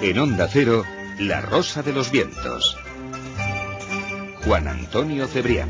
En Onda Cero, La Rosa de los Vientos. Juan Antonio Cebrián.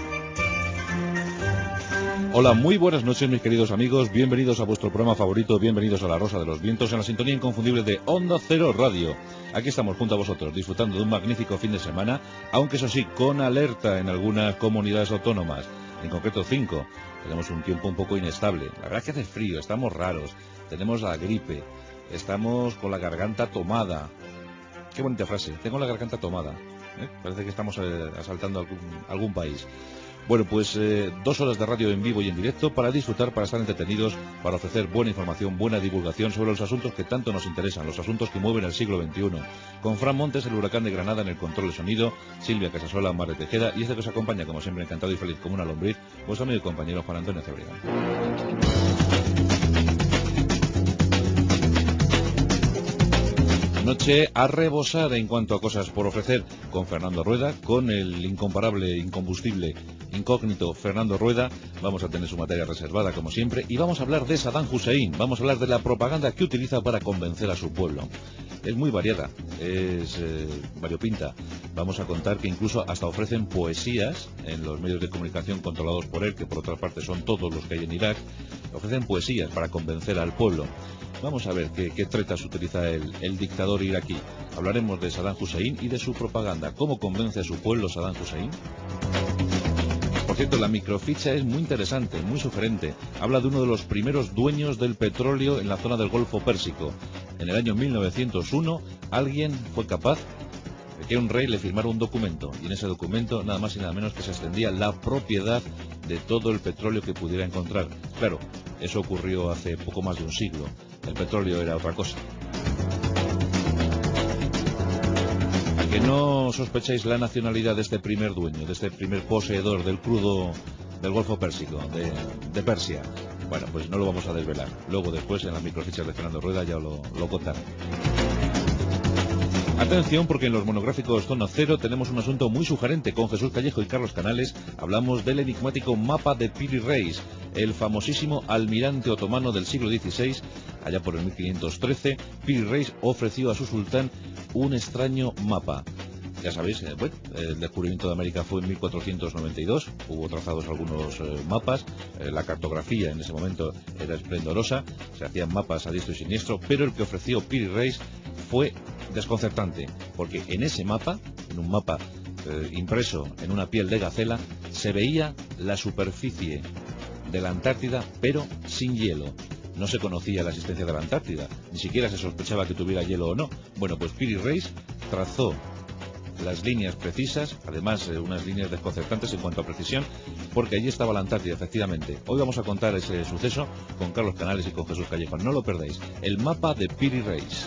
Hola, muy buenas noches mis queridos amigos, bienvenidos a vuestro programa favorito, bienvenidos a La Rosa de los Vientos en la sintonía inconfundible de Onda Cero Radio. Aquí estamos junto a vosotros disfrutando de un magnífico fin de semana, aunque eso sí, con alerta en algunas comunidades autónomas, en concreto 5. Tenemos un tiempo un poco inestable, la verdad es que hace frío, estamos raros, tenemos la gripe, estamos con la garganta tomada. Qué bonita frase, tengo la garganta tomada, Parece que estamos asaltando algún país. Bueno, pues 2 horas de radio en vivo y en directo para disfrutar, para estar entretenidos, para ofrecer buena información, buena divulgación sobre los asuntos que tanto nos interesan, los asuntos que mueven el siglo XXI. Con Fran Montes, el huracán de Granada en el control de sonido, Silvia Casasola, Mar de Tejeda, y este que os acompaña, como siempre, encantado y feliz como una lombriz, vuestro amigo y compañero Juan Antonio Cebrián. Noche a rebosar en cuanto a cosas por ofrecer con Fernando Rueda, con el incomparable, incombustible, incógnito Fernando Rueda. Vamos a tener su materia reservada como siempre y vamos a hablar de Saddam Hussein, vamos a hablar de la propaganda que utiliza para convencer a su pueblo. Es muy variada, es variopinta. Vamos a contar que incluso hasta ofrecen poesías en los medios de comunicación controlados por él, que por otra parte son todos los que hay en Irak. Ofrecen poesías para convencer al pueblo. Vamos a ver qué tretas utiliza el dictador iraquí. Hablaremos de Saddam Hussein y de su propaganda. ¿Cómo convence a su pueblo Saddam Hussein? Por cierto, la microficha es muy interesante, muy sugerente. Habla de uno de los primeros dueños del petróleo en la zona del Golfo Pérsico. En el año 1901, alguien fue capaz de que un rey le firmara un documento. Y en ese documento, nada más y nada menos que se extendía la propiedad de todo el petróleo que pudiera encontrar. Claro, eso ocurrió hace poco más de un siglo. El petróleo era otra cosa. ¿A que no sospecháis la nacionalidad de este primer dueño, de este primer poseedor del crudo del Golfo Pérsico, de Persia? Bueno, pues no lo vamos a desvelar. Luego después en las microfichas de Fernando Rueda ya lo contaré. Atención, porque en los monográficos Zona Cero tenemos un asunto muy sugerente. Con Jesús Callejo y Carlos Canales hablamos del enigmático mapa de Piri Reis, el famosísimo almirante otomano del siglo XVI. Allá por el 1513, Piri Reis ofreció a su sultán un extraño mapa. Ya sabéis, el descubrimiento de América fue en 1492, hubo trazados algunos mapas, la cartografía en ese momento era esplendorosa, se hacían mapas a diestro y siniestro, pero el que ofreció Piri Reis fue desconcertante, porque en ese mapa, en un mapa impreso en una piel de gacela, se veía la superficie de la Antártida, pero sin hielo. No se conocía la existencia de la Antártida, ni siquiera se sospechaba que tuviera hielo o no. Bueno, pues Piri Reis trazó las líneas precisas, además unas líneas desconcertantes en cuanto a precisión, porque allí estaba la Antártida, efectivamente. Hoy vamos a contar ese suceso con Carlos Canales y con Jesús Callejo. No lo perdáis, el mapa de Piri Reis.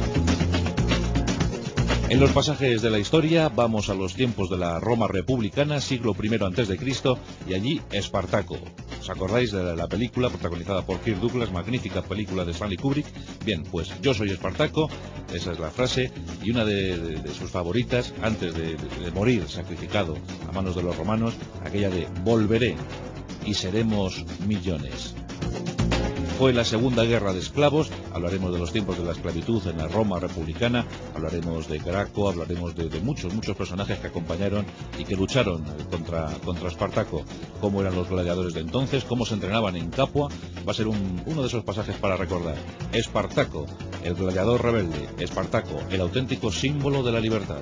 En los pasajes de la historia vamos a los tiempos de la Roma republicana, siglo I a.C., y allí Espartaco. ¿Os acordáis de la película protagonizada por Kirk Douglas, magnífica película de Stanley Kubrick? Bien, pues yo soy Espartaco, esa es la frase, y una de sus favoritas, antes de morir sacrificado a manos de los romanos, aquella de volveré y seremos millones. Fue la Segunda Guerra de Esclavos, hablaremos de los tiempos de la esclavitud en la Roma republicana, hablaremos de Graco, hablaremos de muchos personajes que acompañaron y que lucharon contra Espartaco, cómo eran los gladiadores de entonces, cómo se entrenaban en Capua. Va a ser uno de esos pasajes para recordar. Espartaco, el gladiador rebelde, Espartaco, el auténtico símbolo de la libertad.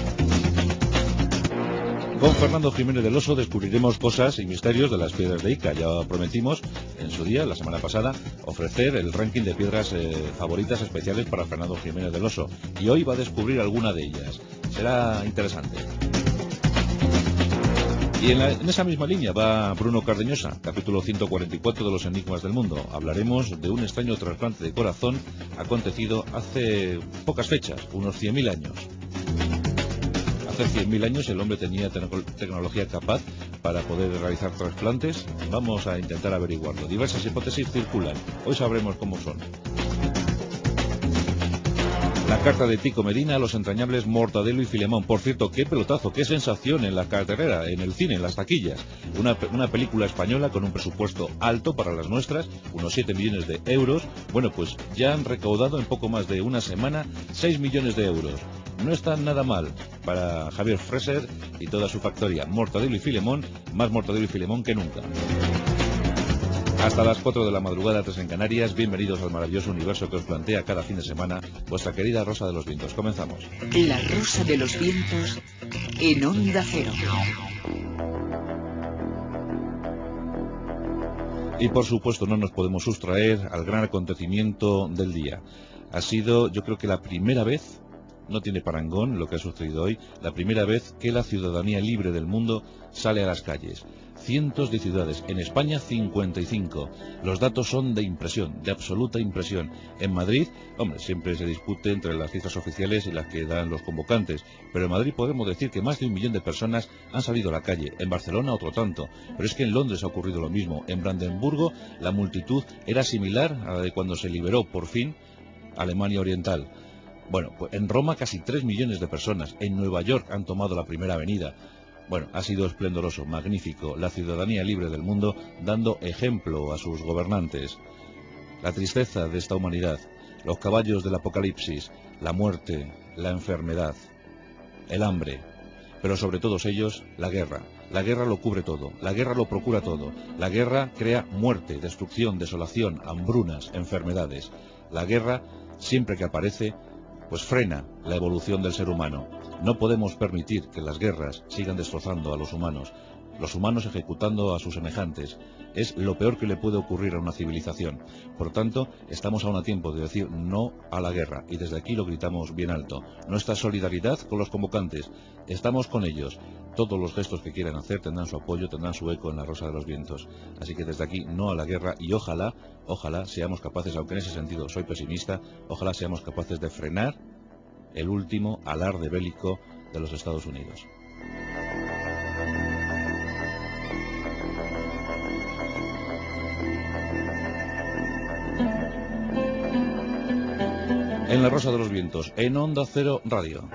Con Fernando Jiménez del Oso descubriremos cosas y misterios de las piedras de Ica. Ya prometimos en su día, la semana pasada, ofrecer el ranking de piedras favoritas especiales para Fernando Jiménez del Oso. Y hoy va a descubrir alguna de ellas. Será interesante. Y en esa misma línea va Bruno Cardeñosa, capítulo 144 de los enigmas del mundo. Hablaremos de un extraño trasplante de corazón acontecido hace pocas fechas, unos 100.000 años. Hace 100.000 años el hombre tenía tecnología capaz para poder realizar trasplantes. Vamos a intentar averiguarlo. Diversas hipótesis circulan. Hoy sabremos cómo son. La carta de Tico Medina a los entrañables Mortadelo y Filemón. Por cierto, qué pelotazo, qué sensación en la cartelera, en el cine, en las taquillas. Una película española con un presupuesto alto para las nuestras, unos 7 millones de euros. Bueno, pues ya han recaudado en poco más de una semana 6 millones de euros. No está nada mal para Javier Freser y toda su factoría. Mortadelo y Filemón, más Mortadelo y Filemón que nunca. Hasta las 4 de la madrugada, 3 en Canarias. Bienvenidos al maravilloso universo que os plantea cada fin de semana vuestra querida Rosa de los Vientos. Comenzamos. La Rosa de los Vientos en Onda Cero. Y por supuesto no nos podemos sustraer al gran acontecimiento del día. Ha sido, yo creo que la primera vez, no tiene parangón lo que ha sucedido hoy, la primera vez que la ciudadanía libre del mundo sale a las calles. Cientos de ciudades, en España 55. Los datos son de impresión, de absoluta impresión. En Madrid, hombre, siempre se discute entre las cifras oficiales y las que dan los convocantes, pero en Madrid podemos decir que más de 1 millón de personas han salido a la calle. En Barcelona otro tanto, pero es que en Londres ha ocurrido lo mismo. En Brandenburgo la multitud era similar a la de cuando se liberó por fin Alemania Oriental. Bueno, pues en Roma casi 3 millones de personas. En Nueva York han tomado la primera avenida. Bueno, ha sido esplendoroso, magnífico, la ciudadanía libre del mundo dando ejemplo a sus gobernantes. La tristeza de esta humanidad, los caballos del apocalipsis, la muerte, la enfermedad, el hambre, pero sobre todos ellos, la guerra. La guerra lo cubre todo, la guerra lo procura todo, la guerra crea muerte, destrucción, desolación, hambrunas, enfermedades. La guerra, siempre que aparece, pues frena la evolución del ser humano. No podemos permitir que las guerras sigan destrozando a los humanos ejecutando a sus semejantes. Es lo peor que le puede ocurrir a una civilización. Por tanto, estamos aún a tiempo de decir no a la guerra, y desde aquí lo gritamos bien alto. Nuestra solidaridad con los convocantes, estamos con ellos. Todos los gestos que quieran hacer tendrán su apoyo, tendrán su eco en la Rosa de los Vientos. Así que desde aquí no a la guerra, y ojalá seamos capaces, aunque en ese sentido soy pesimista, ojalá seamos capaces de frenar el último alarde bélico de los Estados Unidos. En la Rosa de los Vientos, en Onda Cero Radio.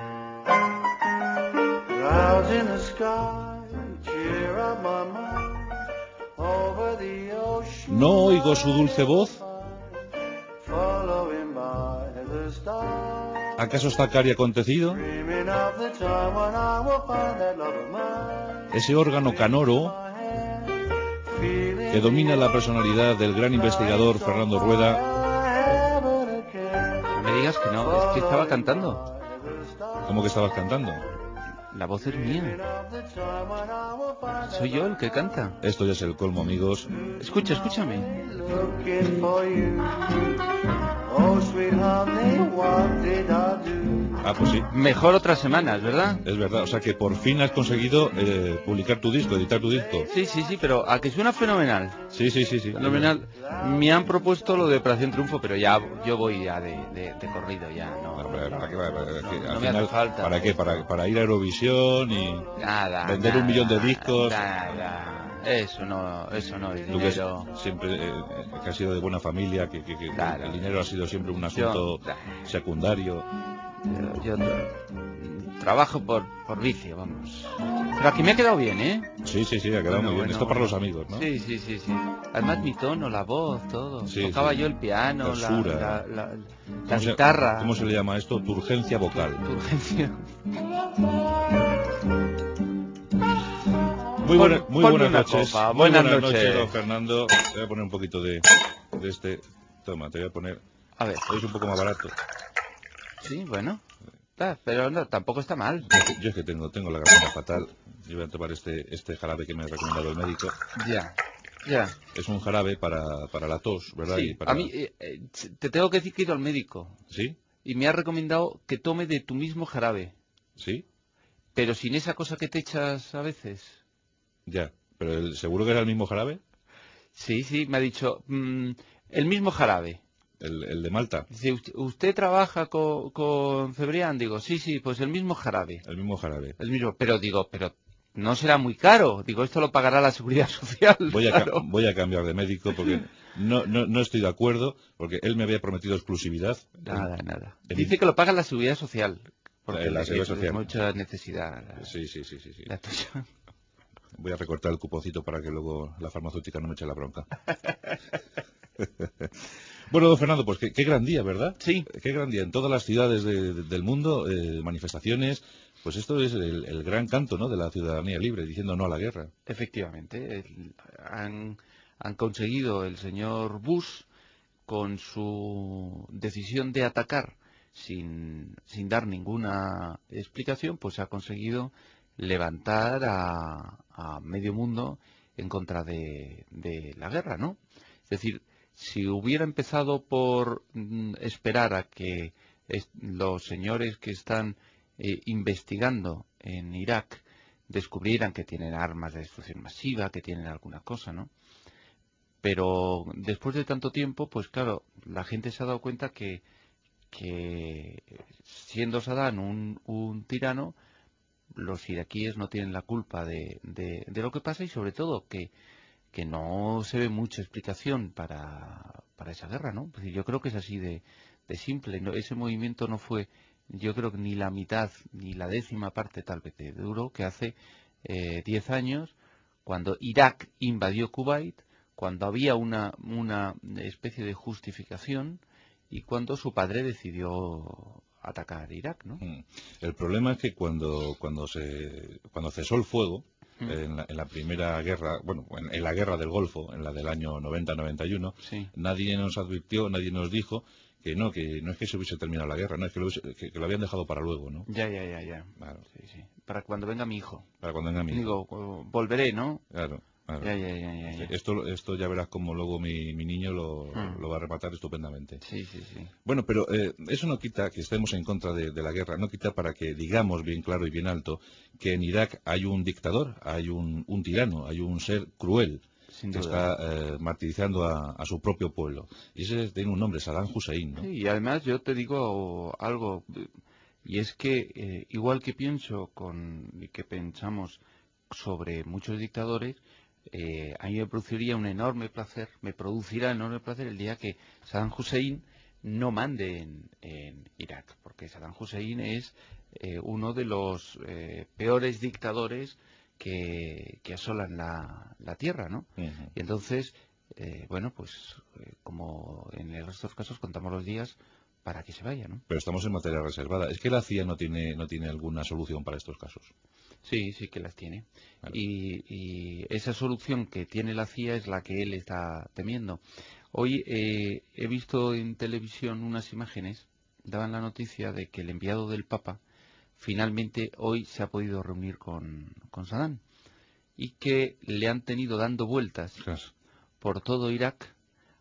No oigo su dulce voz. ¿Acaso está acá y acontecido? Ese órgano canoro que domina la personalidad del gran investigador Fernando Rueda. No me digas que no, es que estaba cantando. ¿Cómo que estabas cantando? La voz es mía. Soy yo el que canta. Esto ya es el colmo, amigos. Escúchame. Ah, pues sí. Mejor otras semanas, ¿verdad? Es verdad, o sea que por fin has conseguido publicar tu disco, editar tu disco. Sí, pero a que suena fenomenal. Sí. Fenomenal. Me han propuesto lo de Operación Triunfo, pero ya yo voy ya de corrido, ya no. ¿Para me hace falta. ¿Para qué? ¿Para ir a Eurovisión y vender 1 millón de discos? Nada. Eso no es Tú que dinero. Siempre que has sido de buena familia, que Claro. El dinero ha sido siempre un asunto secundario. Yo trabajo por vicio, vamos. Pero aquí me ha quedado bien, ¿eh? Sí, ha quedado muy bien. Esto para los amigos, ¿no? Sí. Además mi tono, la voz, todo. Sí, Tocaba yo el piano, la guitarra. ¿Cómo se le llama esto? Tu urgencia vocal. Tu urgencia. Muy buenas noches. Buenas noches, don Fernando. Te voy a poner un poquito de este. Toma, te voy a poner. A ver. Es un poco más barato. Sí, bueno. Pero no, tampoco está mal. Yo es que tengo la garganta fatal. Yo voy a tomar este jarabe que me ha recomendado el médico. Ya. Es un jarabe para la tos, ¿verdad? Sí, a mí te tengo que decir que he ido al médico. ¿Sí? Y me ha recomendado que tome de tu mismo jarabe. ¿Sí? Pero sin esa cosa que te echas a veces. Ya, pero ¿seguro que era el mismo jarabe? Sí, me ha dicho, el mismo jarabe. ¿El de Malta? Dice, ¿usted trabaja con Cebrián? Digo, sí, pues el mismo jarabe. El mismo jarabe. El mismo, pero no será muy caro. Digo, esto lo pagará la Seguridad Social. Claro. Voy a cambiar de médico porque no estoy de acuerdo, porque él me había prometido exclusividad. Nada. Dice que lo paga la Seguridad Social. Porque la Seguridad Social. Mucha necesidad. Sí. Voy a recortar el cupocito para que luego la farmacéutica no me eche la bronca. Bueno, don Fernando, pues qué gran día, ¿verdad? Sí. Qué gran día. En todas las ciudades del mundo, manifestaciones, pues esto es el gran canto, ¿no?, de la ciudadanía libre, diciendo no a la guerra. Efectivamente. Han conseguido el señor Bush, con su decisión de atacar sin dar ninguna explicación, pues ha conseguido levantar a medio mundo en contra de la guerra, ¿no? Es decir, si hubiera empezado por esperar a que los señores que están investigando en Irak descubrieran que tienen armas de destrucción masiva, que tienen alguna cosa, ¿no? Pero después de tanto tiempo, pues claro, la gente se ha dado cuenta que siendo Saddam un tirano, los iraquíes no tienen la culpa de lo que pasa, y sobre todo que no se ve mucha explicación para esa guerra, ¿no? Pues yo creo que es así de simple. Ese movimiento no fue, yo creo que ni la mitad, ni la décima parte tal vez de duro que hace 10 años, cuando Irak invadió Kuwait, cuando había una especie de justificación y cuando su padre decidió atacar Irak, ¿no? El problema es que cuando cesó el fuego, en la primera guerra, bueno, en la guerra del Golfo, en la del año 90-91, sí, nadie nos advirtió, nadie nos dijo que no es que se hubiese terminado la guerra, no es que lo habían dejado para luego, ¿no? Ya. Claro. Sí. Para cuando venga mi hijo. Para cuando venga mi hijo. Digo, volveré, ¿no? Claro. Ya. Esto ya verás como luego mi niño lo va a rematar estupendamente. Sí. Bueno, pero eso no quita que estemos en contra de la guerra, no quita para que digamos bien claro y bien alto que en Irak hay un dictador, hay un tirano, hay un ser cruel que está martirizando a su propio pueblo. Y ese tiene un nombre, Saddam Hussein, ¿no? Sí, y además yo te digo algo, y es que igual que pienso y que pensamos sobre muchos dictadores, a mí me producirá enorme placer el día que Saddam Hussein no mande en Irak, porque Saddam Hussein es uno de los peores dictadores que asolan la tierra, ¿no? Uh-huh. Y entonces, bueno, pues como en el resto de los casos contamos los días para que se vaya, ¿no? Pero estamos en materia reservada. ¿Es que la CIA no tiene alguna solución para estos casos? Sí que las tiene. Vale. Y esa solución que tiene la CIA es la que él está temiendo. Hoy he visto en televisión unas imágenes, daban la noticia de que el enviado del Papa finalmente hoy se ha podido reunir con Saddam, y que le han tenido dando vueltas por todo Irak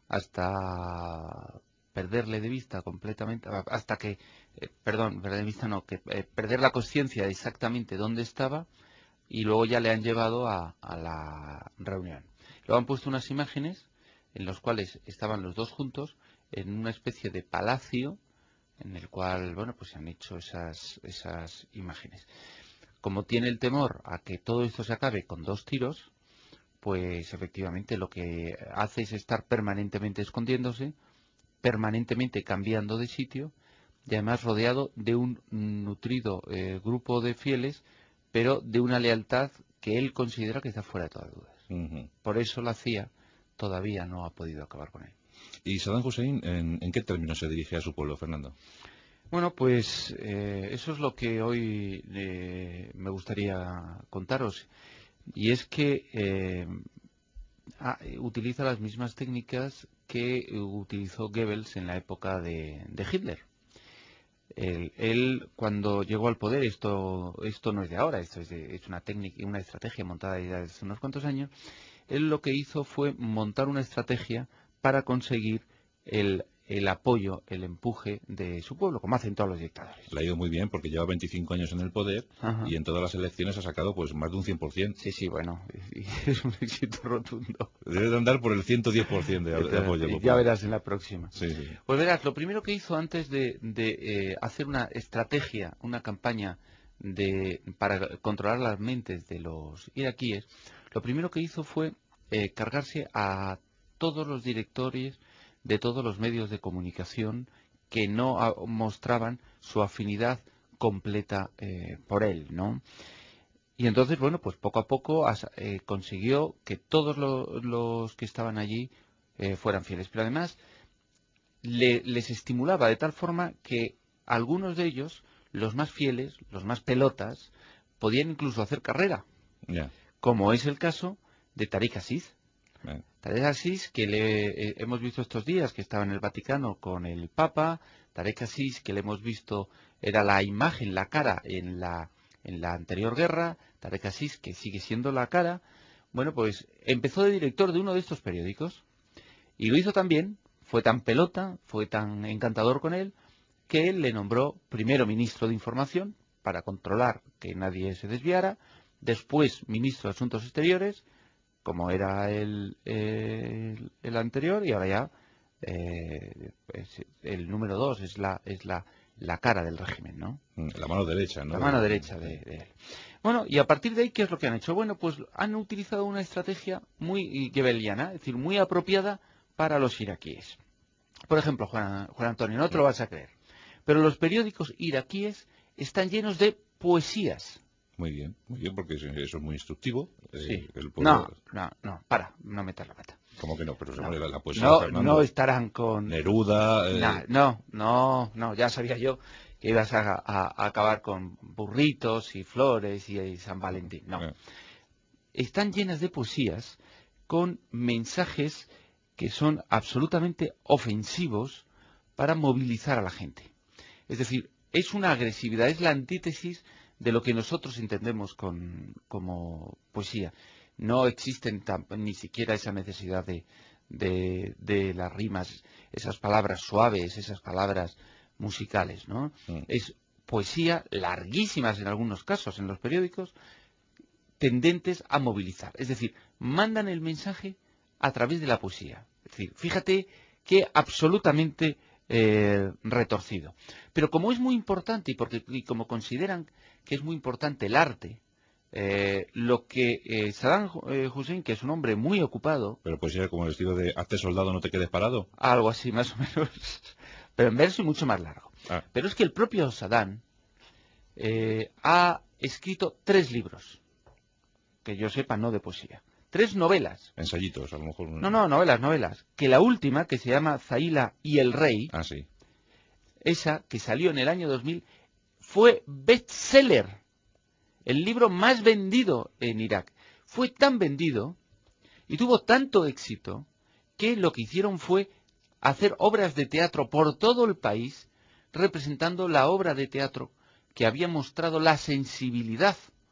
hasta perderle de vista completamente, hasta que, perder de vista no, que perder la conciencia de exactamente dónde estaba, y luego ya le han llevado a la reunión. Luego han puesto unas imágenes en las cuales estaban los dos juntos en una especie de palacio en el cual, bueno, pues se han hecho esas imágenes. Como tiene el temor a que todo esto se acabe con dos tiros, pues efectivamente lo que hace es estar permanentemente escondiéndose, permanentemente cambiando de sitio, y además rodeado de un nutrido grupo de fieles, pero de una lealtad que él considera que está fuera de todas dudas. Uh-huh. Por eso la CIA todavía no ha podido acabar con él. ¿Y Saddam Hussein en qué términos se dirige a su pueblo, Fernando? Bueno, pues eso es lo que hoy me gustaría contaros. Y es que utiliza las mismas técnicas que utilizó Goebbels en la época de Hitler. Él cuando llegó al poder, esto no es de ahora, esto es una técnica, una estrategia montada ya desde unos cuantos años. Él lo que hizo fue montar una estrategia para conseguir el apoyo, el empuje de su pueblo, como hacen todos los dictadores. Le ha ido muy bien porque lleva 25 años en el poder. Ajá. Y en todas las elecciones ha sacado pues más de un 100%. Sí, bueno, es un éxito rotundo. Debe de andar por el 110% de apoyo popular. Ya verás en la próxima. Sí. Pues verás, lo primero que hizo antes de hacer una estrategia, una campaña para controlar las mentes de los iraquíes, lo primero que hizo fue cargarse a todos los directores de todos los medios de comunicación que no mostraban su afinidad completa por él, ¿no? Y entonces, bueno, pues poco a poco consiguió que todos los que estaban allí fueran fieles. Pero además les estimulaba de tal forma que algunos de ellos, los más fieles, los más pelotas, podían incluso hacer carrera. Yeah. Como es el caso de Tariq Aziz. Yeah. Tariq Aziz, que hemos visto estos días que estaba en el Vaticano con el Papa. Tariq Aziz, que le hemos visto, era la imagen, la cara en la anterior guerra. Tariq Aziz, que sigue siendo la cara. Bueno, pues empezó de director de uno de estos periódicos y lo hizo tan bien, fue tan pelota, fue tan encantador con él, que él le nombró primero ministro de Información para controlar que nadie se desviara, después ministro de Asuntos Exteriores, como era el anterior, y ahora ya pues, el número 2 es la cara del régimen, ¿no? La mano derecha, ¿no? La mano derecha de él. Bueno, y a partir de ahí, ¿qué es lo que han hecho? Bueno, pues han utilizado una estrategia muy gebeliana, es decir, muy apropiada para los iraquíes. Por ejemplo, Juan Antonio, no te lo vas a creer, pero los periódicos iraquíes están llenos de poesías. Muy bien, porque eso es muy instructivo. Sí. El poder... No metas la pata. ¿Cómo que no? Pero No, la poesía, Fernando. no estarán con... Neruda... No, ya sabía yo que ibas a acabar con burritos y flores y San Valentín. No. Están llenas de poesías con mensajes que son absolutamente ofensivos para movilizar a la gente. Es decir, es una agresividad, es la antítesis de lo que nosotros entendemos como poesía. No existen ni siquiera esa necesidad de las rimas, esas palabras suaves, esas palabras musicales, ¿no? Es poesía, larguísimas en algunos casos en los periódicos, tendentes a movilizar. Es decir, mandan el mensaje a través de la poesía. Es decir, fíjate que absolutamente retorcido. Pero como es muy importante y como consideran que es muy importante el arte, lo que Saddam Hussein, que es un hombre muy ocupado... Pero poesía como el estilo de hazte soldado, no te quedes parado. Algo así, más o menos. Pero en verso y mucho más largo. Pero es que el propio Saddam ha escrito 3 libros, que yo sepa, no de poesía. 3 novelas. Ensayitos, a lo mejor. No, novelas. Que la última, que se llama Zaila y el Rey, sí. Esa, que salió en el año 2000, fue bestseller. El libro más vendido en Irak. Fue tan vendido y tuvo tanto éxito que lo que hicieron fue hacer obras de teatro por todo el país, representando la obra de teatro que había mostrado la sensibilidad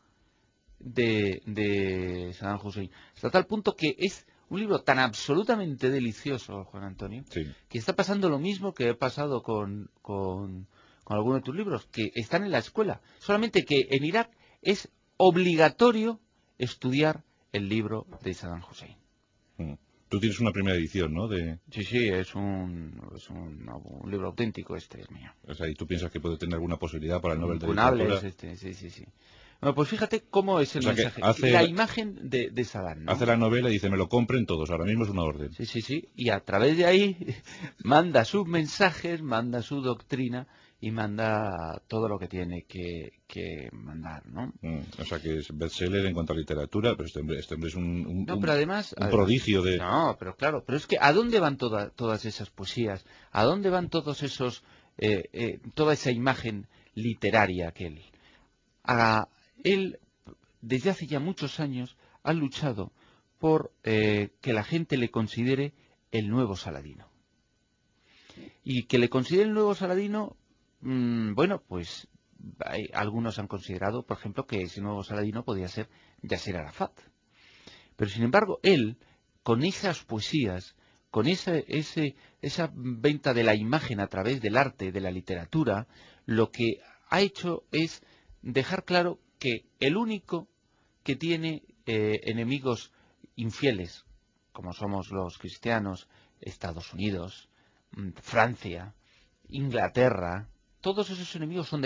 de Saddam Hussein. Hasta tal punto que es un libro tan absolutamente delicioso, Juan Antonio, sí, que está pasando lo mismo que he pasado con algunos de tus libros, que están en la escuela. Solamente que en Irak es obligatorio estudiar el libro de Saddam Hussein. Tú tienes una primera edición, ¿no? Sí, es un libro auténtico este, es mío. O sea, ¿y tú piensas que puede tener alguna posibilidad para el Nobel de Literatura? Sí. Bueno, pues fíjate cómo es el mensaje. La imagen de Saddam, ¿no? Hace la novela y dice, me lo compren todos, ahora mismo es una orden. Sí. Y a través de ahí manda sus mensajes, manda su doctrina y manda todo lo que tiene que mandar, ¿no? O sea, que es bestseller en cuanto a literatura, pero este hombre es un prodigio de... No, pero claro, pero es que ¿a dónde van todas esas poesías? ¿A dónde van todos esos... toda esa imagen literaria que él... Él, desde hace ya muchos años, ha luchado por que la gente le considere el nuevo Saladino. Y que le considere el nuevo Saladino, bueno, pues algunos han considerado, por ejemplo, que ese nuevo Saladino podía ser Yasser Arafat. Pero, sin embargo, él, con esas poesías, con esa venta de la imagen a través del arte, de la literatura, lo que ha hecho es dejar claro que el único que tiene enemigos infieles, como somos los cristianos, Estados Unidos, Francia, Inglaterra, todos esos enemigos son de él.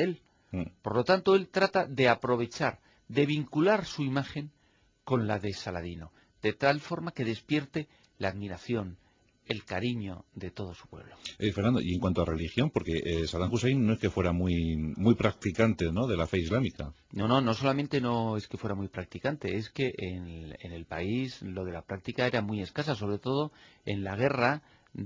Por lo tanto, él trata de aprovechar, de vincular su imagen con la de Saladino, de tal forma que despierte la admiración, el cariño de todo su pueblo. Fernando, y en cuanto a religión, porque Saddam Hussein no es que fuera muy practicante, ¿no?, de la fe islámica. No solamente no es que fuera muy practicante, es que en el país lo de la práctica era muy escasa, sobre todo en la guerra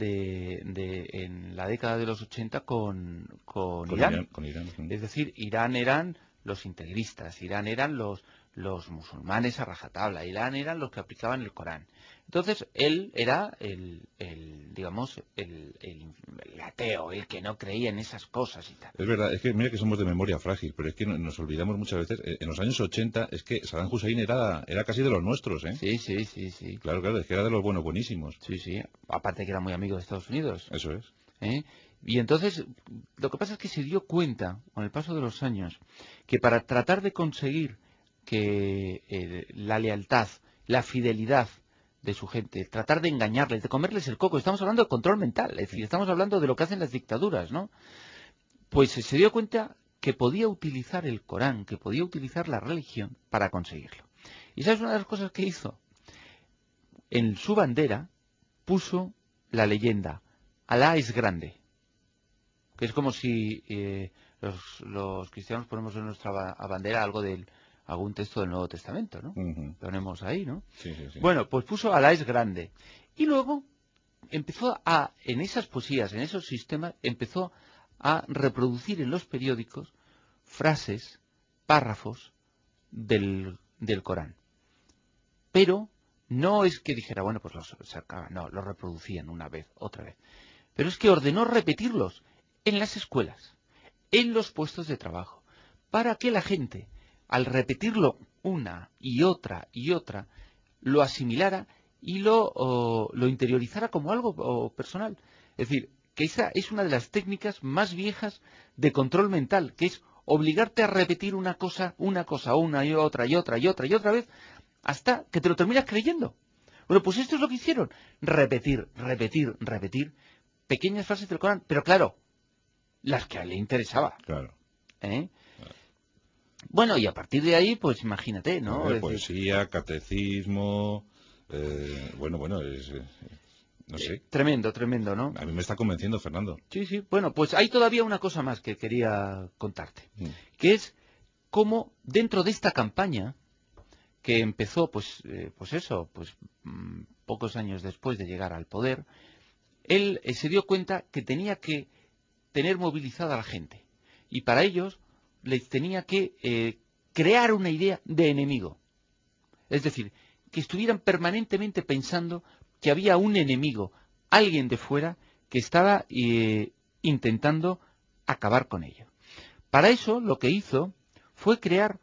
en la década de los 80 con Irán. Con Irán, sí. Es decir, Irán eran los integristas, Irán eran los musulmanes a rajatabla, Irán eran los que aplicaban el Corán. Entonces, él era digamos, el ateo, el que no creía en esas cosas y tal. Es verdad, es que mira que somos de memoria frágil, pero es que nos olvidamos muchas veces. En los años 80 es que Saddam Hussein era casi de los nuestros, ¿eh? Sí. Claro, es que era de los buenísimos. Sí. Aparte que era muy amigo de Estados Unidos. Eso es. Y entonces, lo que pasa es que se dio cuenta, con el paso de los años, que para tratar de conseguir que la lealtad, la fidelidad de su gente, tratar de engañarles, de comerles el coco, estamos hablando de control mental, es decir, estamos hablando de lo que hacen las dictaduras, ¿no? Pues se dio cuenta que podía utilizar el Corán, que podía utilizar la religión para conseguirlo. ¿Y sabes una de las cosas que hizo? En su bandera puso la leyenda, Alá es grande, que es como si los cristianos ponemos en nuestra bandera algún texto del Nuevo Testamento, ¿no? Ponemos ahí, ¿no? Sí. Bueno, pues puso Alá es grande. Y luego empezó en esas poesías, en esos sistemas, empezó a reproducir en los periódicos frases, párrafos del Corán. Pero no es que dijera, bueno, pues los sacaban, no, los reproducían una vez, otra vez. Pero es que ordenó repetirlos en las escuelas, en los puestos de trabajo, para que la gente, al repetirlo una y otra, lo asimilara y lo interiorizara como algo personal. Es decir, que esa es una de las técnicas más viejas de control mental, que es obligarte a repetir una cosa una y otra vez, hasta que te lo terminas creyendo. Bueno, pues esto es lo que hicieron. Repetir pequeñas frases del Corán, pero claro, las que a él le interesaba. Claro. Bueno, y a partir de ahí, pues imagínate, ¿no? Poesía, catecismo, no sé. Tremendo, ¿no? A mí me está convenciendo, Fernando. Sí. Bueno, pues hay todavía una cosa más que quería contarte, que es cómo dentro de esta campaña que empezó, pocos años después de llegar al poder, él se dio cuenta que tenía que tener movilizada a la gente. Y para ellos les tenía que crear una idea de enemigo. Es decir, que estuvieran permanentemente pensando que había un enemigo, alguien de fuera, que estaba intentando acabar con ello. Para eso lo que hizo fue crear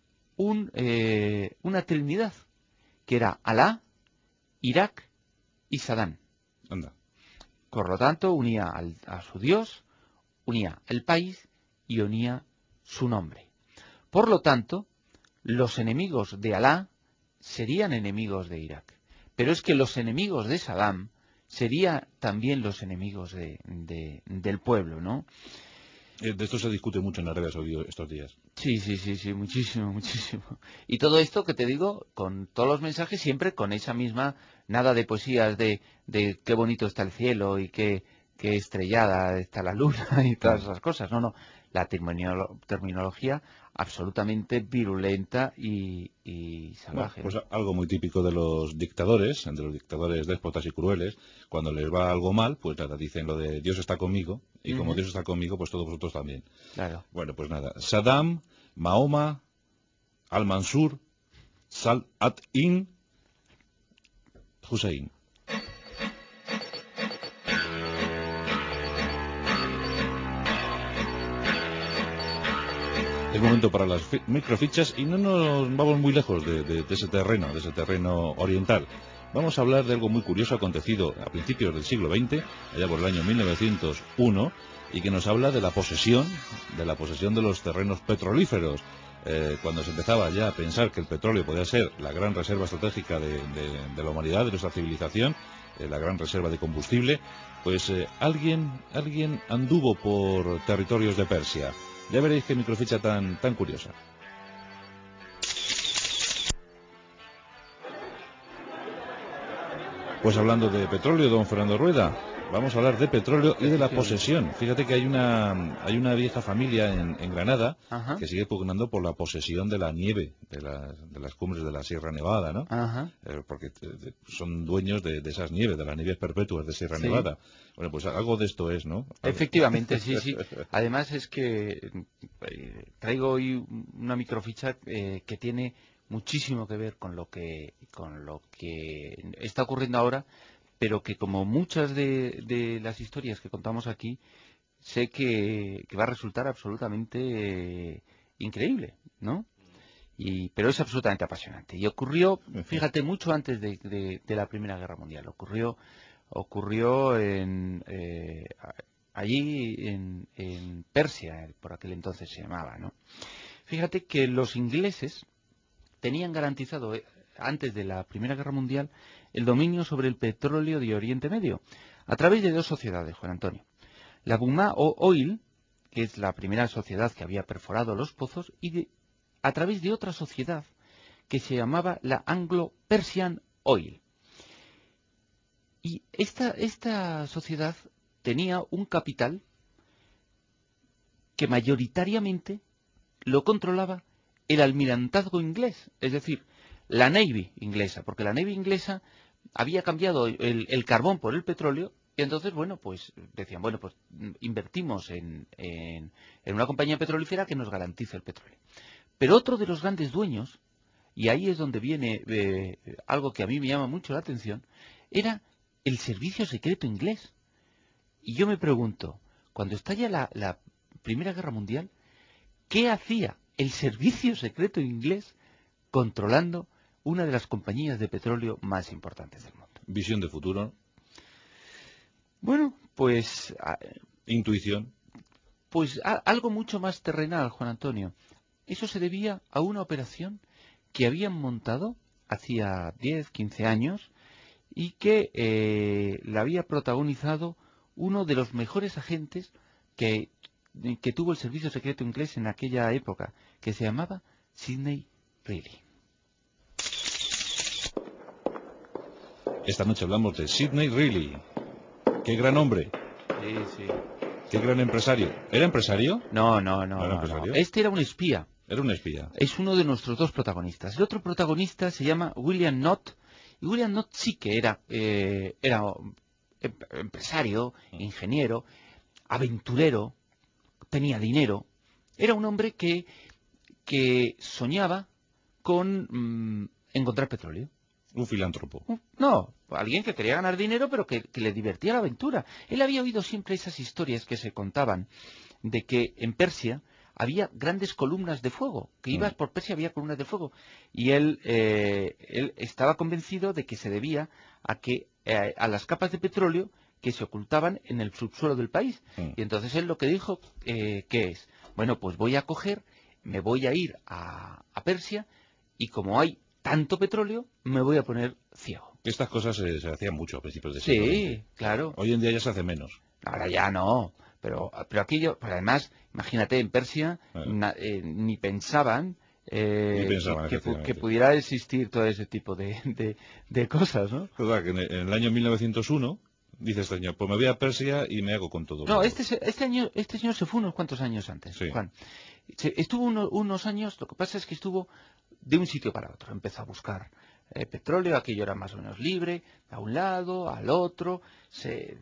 una trinidad, que era Alá, Irak y Saddam. Anda. Por lo tanto, unía a su Dios, unía el país y unía su nombre. Por lo tanto, los enemigos de Alá serían enemigos de Irak. Pero es que los enemigos de Saddam serían también los enemigos del pueblo, ¿no? De esto se discute mucho en Arabia Saudí estos días. Sí, muchísimo. Y todo esto que te digo, con todos los mensajes, siempre con esa misma, nada de poesías de qué bonito está el cielo y qué estrellada está la luna y todas esas cosas. No, la terminología absolutamente virulenta y salvaje. Bueno, pues algo muy típico de los dictadores déspotas y crueles. Cuando les va algo mal, pues nada, dicen lo de Dios está conmigo, y como Dios está conmigo, pues todos vosotros también. Claro. Bueno, pues nada, Saddam, Mahoma, Al-Mansur, Saladin, Hussein. Es momento para las microfichas y no nos vamos muy lejos de ese terreno oriental. Vamos a hablar de algo muy curioso acontecido a principios del siglo XX, allá por el año 1901, y que nos habla de la posesión de los terrenos petrolíferos. Cuando se empezaba ya a pensar que el petróleo podía ser la gran reserva estratégica de la humanidad, de nuestra civilización, la gran reserva de combustible, pues alguien anduvo por territorios de Persia. Ya veréis qué microficha tan curiosa. Pues hablando de petróleo, don Fernando Rueda, vamos a hablar de petróleo y de la posesión. Fíjate que hay una vieja familia en Granada Ajá. que sigue pugnando por la posesión de la nieve de las cumbres de la Sierra Nevada, ¿no? Ajá. Porque son dueños de esas nieves, de las nieves perpetuas de Sierra Sí. Nevada. Bueno, pues algo de esto es, ¿no? Efectivamente, sí, sí. Además es que traigo hoy una microficha que tiene muchísimo que ver con lo que está ocurriendo ahora, pero que como muchas de las historias que contamos aquí, sé que va a resultar absolutamente increíble, ¿no? Pero es absolutamente apasionante. Y ocurrió, fíjate, mucho antes de la Primera Guerra Mundial. Ocurrió allí en Persia, por aquel entonces se llamaba, ¿no? Fíjate que los ingleses tenían garantizado antes de la Primera Guerra Mundial el dominio sobre el petróleo de Oriente Medio a través de dos sociedades, Juan Antonio. La Buma Oil, que es la primera sociedad que había perforado los pozos, y a través de otra sociedad que se llamaba la Anglo-Persian Oil. Y esta sociedad tenía un capital que mayoritariamente lo controlaba el almirantazgo inglés, es decir, la Navy inglesa, porque la Navy inglesa había cambiado el carbón por el petróleo, y entonces, bueno, pues decían, bueno, pues invertimos en una compañía petrolífera que nos garantice el petróleo. Pero otro de los grandes dueños, y ahí es donde viene algo que a mí me llama mucho la atención, era el servicio secreto inglés. Y yo me pregunto, cuando estalla la Primera Guerra Mundial, ¿qué hacía el servicio secreto inglés controlando una de las compañías de petróleo más importantes del mundo? Visión de futuro. Bueno, pues... Intuición. Pues algo mucho más terrenal, Juan Antonio. Eso se debía a una operación que habían montado hacía 10, 15 años y que la había protagonizado uno de los mejores agentes que tuvo el servicio secreto inglés en aquella época, que se llamaba Sidney Reilly. Esta noche hablamos de Sidney Reilly. ¡Qué gran hombre! Sí, sí. ¡Qué gran empresario! ¿Era empresario? No. ¿No era empresario? Este era un espía. Era un espía. Es uno de nuestros dos protagonistas. El otro protagonista se llama William Knott. Y William Knott sí que era empresario, ingeniero, aventurero, tenía dinero. Era un hombre que soñaba con encontrar petróleo. Un filántropo. No, alguien que quería ganar dinero, pero que le divertía la aventura. Él había oído siempre esas historias que se contaban de que en Persia había grandes columnas de fuego, que ibas por Persia había columnas de fuego, y él estaba convencido de que se debía a las capas de petróleo que se ocultaban en el subsuelo del país. Y entonces él lo que dijo que es, bueno, pues me voy a ir a Persia, y como hay tanto petróleo, me voy a poner ciego. Estas cosas se hacían mucho a principios de siglo XX. Sí, claro. Hoy en día ya se hace menos. Ahora ya no, pero además, imagínate, en Persia ni pensaban, que pudiera existir todo ese tipo de cosas, ¿no? Verdad que en el año 1901 dice este señor, pues me voy a Persia y me hago con todo. No, este señor se fue unos cuantos años antes, sí. Juan. Estuvo unos años, lo que pasa es que estuvo de un sitio para otro. Empezó a buscar petróleo, aquello era más o menos libre, a un lado, al otro, se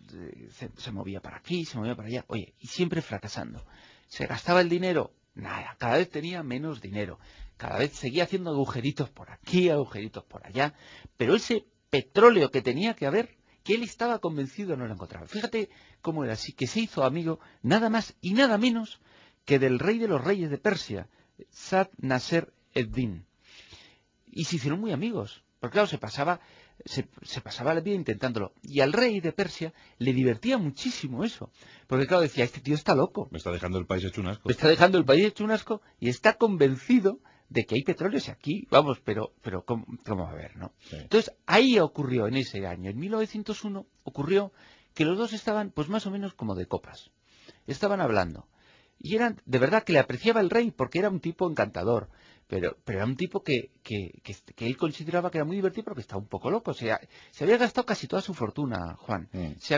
movía para aquí, se movía para allá, oye, y siempre fracasando. ¿Se gastaba el dinero? Nada, cada vez tenía menos dinero, cada vez seguía haciendo agujeritos por aquí, agujeritos por allá, pero ese petróleo que tenía que haber, que él estaba convencido no lo encontraba. Fíjate cómo era así, que se hizo amigo nada más y nada menos que del rey de los reyes de Persia, Sad Nasser ed-Din. Y se hicieron muy amigos, porque claro, se pasaba la vida intentándolo. Y al rey de Persia le divertía muchísimo eso, porque claro, decía, este tío está loco. Me está dejando el país hecho un asco. Me está dejando el país hecho un asco y está convencido de que hay petróleo aquí, vamos, pero ¿cómo va a haber, no? Sí. Entonces, ahí ocurrió, en ese año, en 1901, ocurrió que los dos estaban, pues más o menos como de copas. Estaban hablando. Y eran, de verdad, que le apreciaba el rey porque era un tipo encantador. Pero era un tipo que él consideraba que era muy divertido, pero que estaba un poco loco. O sea, se había gastado casi toda su fortuna, Juan.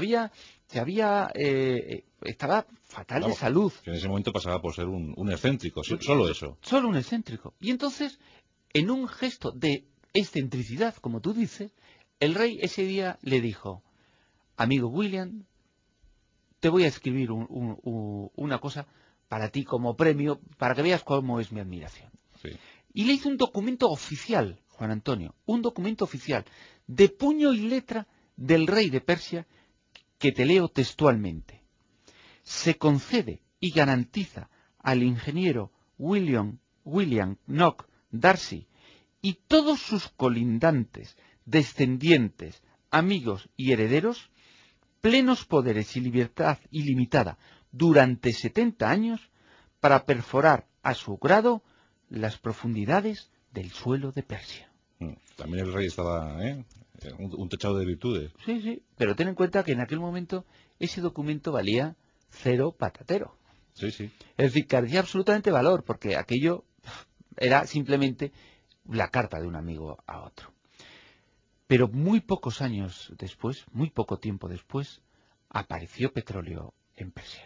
Estaba fatal de salud. Que en ese momento pasaba por ser un excéntrico, solo eso. Solo un excéntrico. Y entonces, en un gesto de excentricidad, como tú dices, el rey ese día le dijo: amigo William, te voy a escribir una cosa para ti como premio, para que veas cómo es mi admiración. Sí. Y le hizo un documento oficial, Juan Antonio, un documento oficial, de puño y letra del rey de Persia, que te leo textualmente. Se concede y garantiza al ingeniero William Knock Darcy y todos sus colindantes, descendientes, amigos y herederos plenos poderes y libertad ilimitada durante 70 años para perforar a su grado las profundidades del suelo de Persia. También el rey estaba, un techado de virtudes. Sí, sí, pero ten en cuenta que en aquel momento ese documento valía 0 patatero. Sí, sí. Es decir, carecía absolutamente valor, porque aquello era simplemente la carta de un amigo a otro. Pero muy pocos años después, muy poco tiempo después, apareció petróleo en Persia.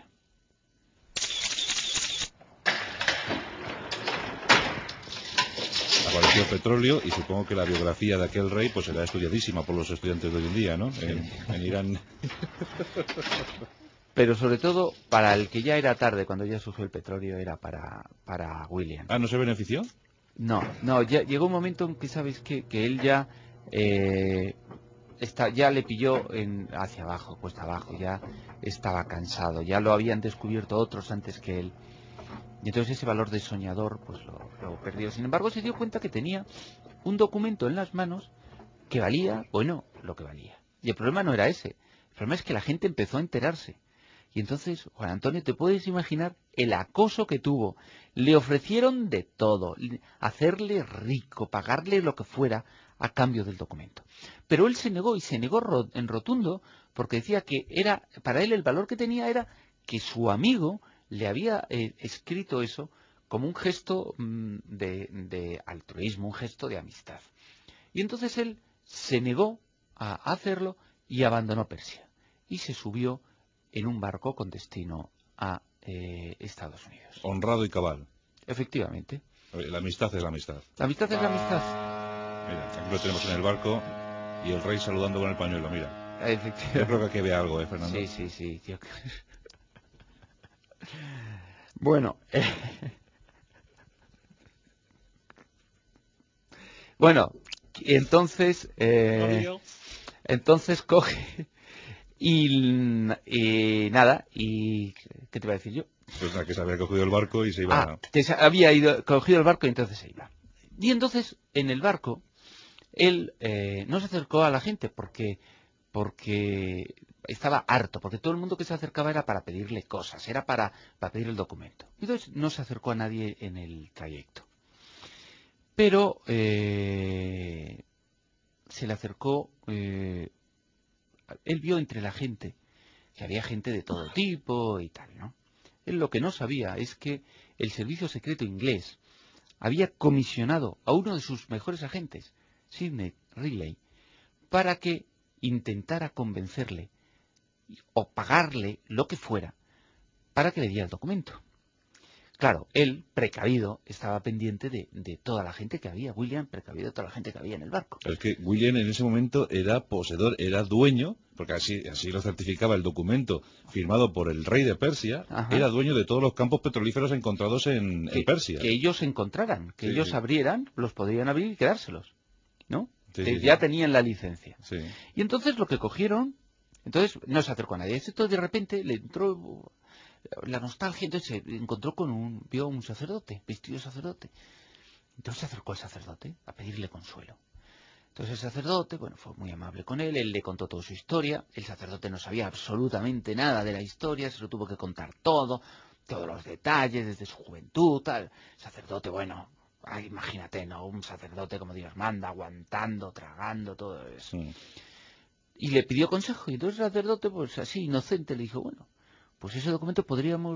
Apareció petróleo y supongo que la biografía de aquel rey pues será estudiadísima por los estudiantes de hoy en día, ¿no? En Irán. Pero sobre todo, para el que ya era tarde cuando ya surgió el petróleo, era para William. ¿Ah, no se benefició? No, ya llegó un momento en que, ¿sabes qué? Que él ya ya le pilló hacia abajo, cuesta abajo, ya estaba cansado, ya lo habían descubierto otros antes que él. Y entonces ese valor de soñador pues lo perdió. Sin embargo, se dio cuenta que tenía un documento en las manos que valía, bueno, lo que valía. Y el problema no era ese. El problema es que la gente empezó a enterarse. Y entonces, Juan Antonio, te puedes imaginar el acoso que tuvo. Le ofrecieron de todo, hacerle rico, pagarle lo que fuera a cambio del documento. Pero él se negó, y se negó en rotundo, porque decía que para él el valor que tenía era que su amigo le había escrito eso como un gesto de altruismo, un gesto de amistad. Y entonces él se negó a hacerlo y abandonó Persia. Y se subió en un barco con destino a Estados Unidos. Honrado y cabal. Efectivamente. La amistad es la amistad. La amistad es la amistad. Mira, aquí lo tenemos en el barco y el rey saludando con el pañuelo, mira. Efectivamente. Yo creo que aquí ve algo, Fernando. Sí. Bueno. Bueno, entonces coge y nada, y ¿qué te iba a decir yo? Pues nada, que se había cogido el barco y se iba... que se había cogido el barco y entonces se iba. Y entonces, en el barco, él no se acercó a la gente porque estaba harto, porque todo el mundo que se acercaba era para pedirle cosas, era para pedir el documento. Entonces no se acercó a nadie en el trayecto. Pero se le acercó, él vio entre la gente que había gente de todo tipo y tal, ¿no? Él lo que no sabía es que el servicio secreto inglés había comisionado a uno de sus mejores agentes, Sidney Riley, para que intentara convencerle o pagarle lo que fuera para que le diera el documento. Claro, él, precavido, estaba pendiente de toda la gente que había. William, precavido de toda la gente que había en el barco. Es que William en ese momento era poseedor, era dueño, porque así lo certificaba el documento firmado por el rey de Persia. Ajá. Era dueño de todos los campos petrolíferos encontrados en Persia. Que ellos encontraran, que ellos abrieran, los podrían abrir y quedárselos, ¿no? Sí, ya tenían la licencia. Sí. Y entonces lo que cogieron, entonces no se acercó a nadie. Esto de repente le entró la nostalgia, entonces se encontró vio a un sacerdote, vestido de sacerdote. Entonces se acercó al sacerdote a pedirle consuelo. Entonces el sacerdote, bueno, fue muy amable con él le contó toda su historia. El sacerdote no sabía absolutamente nada de la historia, se lo tuvo que contar todo, todos los detalles, desde su juventud, tal. El sacerdote, bueno, imagínate, ¿no? Un sacerdote como Dios manda, aguantando, tragando, todo eso. Sí. Y le pidió consejo, y entonces el sacerdote, pues así, inocente, le dijo, bueno, pues ese documento podríamos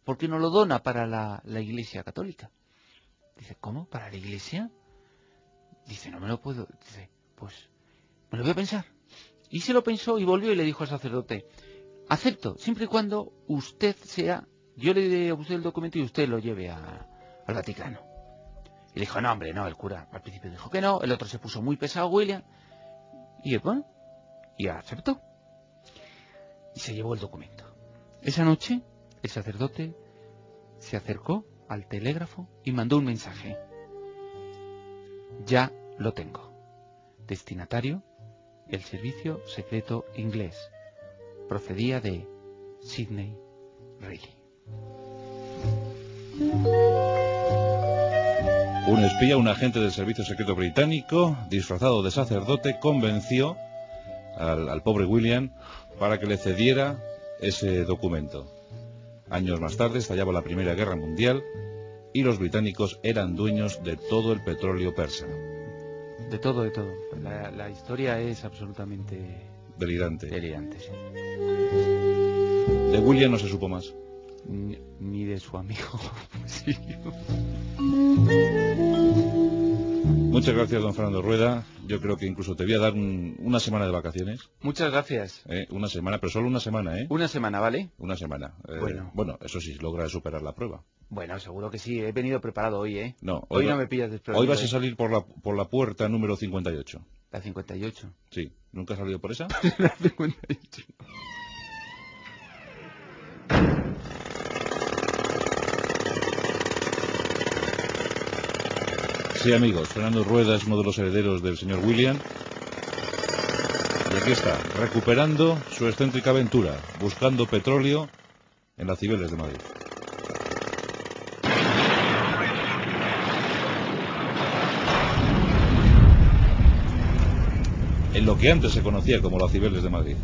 ¿por qué no lo dona para la Iglesia Católica? Dice, ¿cómo? ¿Para la Iglesia? Dice, no me lo puedo. Dice, pues me lo voy a pensar. Y se lo pensó y volvió y le dijo al sacerdote, acepto, siempre y cuando usted sea, yo le dé a usted el documento y usted lo lleve al Vaticano. Y le dijo, no, hombre, no, el cura al principio dijo que no, el otro se puso muy pesado, William, y bueno, y aceptó. Y se llevó el documento. Esa noche, el sacerdote se acercó al telégrafo y mandó un mensaje. Ya lo tengo. Destinatario, el servicio secreto inglés. Procedía de Sidney Reilly. Un espía, un agente del servicio secreto británico, disfrazado de sacerdote, convenció al pobre William para que le cediera ese documento. Años más tarde estallaba la Primera Guerra Mundial y los británicos eran dueños de todo el petróleo persa. De todo, de todo. La historia es absolutamente Delirante. delirante, sí. De William no se supo más. Ni de su amigo. Sí. Muchas gracias, don Fernando Rueda. Yo creo que incluso te voy a dar una semana de vacaciones. Muchas gracias. Una semana, pero solo una semana, ¿eh? Una semana, ¿vale? Una semana. Bueno, eso sí, logra superar la prueba. Bueno, seguro que sí. He venido preparado hoy, ¿eh? No, hoy no me pillas desprevenido. Hoy vas a salir por la puerta número 58. ¿La 58? Sí. ¿Nunca has salido por esa? La 58. Sí, amigos, Fernando Rueda es uno de los herederos del señor William. Y aquí está, recuperando su excéntrica aventura, buscando petróleo en las Cibeles de Madrid. En lo que antes se conocía como las Cibeles de Madrid.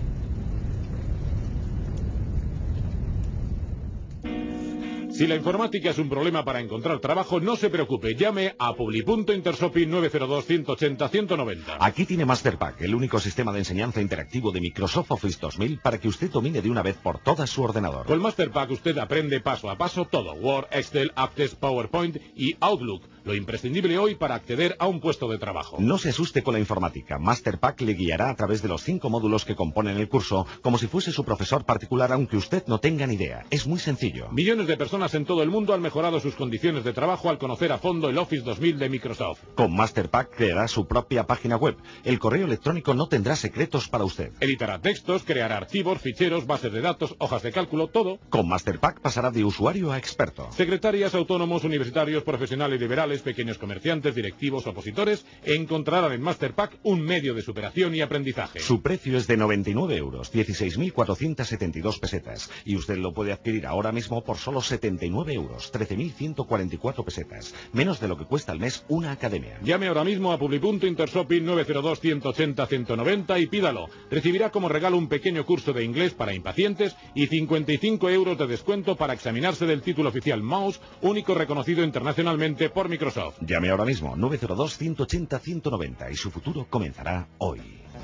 Si la informática es un problema para encontrar trabajo, no se preocupe, llame a Publi.Intershopping 902-180-190. Aquí tiene MasterPack, el único sistema de enseñanza interactivo de Microsoft Office 2000 para que usted domine de una vez por todas su ordenador. Con MasterPack usted aprende paso a paso todo, Word, Excel, Access, PowerPoint y Outlook, lo imprescindible hoy para acceder a un puesto de trabajo. No se asuste con la informática, MasterPack le guiará a través de los 5 módulos que componen el curso, como si fuese su profesor particular, aunque usted no tenga ni idea. Es muy sencillo. Millones de personas en todo el mundo han mejorado sus condiciones de trabajo al conocer a fondo el Office 2000 de Microsoft. Con MasterPack creará su propia página web. El correo electrónico no tendrá secretos para usted. Editará textos, creará archivos, ficheros, bases de datos, hojas de cálculo, todo. Con MasterPack pasará de usuario a experto. Secretarias, autónomos, universitarios, profesionales liberales, pequeños comerciantes, directivos, opositores, encontrarán en MasterPack un medio de superación y aprendizaje. Su precio es de 99 euros, 16.472 pesetas. Y usted lo puede adquirir ahora mismo por solo 79 euros, 13.144 pesetas. Menos de lo que cuesta al mes una academia. Llame ahora mismo a Publi.Intershopping 902-180-190 y pídalo. Recibirá como regalo un pequeño curso de inglés para impacientes y 55 euros de descuento para examinarse del título oficial Mouse, único reconocido internacionalmente por Microsoft. Llame ahora mismo 902-180-190 y su futuro comenzará hoy.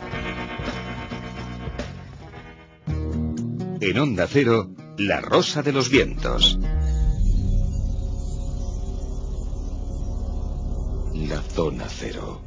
En Onda Cero, La Rosa de los Vientos. La Zona Cero.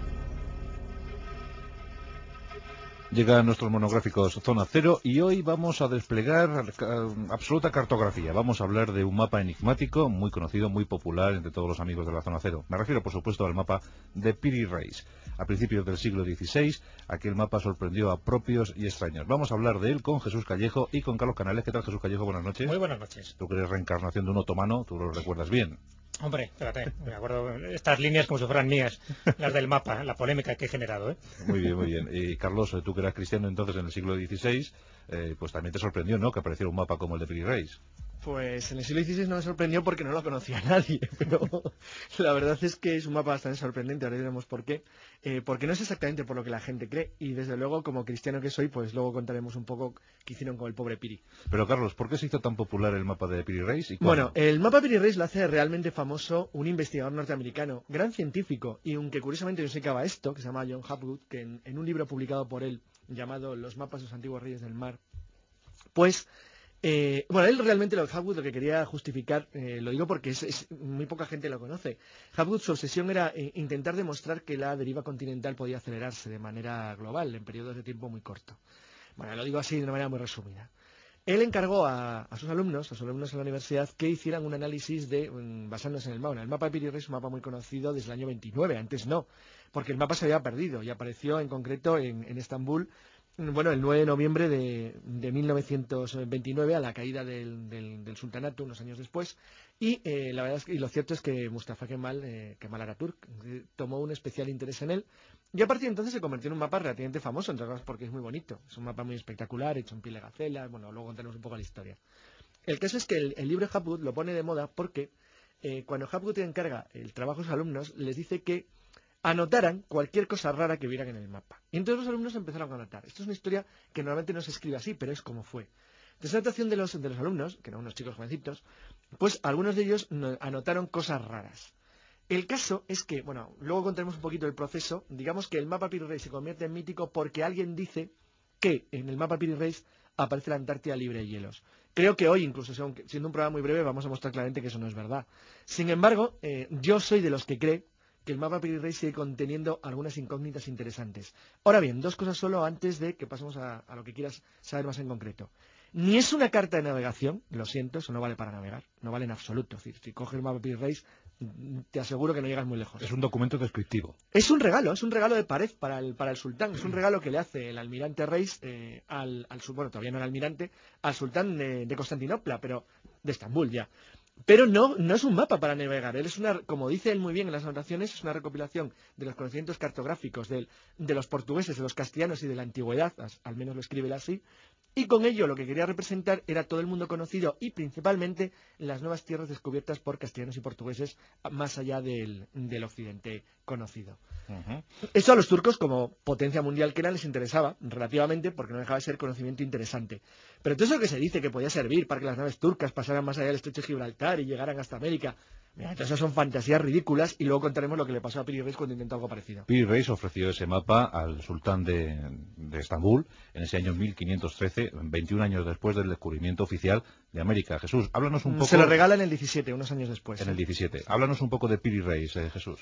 Llegan nuestros monográficos Zona Cero y hoy vamos a desplegar absoluta cartografía. Vamos a hablar de un mapa enigmático muy conocido, muy popular entre todos los amigos de la Zona Cero. Me refiero, por supuesto, al mapa de Piri Reis. A principios del siglo XVI, aquel mapa sorprendió a propios y extraños. Vamos a hablar de él con Jesús Callejo y con Carlos Canales. ¿Qué tal, Jesús Callejo? Buenas noches. Muy buenas noches. Tú que eres reencarnación de un otomano, tú lo recuerdas bien. Hombre, espérate, me acuerdo estas líneas como si fueran mías, las del mapa, la polémica que he generado, ¿eh? Muy bien, muy bien. Y Carlos, tú que eras cristiano entonces en el siglo XVI, pues también te sorprendió, ¿no?, que apareciera un mapa como el de Piri Reis. Pues en el siglo XVI no me sorprendió porque no lo conocía nadie, pero la verdad es que es un mapa bastante sorprendente, ahora diremos por qué. Porque no es exactamente por lo que la gente cree, y desde luego, como cristiano que soy, pues luego contaremos un poco qué hicieron con el pobre Piri. Pero Carlos, ¿por qué se hizo tan popular el mapa de Piri Reis? Bueno, el mapa Piri Reis lo hace realmente famoso un investigador norteamericano, gran científico, y aunque curiosamente no se acaba esto, que se llama John Hapgood, que en un libro publicado por él, llamado Los mapas de los antiguos reyes del mar, pues Bueno, él realmente Hapgood lo que quería justificar, lo digo porque muy poca gente lo conoce. Hapgood, su obsesión era intentar demostrar que la deriva continental podía acelerarse de manera global en periodos de tiempo muy corto. Bueno, lo digo así de una manera muy resumida. Él encargó a sus alumnos en la universidad, que hicieran un análisis basándose en el mapa. El mapa de Piri Reis es un mapa muy conocido desde el año 29, antes no, porque el mapa se había perdido y apareció en concreto en Estambul, bueno, el 9 de noviembre de 1929, a la caída del sultanato, unos años después, y la verdad lo cierto es que Mustafa Kemal Atatürk tomó un especial interés en él, y a partir de entonces se convirtió en un mapa relativamente famoso, entre otras cosas porque es muy bonito. Es un mapa muy espectacular, hecho en piel de gacela. Bueno, luego contaremos un poco la historia. El caso es que el libro de Hapgood lo pone de moda porque cuando Hapgood encarga el trabajo a sus alumnos, les dice que anotaran cualquier cosa rara que vieran en el mapa. Y entonces los alumnos empezaron a anotar. Esto es una historia que normalmente no se escribe así, pero es como fue. Desde la anotación de los alumnos, que eran unos chicos jovencitos, pues algunos de ellos anotaron cosas raras. El caso es que, bueno, luego contaremos un poquito el proceso. Digamos que el mapa Piri Reis se convierte en mítico porque alguien dice que en el mapa Piri Reis aparece la Antártida libre de hielos. Creo que hoy, incluso siendo un programa muy breve, vamos a mostrar claramente que eso no es verdad. Sin embargo, yo soy de los que cree que el mapa Piri Reis sigue conteniendo algunas incógnitas interesantes. Ahora bien, dos cosas solo antes de que pasemos a lo que quieras saber más en concreto. Ni es una carta de navegación, lo siento, eso no vale para navegar, no vale en absoluto. Es decir, si coges el mapa Piri Reis, te aseguro que no llegas muy lejos. Es un documento descriptivo. Es un regalo de pared para el sultán. Es un regalo que le hace el almirante Reis bueno, todavía no el almirante, al sultán de Constantinopla, pero de Estambul ya. Pero no es un mapa para navegar. Él como dice él muy bien en las anotaciones, es una recopilación de los conocimientos cartográficos de los portugueses, de los castellanos y de la antigüedad, al menos lo escribe él así. Y con ello lo que quería representar era todo el mundo conocido y principalmente las nuevas tierras descubiertas por castellanos y portugueses más allá del occidente conocido. Eso a los turcos, como potencia mundial que eran, les interesaba relativamente porque no dejaba de ser conocimiento interesante. Pero todo eso que se dice que podía servir para que las naves turcas pasaran más allá del estrecho de Gibraltar y llegaran hasta América, mira, entonces son fantasías ridículas y luego contaremos lo que le pasó a Piri Reis cuando intentó algo parecido. Piri Reis ofreció ese mapa al sultán de Estambul en ese año 1513, 21 años después del descubrimiento oficial de América. Jesús, háblanos un poco... Se lo regala en el 17, unos años después. En el 17. Háblanos un poco de Piri Reis, Jesús.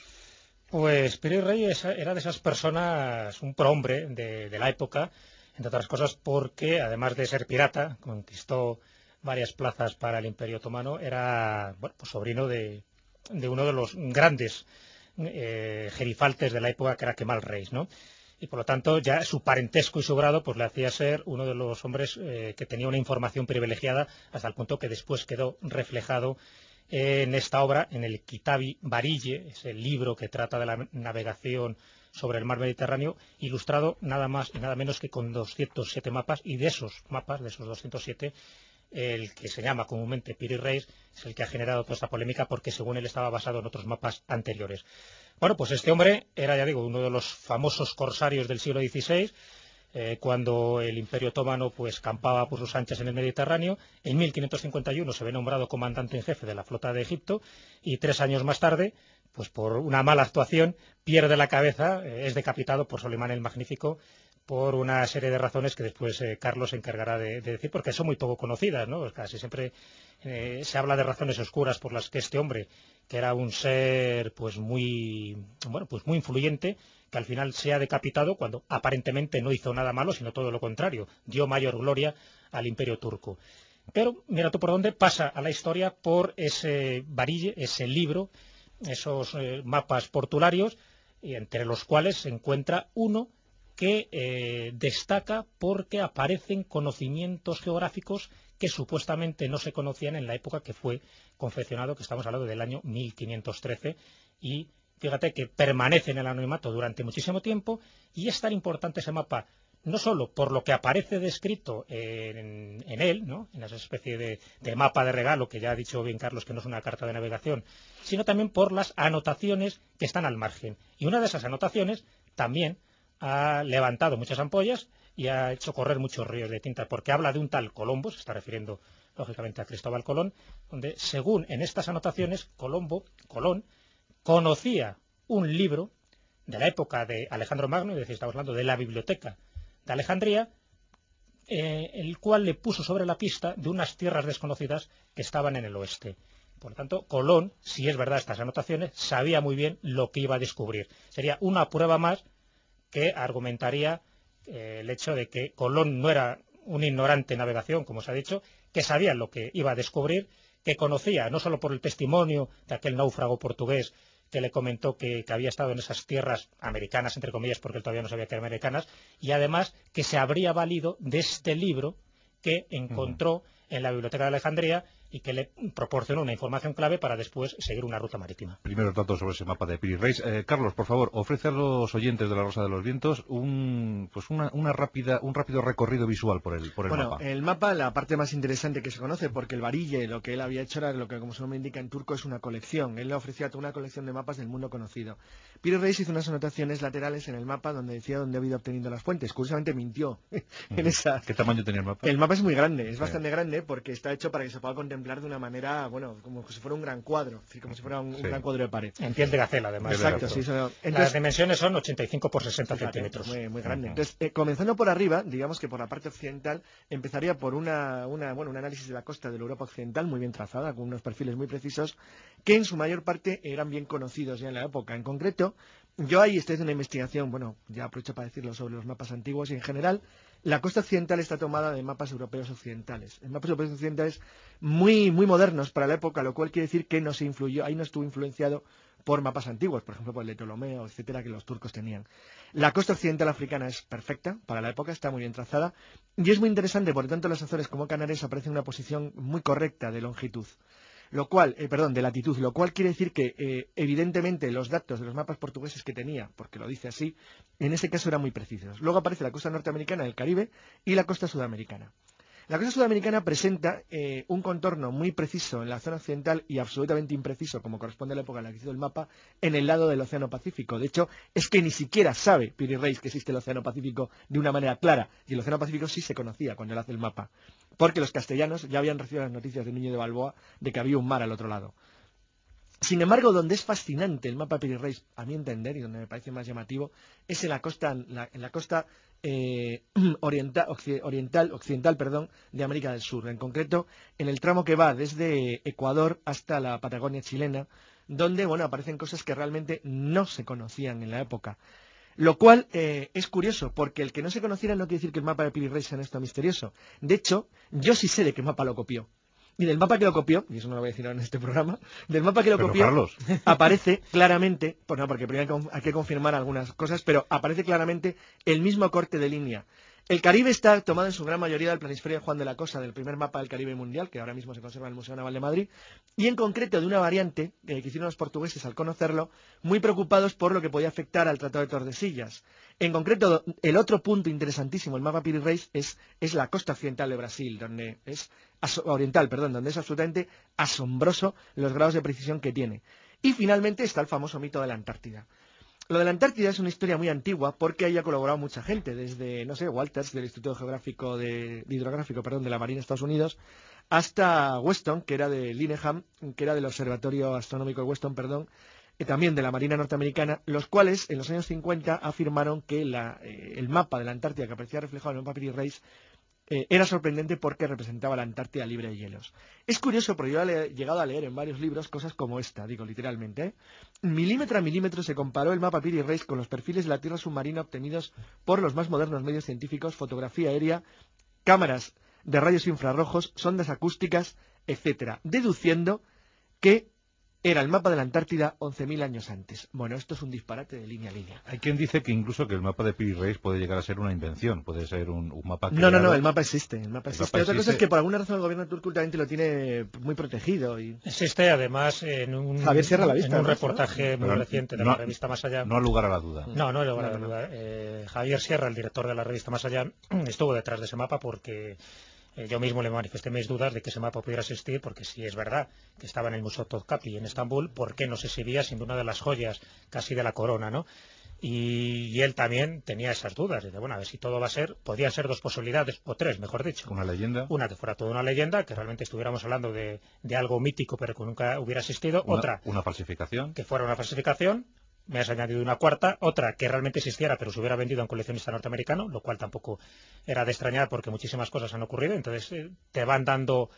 Pues Piri Reis era de esas personas, un prohombre de la época, entre otras cosas porque, además de ser pirata, conquistó varias plazas para el Imperio Otomano, era pues sobrino de uno de los grandes gerifaltes de la época, que era Kemal Reis, ¿no? Y por lo tanto ya su parentesco y su grado pues le hacía ser uno de los hombres que tenía una información privilegiada, hasta el punto que después quedó reflejado en esta obra, en el Kitab-i Bariyye, es el libro que trata de la navegación sobre el mar Mediterráneo, ilustrado nada más y nada menos que con 207 mapas, y de esos mapas, de esos 207, el que se llama comúnmente Piri Reis es el que ha generado toda esta polémica porque según él estaba basado en otros mapas anteriores. Bueno, pues este hombre era, ya digo, uno de los famosos corsarios del siglo XVI, cuando el Imperio Otomano pues campaba por sus anchas en el Mediterráneo. En 1551 se ve nombrado comandante en jefe de la flota de Egipto y 3 años más tarde, pues por una mala actuación, pierde la cabeza, es decapitado por Solimán el Magnífico, por una serie de razones que después Carlos se encargará de decir, porque son muy poco conocidas, ¿no? Casi siempre se habla de razones oscuras por las que este hombre, que era un ser pues muy influyente, que al final sea decapitado cuando aparentemente no hizo nada malo, sino todo lo contrario, dio mayor gloria al Imperio turco. Pero mira tú por dónde pasa a la historia por ese Bariyye, ese libro, esos mapas portuarios, y entre los cuales se encuentra uno que destaca porque aparecen conocimientos geográficos que supuestamente no se conocían en la época que fue confeccionado, que estamos hablando del año 1513, y fíjate que permanece en el anonimato durante muchísimo tiempo, y es tan importante ese mapa no solo por lo que aparece descrito en él, ¿no?, en esa especie de mapa de regalo, que ya ha dicho bien Carlos que no es una carta de navegación, sino también por las anotaciones que están al margen. Y una de esas anotaciones también ha levantado muchas ampollas y ha hecho correr muchos ríos de tinta, porque habla de un tal Colombo, se está refiriendo lógicamente a Cristóbal Colón, donde según en estas anotaciones Colón conocía un libro de la época de Alejandro Magno, es decir, estamos hablando de la biblioteca de Alejandría, el cual le puso sobre la pista de unas tierras desconocidas que estaban en el oeste. Por lo tanto, Colón, si es verdad estas anotaciones, sabía muy bien lo que iba a descubrir. Sería una prueba más que argumentaría el hecho de que Colón no era un ignorante en navegación, como se ha dicho, que sabía lo que iba a descubrir, que conocía, no solo por el testimonio de aquel náufrago portugués que le comentó que había estado en esas tierras americanas, entre comillas, porque él todavía no sabía que eran americanas, y además que se habría valido de este libro que encontró en la Biblioteca de Alejandría y que le proporcionó una información clave para después seguir una ruta marítima. Primeros datos sobre ese mapa de Piri Reis. Carlos, por favor, ofrece a los oyentes de La Rosa de los Vientos un rápido recorrido visual por el mapa. Bueno, el mapa, la parte más interesante que se conoce, porque el Barille, lo que él había hecho era lo que, como su nombre indica en turco, es una colección. Él le ofrecía toda una colección de mapas del mundo conocido. Piri Reis hizo unas anotaciones laterales en el mapa donde decía dónde había obtenido las fuentes. Curiosamente mintió en esa. ¿Qué tamaño tenía el mapa? El mapa es muy grande, es bastante grande porque está hecho para que se pueda contemplar de una manera, bueno, como si fuera un gran cuadro, es decir, como si fuera un gran cuadro de pared. En piel de gacela, además. Exacto, sí. Entonces, las dimensiones son 85 por 60 centímetros. Muy grande. Entonces, comenzando por arriba, digamos que por la parte occidental, empezaría por un análisis de la costa de la Europa occidental, muy bien trazada, con unos perfiles muy precisos, que en su mayor parte eran bien conocidos ya en la época. En concreto, yo ahí estoy haciendo una investigación, bueno, ya aprovecho para decirlo sobre los mapas antiguos y en general, la costa occidental está tomada de mapas europeos occidentales. En mapas europeos occidentales muy modernos para la época, lo cual quiere decir que no se influyó, ahí no estuvo influenciado por mapas antiguos, por ejemplo por el de Ptolomeo, etcétera, que los turcos tenían. La costa occidental africana es perfecta para la época, está muy bien trazada y es muy interesante, por tanto las Azores como Canarias aparecen en una posición muy correcta de longitud. De latitud, lo cual quiere decir que evidentemente los datos de los mapas portugueses que tenía, porque lo dice así, en ese caso eran muy precisos. Luego aparece la costa norteamericana del Caribe y la costa sudamericana. La costa sudamericana presenta un contorno muy preciso en la zona occidental y absolutamente impreciso, como corresponde a la época en la que hizo el mapa, en el lado del Océano Pacífico. De hecho, es que ni siquiera sabe Piri Reis que existe el Océano Pacífico de una manera clara, y el Océano Pacífico sí se conocía cuando él hace el mapa, porque los castellanos ya habían recibido las noticias de Núñez de Balboa de que había un mar al otro lado. Sin embargo, donde es fascinante el mapa Piri Reis, a mi entender, y donde me parece más llamativo, es en la costa occidental de América del Sur, en concreto en el tramo que va desde Ecuador hasta la Patagonia chilena, donde aparecen cosas que realmente no se conocían en la época. Lo cual es curioso, porque el que no se conociera no quiere decir que el mapa de Piri Reis sea esto misterioso. De hecho, yo sí sé de qué mapa lo copió. Y del mapa que lo copió, y eso no lo voy a decir ahora en este programa, del mapa que lo copió, Carlos, aparece claramente, porque primero hay que confirmar algunas cosas, pero aparece claramente el mismo corte de línea. El Caribe está tomado en su gran mayoría del planisferio de Juan de la Cosa, del primer mapa del Caribe mundial, que ahora mismo se conserva en el Museo Naval de Madrid, y en concreto de una variante que hicieron los portugueses al conocerlo, muy preocupados por lo que podía afectar al Tratado de Tordesillas. En concreto, el otro punto interesantísimo del mapa Piri Reis es la costa occidental de Brasil, donde es absolutamente asombroso los grados de precisión que tiene. Y finalmente está el famoso mito de la Antártida. Lo de la Antártida es una historia muy antigua porque ahí ha colaborado mucha gente, desde, Walters, del Instituto Hidrográfico de la Marina de Estados Unidos, hasta Weston, que era de Linehan, que era del Observatorio Astronómico de Weston, también de la Marina norteamericana, los cuales en los años 50 afirmaron que el mapa de la Antártida que aparecía reflejado en el mapa Piri Reis era sorprendente porque representaba la Antártida libre de hielos. Es curioso porque yo he llegado a leer en varios libros cosas como esta, digo literalmente. Milímetro a milímetro se comparó el mapa Piri Reis con los perfiles de la Tierra submarina obtenidos por los más modernos medios científicos, fotografía aérea, cámaras de rayos infrarrojos, sondas acústicas, etcétera, deduciendo que era el mapa de la Antártida 11.000 años antes. Bueno, esto es un disparate de línea a línea. Hay quien dice que incluso que el mapa de Piri Reis puede llegar a ser una invención, puede ser un mapa creado. No, el mapa existe. Otra cosa es que por alguna razón el gobierno turco últimamente lo tiene muy protegido. Existe además en un reportaje muy reciente de la revista Más Allá. No ha lugar a la duda. No hay lugar a la duda. Javier Sierra, el director de la revista Más Allá, estuvo detrás de ese mapa porque yo mismo le manifesté mis dudas de que ese mapa pudiera existir, porque si es verdad que estaba en el Museo Topkapi en Estambul, ¿por qué no se exhibía siendo una de las joyas casi de la corona, ¿no? Y él también tenía esas dudas. Dice, bueno, a ver si todo va a ser, podrían ser dos posibilidades, o tres, mejor dicho. ¿Una leyenda? Una que fuera toda una leyenda, que realmente estuviéramos hablando de algo mítico, pero que nunca hubiera existido. Otra, una falsificación. Que fuera una falsificación. me has añadido una cuarta, otra que realmente existiera pero se hubiera vendido a un coleccionista norteamericano, lo cual tampoco era de extrañar porque muchísimas cosas han ocurrido. Entonces te van dando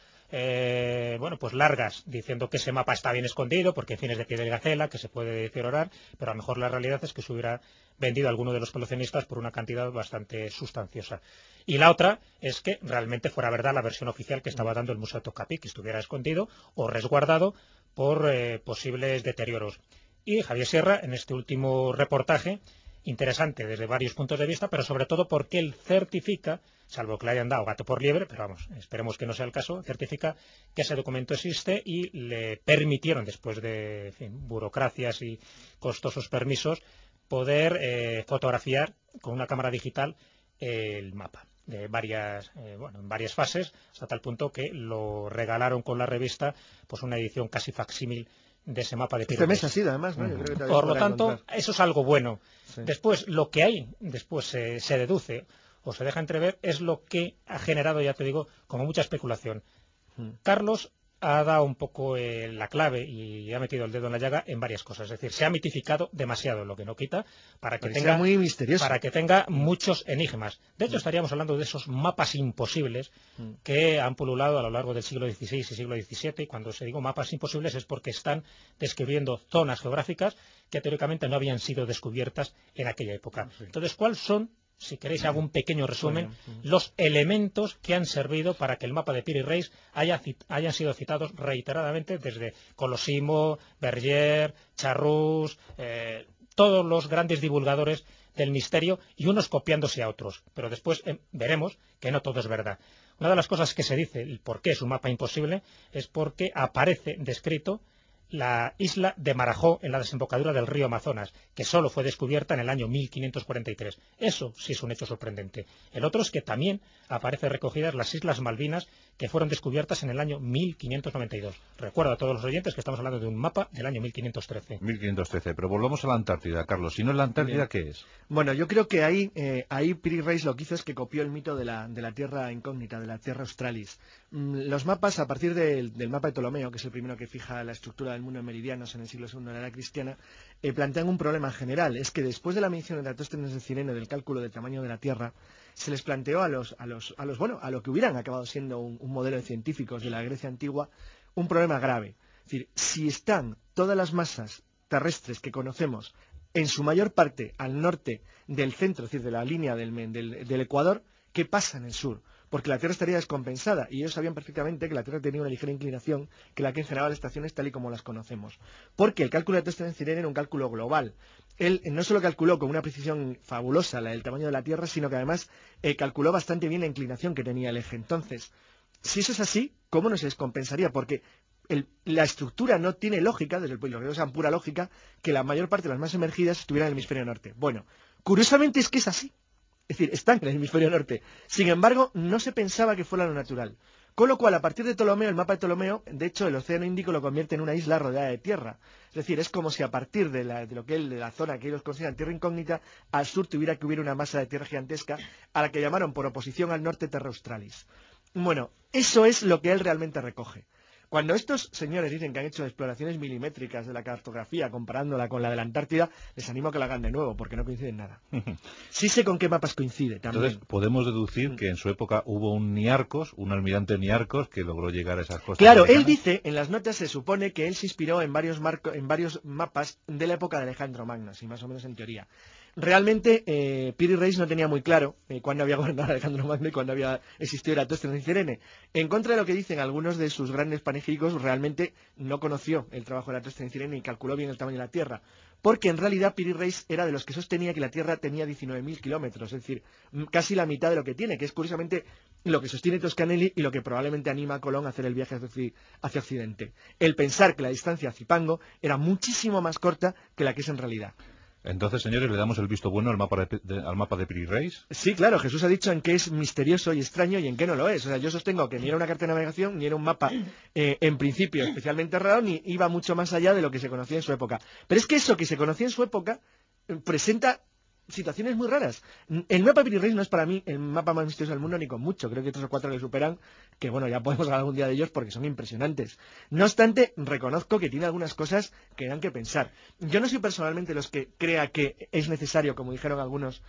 pues largas diciendo que ese mapa está bien escondido porque en fin es de piedra y gacela, que se puede deteriorar, pero a lo mejor la realidad es que se hubiera vendido a alguno de los coleccionistas por una cantidad bastante sustanciosa. Y la otra es que realmente fuera verdad la versión oficial que estaba dando el Museo Tokapi, que estuviera escondido o resguardado por posibles deterioros. Y Javier Sierra, en este último reportaje, interesante desde varios puntos de vista, pero sobre todo porque él certifica, salvo que le hayan dado gato por liebre, pero vamos, esperemos que no sea el caso, certifica que ese documento existe y le permitieron, después de en fin, burocracias y costosos permisos, poder fotografiar con una cámara digital el mapa de en varias fases, hasta tal punto que lo regalaron con la revista, pues una edición casi facsímil de ese mapa de Piri Reis. Este mes ha sido, además, ¿no? Yo creo que todavía Por se lo podrá tanto, encontrar. eso es algo bueno. Sí. Después, lo que hay, después se deduce o se deja entrever, es lo que ha generado, ya te digo, como mucha especulación. Carlos ha dado un poco la clave y ha metido el dedo en la llaga en varias cosas. Es decir, se ha mitificado demasiado, lo que no quita, para que sea muy misterioso. para que tenga muchos enigmas. De hecho, estaríamos hablando de esos mapas imposibles que han pululado a lo largo del siglo XVI y siglo XVII. Y cuando se digo mapas imposibles es porque están describiendo zonas geográficas que teóricamente no habían sido descubiertas en aquella época. Entonces, ¿cuáles son? Si queréis hago un pequeño resumen, los elementos que han servido para que el mapa de Piri Reis hayan sido citados reiteradamente desde Colosimo, Berger, Charrús, todos los grandes divulgadores del misterio y unos copiándose a otros. Pero después veremos que no todo es verdad. Una de las cosas que se dice, el por qué es un mapa imposible, es porque aparece descrito la isla de Marajó en la desembocadura del río Amazonas, que solo fue descubierta en el año 1543. Eso sí es un hecho sorprendente. El otro es que también aparecen recogidas las Islas Malvinas, que fueron descubiertas en el año 1592. Recuerdo a todos los oyentes que estamos hablando de un mapa del año 1513. 1513, pero volvamos a la Antártida, Carlos. Si no es la Antártida, ¿qué es? Bueno, yo creo que ahí Piri Reis lo que hizo es que copió el mito de la Tierra incógnita, de la Tierra Australis. Los mapas, a partir del mapa de Ptolomeo, que es el primero que fija la estructura del mundo en meridianos en el siglo II de la era cristiana, plantean un problema general. Es que después de la medición de Eratóstenes de Cirene del cálculo del tamaño de la Tierra, se les planteó a lo que hubieran acabado siendo un modelo de científicos de la Grecia antigua, un problema grave. Es decir, si están todas las masas terrestres que conocemos en su mayor parte al norte del centro, es decir, de la línea del Ecuador, ¿qué pasa en el sur? Porque la Tierra estaría descompensada y ellos sabían perfectamente que la Tierra tenía una ligera inclinación que la que generaba las estaciones tal y como las conocemos. Porque el cálculo de Eratóstenes de Cirene era un cálculo global. Él no solo calculó con una precisión fabulosa el tamaño de la Tierra, sino que además calculó bastante bien la inclinación que tenía el eje. Entonces, si eso es así, ¿cómo no se descompensaría? Porque la estructura no tiene lógica, desde el punto de vista pura lógica, que la mayor parte de las más emergidas estuvieran en el hemisferio norte. Bueno, curiosamente es que es así. Es decir, están en el hemisferio norte. Sin embargo, no se pensaba que fuera lo natural. Con lo cual, a partir de Ptolomeo, el mapa de Ptolomeo, de hecho, el Océano Índico lo convierte en una isla rodeada de tierra. Es decir, es como si a partir de la zona que ellos consideran tierra incógnita, al sur tuviera que hubiera una masa de tierra gigantesca, a la que llamaron por oposición al norte Terra Australis. Bueno, eso es lo que él realmente recoge. Cuando estos señores dicen que han hecho exploraciones milimétricas de la cartografía comparándola con la de la Antártida, les animo a que la hagan de nuevo, porque no coinciden nada. Sí sé con qué mapas coincide también. Entonces, podemos deducir que en su época hubo un Niarcos, un almirante Niarcos, que logró llegar a esas costas. Claro, americanas. él dice, en las notas se supone que él se inspiró en varios mapas de la época de Alejandro Magno, así más o menos en teoría. Realmente, Piri Reis no tenía muy claro cuándo había gobernado Alejandro Magno y cuándo había existido Eratóstenes y Cirene. En contra de lo que dicen algunos de sus grandes panegíricos, realmente no conoció el trabajo de Eratóstenes y Cirene y calculó bien el tamaño de la Tierra. Porque en realidad Piri Reis era de los que sostenía que la Tierra tenía 19.000 kilómetros, es decir, casi la mitad de lo que tiene, que es curiosamente lo que sostiene Toscanelli y lo que probablemente anima a Colón a hacer el viaje hacia Occidente. El pensar que la distancia a Zipango era muchísimo más corta que la que es en realidad. Entonces, señores, ¿le damos el visto bueno al mapa de Piri Reis? Sí, claro, Jesús ha dicho en qué es misterioso y extraño y en qué no lo es. O sea, yo sostengo que ni era una carta de navegación, ni era un mapa en principio especialmente raro, ni iba mucho más allá de lo que se conocía en su época. Pero es que eso que se conocía en su época presenta situaciones muy raras. El mapa Piri Reis no es para mí el mapa más misterioso del mundo ni con mucho. Creo que 3 o 4 le superan, que bueno, ya podemos hablar algún día de ellos porque son impresionantes. No obstante, reconozco que tiene algunas cosas que dan que pensar. Yo no soy personalmente los que crea que es necesario, como dijeron algunos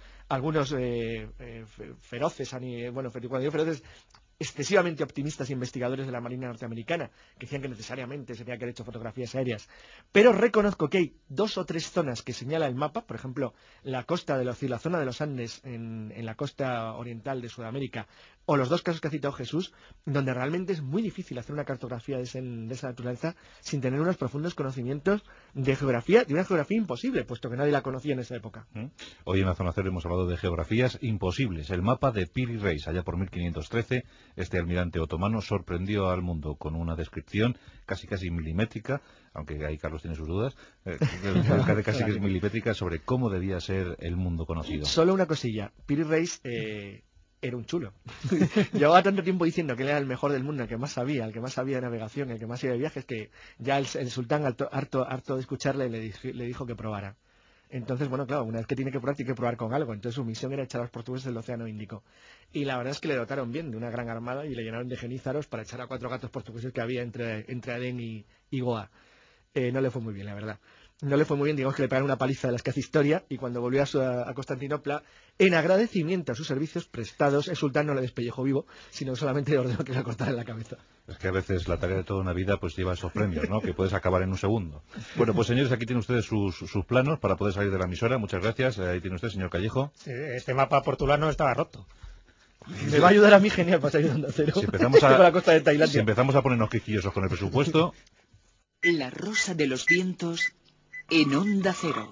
feroces, cuando digo feroces, excesivamente optimistas investigadores de la Marina norteamericana, que decían que necesariamente se tenía que haber hecho fotografías aéreas. Pero reconozco que hay 2 o 3 zonas que señala el mapa, por ejemplo, la zona de los Andes en la costa oriental de Sudamérica, o los 2 casos que ha citado Jesús, donde realmente es muy difícil hacer una cartografía de esa naturaleza sin tener unos profundos conocimientos de geografía, de una geografía imposible, puesto que nadie la conocía en esa época. Hoy en la Zona Cero hemos hablado de geografías imposibles. El mapa de Piri Reis, allá por 1513, este almirante otomano sorprendió al mundo con una descripción casi milimétrica, aunque ahí Carlos tiene sus dudas, casi que es milimétrica sobre cómo debía ser el mundo conocido. Solo una cosilla, Piri Reis era un chulo. Llevaba tanto tiempo diciendo que él era el mejor del mundo, el que más sabía de navegación, el que más iba de viajes, que ya el sultán, harto de escucharle, le dijo que probara. Entonces, bueno, claro, una vez que tiene que probar con algo. Entonces su misión era echar a los portugueses del Océano Índico. Y la verdad es que le dotaron bien de una gran armada y le llenaron de genízaros para echar a 4 gatos portugueses que había entre Adén y Goa. No le fue muy bien, la verdad. No le fue muy bien, digamos que le pegaron una paliza de las que hace historia, y cuando volvió a Constantinopla, en agradecimiento a sus servicios prestados, el sultán no le despellejó vivo, sino solamente le ordenó que le cortaran la cabeza. Es que a veces la tarea de toda una vida pues lleva esos premios, ¿no? Que puedes acabar en un segundo. Bueno, pues señores, aquí tienen ustedes sus planos para poder salir de la emisora. Muchas gracias. Ahí tiene usted, señor Callejo. Sí, este mapa portulano estaba roto. Me va a ayudar a mí, genial, para salir de Onda Cero. Si empezamos a, la costa de Tailandia. Si empezamos a ponernos quisquillosos con el presupuesto... La Rosa de los Vientos en Onda Cero.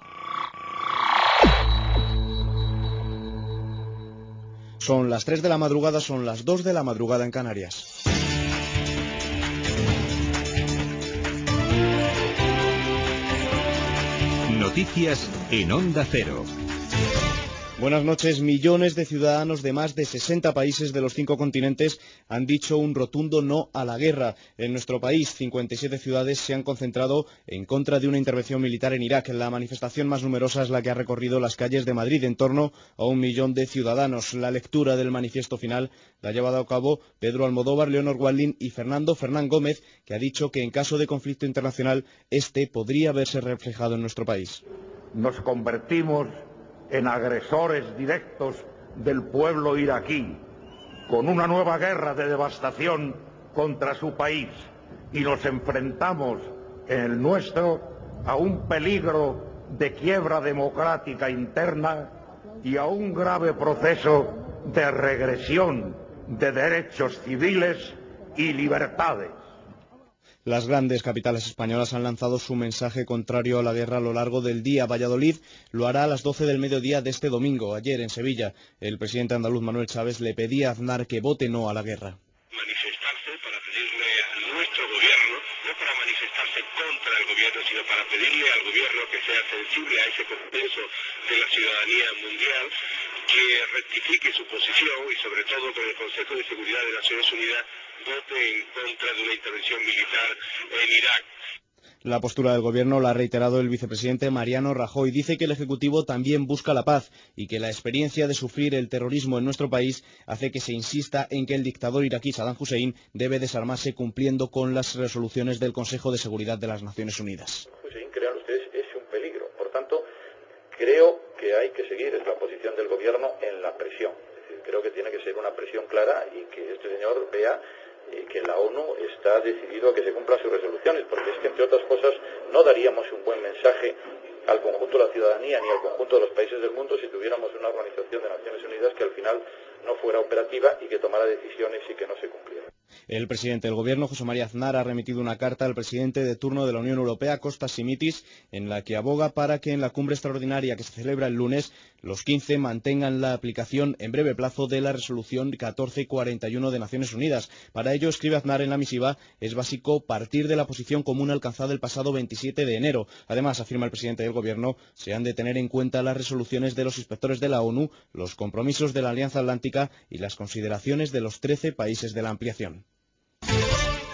Son las 3 de la madrugada, son las 2 de la madrugada en Canarias. Noticias en Onda Cero. Buenas noches. Millones de ciudadanos de más de 60 países de los 5 continentes han dicho un rotundo no a la guerra. En nuestro país, 57 ciudades se han concentrado en contra de una intervención militar en Irak. La manifestación más numerosa es la que ha recorrido las calles de Madrid, en torno a 1 millón de ciudadanos. La lectura del manifiesto final la ha llevado a cabo Pedro Almodóvar, Leonor Walding y Fernán Gómez, que ha dicho que en caso de conflicto internacional, este podría verse reflejado en nuestro país. Nos convertimos en agresores directos del pueblo iraquí, con una nueva guerra de devastación contra su país, y nos enfrentamos en el nuestro a un peligro de quiebra democrática interna y a un grave proceso de regresión de derechos civiles y libertades. Las grandes capitales españolas han lanzado su mensaje contrario a la guerra a lo largo del día. Valladolid lo hará a las 12 del mediodía de este domingo. Ayer, en Sevilla, el presidente andaluz Manuel Chávez le pedía a Aznar que vote no a la guerra. Manifestarse para pedirle a nuestro gobierno, no para manifestarse contra el gobierno, sino para pedirle al gobierno que sea sensible a ese consenso de la ciudadanía mundial, que rectifique su posición y sobre todo con el Consejo de Seguridad de Naciones Unidas vote en contra de una intervención militar en Irak. La postura del gobierno la ha reiterado el vicepresidente Mariano Rajoy. Dice que el Ejecutivo también busca la paz y que la experiencia de sufrir el terrorismo en nuestro país hace que se insista en que el dictador iraquí Saddam Hussein debe desarmarse cumpliendo con las resoluciones del Consejo de Seguridad de las Naciones Unidas. Hussein, crean ustedes, es un peligro. Por tanto, creo que hay que seguir la posición del gobierno en la presión. Es decir, creo que tiene que ser una presión clara y que este señor vea que la ONU está decidido a que se cumplan sus resoluciones, porque es que, entre otras cosas, no daríamos un buen mensaje al conjunto de la ciudadanía ni al conjunto de los países del mundo si tuviéramos una organización de Naciones Unidas que al final no fuera operativa y que tomara decisiones y que no se cumplieran. El presidente del gobierno, José María Aznar, ha remitido una carta al presidente de turno de la Unión Europea, Kostas Simitis, en la que aboga para que en la cumbre extraordinaria que se celebra el lunes, los 15 mantengan la aplicación en breve plazo de la resolución 1441 de Naciones Unidas. Para ello, escribe Aznar en la misiva, es básico partir de la posición común alcanzada el pasado 27 de enero. Además, afirma el presidente del gobierno, se han de tener en cuenta las resoluciones de los inspectores de la ONU, los compromisos de la Alianza Atlántica y las consideraciones de los 13 países de la ampliación.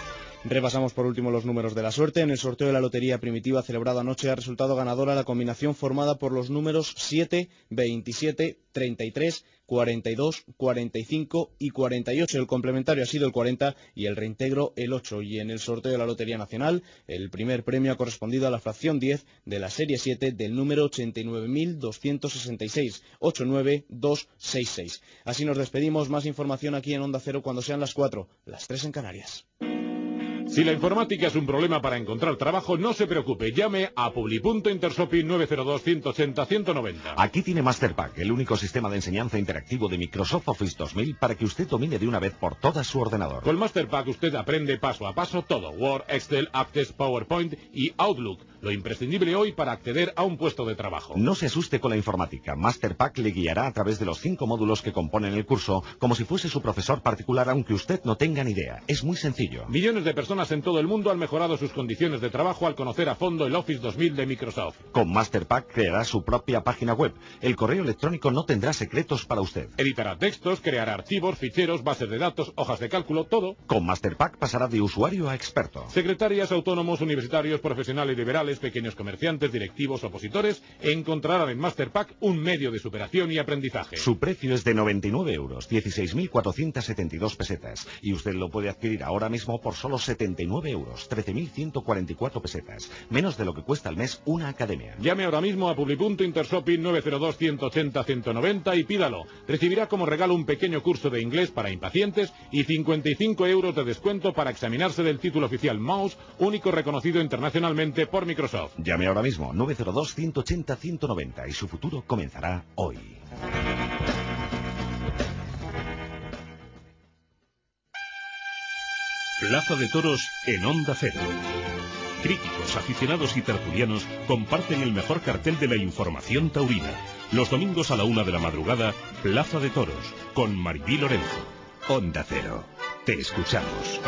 Repasamos por último los números de la suerte. En el sorteo de la Lotería Primitiva celebrado anoche ha resultado ganadora la combinación formada por los números 7, 27, 33, 42, 45 y 48. El complementario ha sido el 40 y el reintegro el 8. Y en el sorteo de la Lotería Nacional, el primer premio ha correspondido a la fracción 10 de la serie 7 del número 89.266, 89266. Así nos despedimos. Más información aquí en Onda Cero cuando sean las 4, las 3 en Canarias. Si la informática es un problema para encontrar trabajo, no se preocupe, llame a Publi.Intershopping 902-180-190. Aquí tiene Masterpack, el único sistema de enseñanza interactivo de Microsoft Office 2000 para que usted domine de una vez por todas su ordenador. Con Masterpack usted aprende paso a paso todo, Word, Excel, Access, PowerPoint y Outlook, lo imprescindible hoy para acceder a un puesto de trabajo. No se asuste con la informática, Masterpack le guiará a través de los 5 módulos que componen el curso, como si fuese su profesor particular, aunque usted no tenga ni idea. Es muy sencillo. Millones de personas en todo el mundo han mejorado sus condiciones de trabajo al conocer a fondo el Office 2000 de Microsoft. Con Masterpack creará su propia página web. El correo electrónico no tendrá secretos para usted. Editará textos, creará archivos, ficheros, bases de datos, hojas de cálculo, todo. Con Masterpack pasará de usuario a experto. Secretarias, autónomos, universitarios, profesionales liberales, pequeños comerciantes, directivos, opositores, encontrarán en Masterpack un medio de superación y aprendizaje. Su precio es de 99 euros, 16.472 pesetas. Y usted lo puede adquirir ahora mismo por solo 79 euros, 13.144 pesetas. Menos de lo que cuesta al mes una academia. Llame ahora mismo a Publi.Intershopping 902-180-190 y pídalo. Recibirá como regalo un pequeño curso de inglés para impacientes y 55 euros de descuento para examinarse del título oficial Mouse, único reconocido internacionalmente por Microsoft. Llame ahora mismo 902-180-190 y su futuro comenzará hoy. Plaza de Toros en Onda Cero. Críticos, aficionados y tertulianos comparten el mejor cartel de la información taurina. Los domingos a la 1 de la madrugada, Plaza de Toros, con Maribí Lorenzo. Onda Cero. Te escuchamos.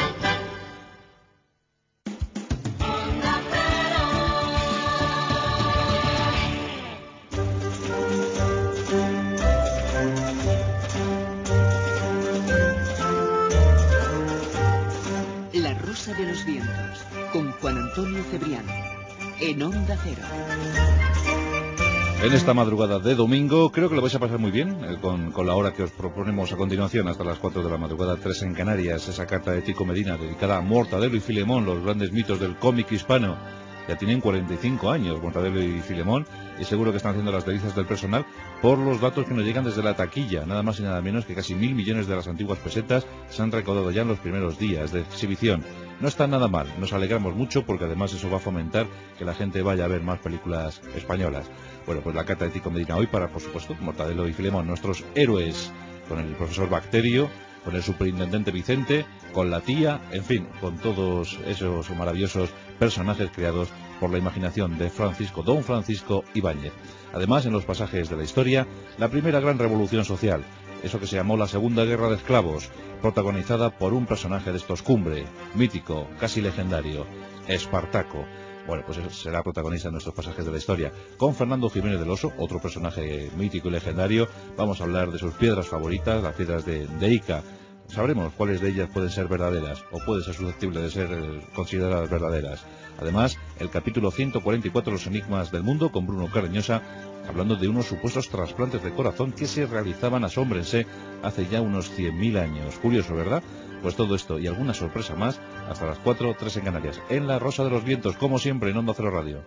La Rosa de los Vientos, con Juan Antonio Cebrián, en Onda Cero. En esta madrugada de domingo, creo que lo vais a pasar muy bien con la hora que os proponemos a continuación, hasta las 4 de la madrugada, 3 en Canarias, esa carta de Tico Medina dedicada a Mortadelo y Filemón, los grandes mitos del cómic hispano. Ya tienen 45 años, Mortadelo y Filemón, y seguro que están haciendo las delicias del personal por los datos que nos llegan desde la taquilla. Nada más y nada menos que casi 1.000 millones de las antiguas pesetas se han recaudado ya en los primeros días de exhibición. No está nada mal, nos alegramos mucho porque además eso va a fomentar que la gente vaya a ver más películas españolas. Bueno, pues la carta de Tico Medina hoy para, por supuesto, Mortadelo y Filemón, nuestros héroes, con el profesor Bacterio, con el superintendente Vicente, con la tía, en fin, con todos esos maravillosos personajes creados por la imaginación de Don Francisco Ibáñez. Además, en los pasajes de la historia, la primera gran revolución social, eso que se llamó la Segunda Guerra de Esclavos, protagonizada por un personaje de estos cumbre, mítico, casi legendario, Espartaco. Bueno, pues será protagonista en nuestros pasajes de la historia. Con Fernando Jiménez del Oso, otro personaje mítico y legendario, vamos a hablar de sus piedras favoritas, las piedras de Ica. Sabremos cuáles de ellas pueden ser verdaderas o pueden ser susceptibles de ser consideradas verdaderas. Además, el capítulo 144 de los enigmas del mundo con Bruno Cardeñosa, hablando de unos supuestos trasplantes de corazón que se realizaban, asómbrense, hace ya unos 100.000 años. Curioso, ¿verdad? Pues todo esto y alguna sorpresa más hasta las 4, 3 en Canarias, en La Rosa de los Vientos, como siempre, en Onda Cero Radio.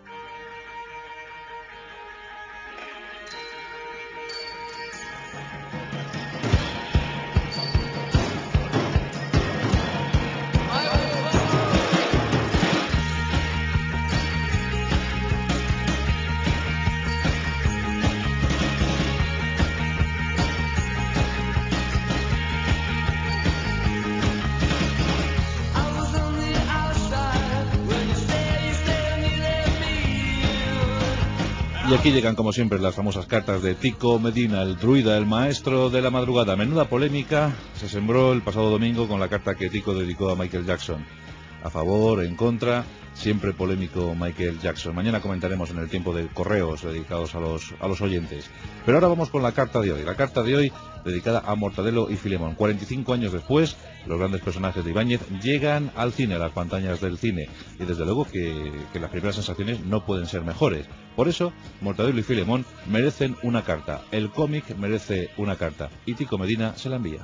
Y aquí llegan, como siempre, las famosas cartas de Tico Medina, el druida, el maestro de la madrugada. Menuda polémica se sembró el pasado domingo con la carta que Tico dedicó a Michael Jackson. a favor, en contra, siempre polémico Michael Jackson. Mañana comentaremos en el tiempo de correos dedicados a los oyentes. Pero ahora vamos con la carta de hoy. La carta de hoy dedicada a Mortadelo y Filemón. 45 años después, los grandes personajes de Ibáñez llegan al cine, a las pantallas del cine. Y desde luego que las primeras sensaciones no pueden ser mejores. Por eso, Mortadelo y Filemón merecen una carta. El cómic merece una carta. Y Tico Medina se la envía.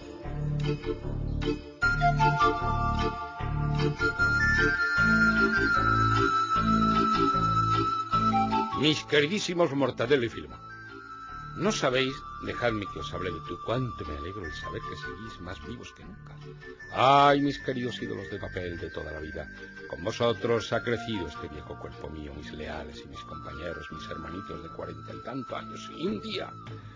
Mis queridísimos Mortadelo y Filemón, no sabéis, dejadme que os hable de tú, cuánto me alegro de saber que seguís más vivos que nunca. Ay, mis queridos ídolos de papel de toda la vida, con vosotros ha crecido este viejo cuerpo mío, mis leales y mis compañeros, mis hermanitos de 40 y tantos años y un día.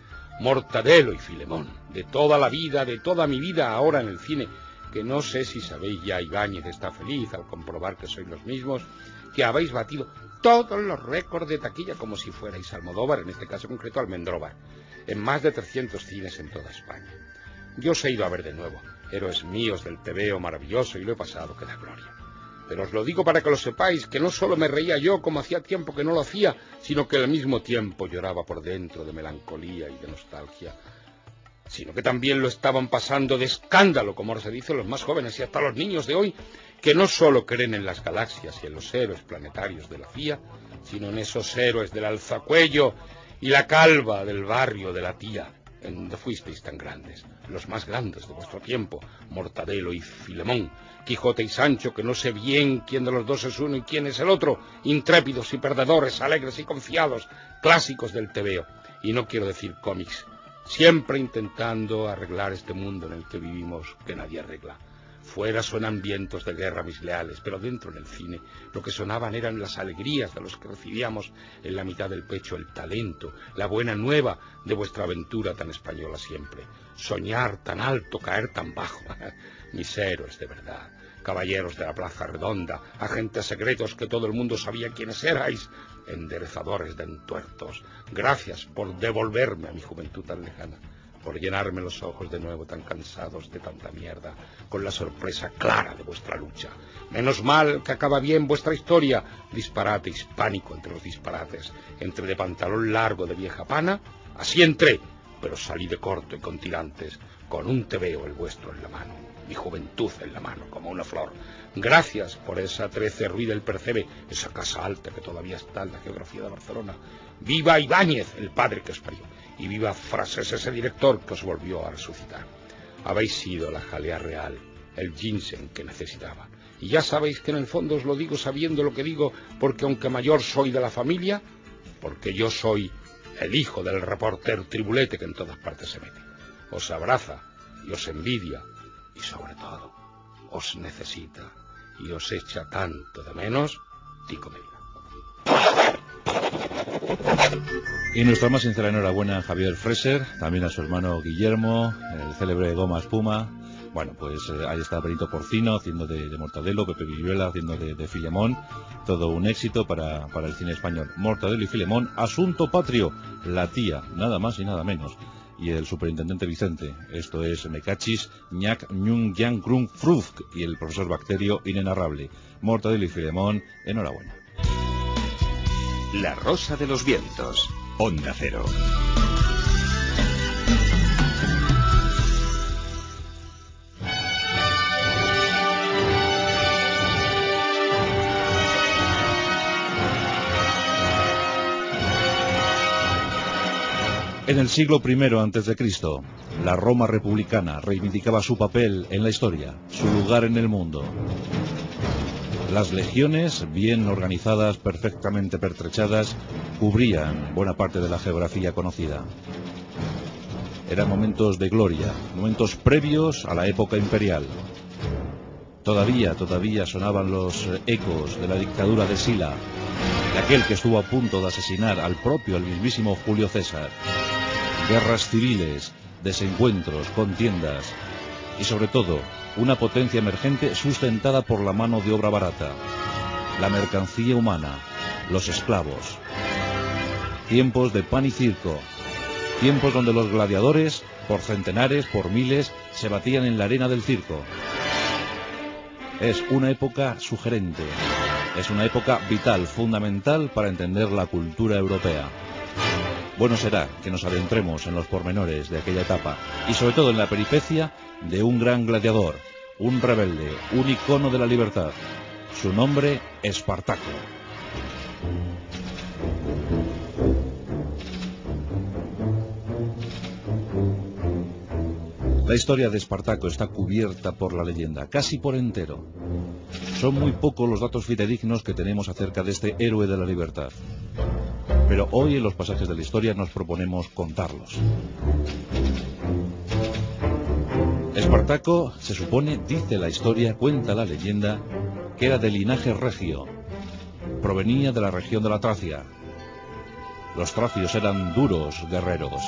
Mortadelo y Filemón, de toda la vida, de toda mi vida ahora en el cine, que no sé si sabéis ya, Ibáñez está feliz al comprobar que sois los mismos, que habéis batido todos los récords de taquilla como si fuerais Almodóvar, en este caso concreto Almendróvar, en más de 300 cines en toda España. Yo os he ido a ver de nuevo, héroes míos del tebeo maravilloso, y lo he pasado que da gloria. Pero os lo digo para que lo sepáis, que no solo me reía yo como hacía tiempo que no lo hacía, sino que al mismo tiempo lloraba por dentro de melancolía y de nostalgia, sino que también lo estaban pasando de escándalo, como ahora se dice, los más jóvenes y hasta los niños de hoy, que no solo creen en las galaxias y en los héroes planetarios de la CIA, sino en esos héroes del Alzacuello y la Calva del barrio de la Tía, en donde fuisteis tan grandes, los más grandes de vuestro tiempo, Mortadelo y Filemón, Quijote y Sancho, que no sé bien quién de los dos es uno y quién es el otro, intrépidos y perdedores, alegres y confiados, clásicos del tebeo, y no quiero decir cómics, siempre intentando arreglar este mundo en el que vivimos, que nadie arregla. Fuera suenan vientos de guerra, mis leales, pero dentro en el cine lo que sonaban eran las alegrías de los que recibíamos en la mitad del pecho el talento, la buena nueva de vuestra aventura tan española siempre. Soñar tan alto, caer tan bajo. Mis héroes de verdad, caballeros de la Plaza Redonda, agentes secretos que todo el mundo sabía quiénes erais, enderezadores de entuertos. Gracias por devolverme a mi juventud tan lejana, por llenarme los ojos de nuevo tan cansados de tanta mierda, con la sorpresa clara de vuestra lucha. Menos mal que acaba bien vuestra historia, disparate hispánico entre los disparates, entre de pantalón largo de vieja pana, así entré, pero salí de corto y con tirantes, con un tebeo el vuestro en la mano, mi juventud en la mano, como una flor. Gracias por esa 13 Ruiz del Percebe, esa casa alta que todavía está en la geografía de Barcelona. ¡Viva Ibáñez, el padre que os parió! Y viva Frases, ese director que os volvió a resucitar. Habéis sido la jalea real, el ginseng que necesitaba. Y ya sabéis que en el fondo os lo digo sabiendo lo que digo, porque aunque mayor soy de la familia, porque yo soy el hijo del reportero tribulete que en todas partes se mete. Os abraza y os envidia y sobre todo os necesita y os echa tanto de menos, Tico Medina. Y nuestra más sincera enhorabuena a Javier Freser, también a su hermano Guillermo, el célebre Goma Espuma. Bueno, pues ahí está Benito Porcino haciendo de Mortadelo, Pepe Villuela haciendo de Filemón. Todo un éxito para el cine español. Mortadelo y Filemón, asunto patrio, la tía, nada más y nada menos. Y el superintendente Vicente, esto es Mecachis, Ñac, Ñung, Yang, Krung, Frufk, y el profesor Bacterio, inenarrable. Mortadelo y Filemón, enhorabuena. La Rosa de los Vientos. Onda Cero. En el siglo I a.C., la Roma republicana reivindicaba su papel en la historia, su lugar en el mundo. Las legiones, bien organizadas, perfectamente pertrechadas, cubrían buena parte de la geografía conocida. Eran momentos de gloria, momentos previos a la época imperial. Todavía sonaban los ecos de la dictadura de Sila, de aquel que estuvo a punto de asesinar al mismísimo Julio César. Guerras civiles, desencuentros, contiendas y sobre todo una potencia emergente sustentada por la mano de obra barata, la mercancía humana, los esclavos. Tiempos de pan y circo, tiempos donde los gladiadores, por centenares, por miles, se batían en la arena del circo. Es una época sugerente, es una época vital, fundamental para entender la cultura europea. Bueno será que nos adentremos en los pormenores de aquella etapa y sobre todo en la peripecia de un gran gladiador, un rebelde, un icono de la libertad. Su nombre, Espartaco. La historia de Espartaco está cubierta por la leyenda, casi por entero. Son muy pocos los datos fidedignos que tenemos acerca de este héroe de la libertad. Pero hoy en los pasajes de la historia nos proponemos contarlos. Espartaco, se supone, dice la historia, cuenta la leyenda, que era de linaje regio. Provenía de la región de la Tracia. Los tracios eran duros guerreros.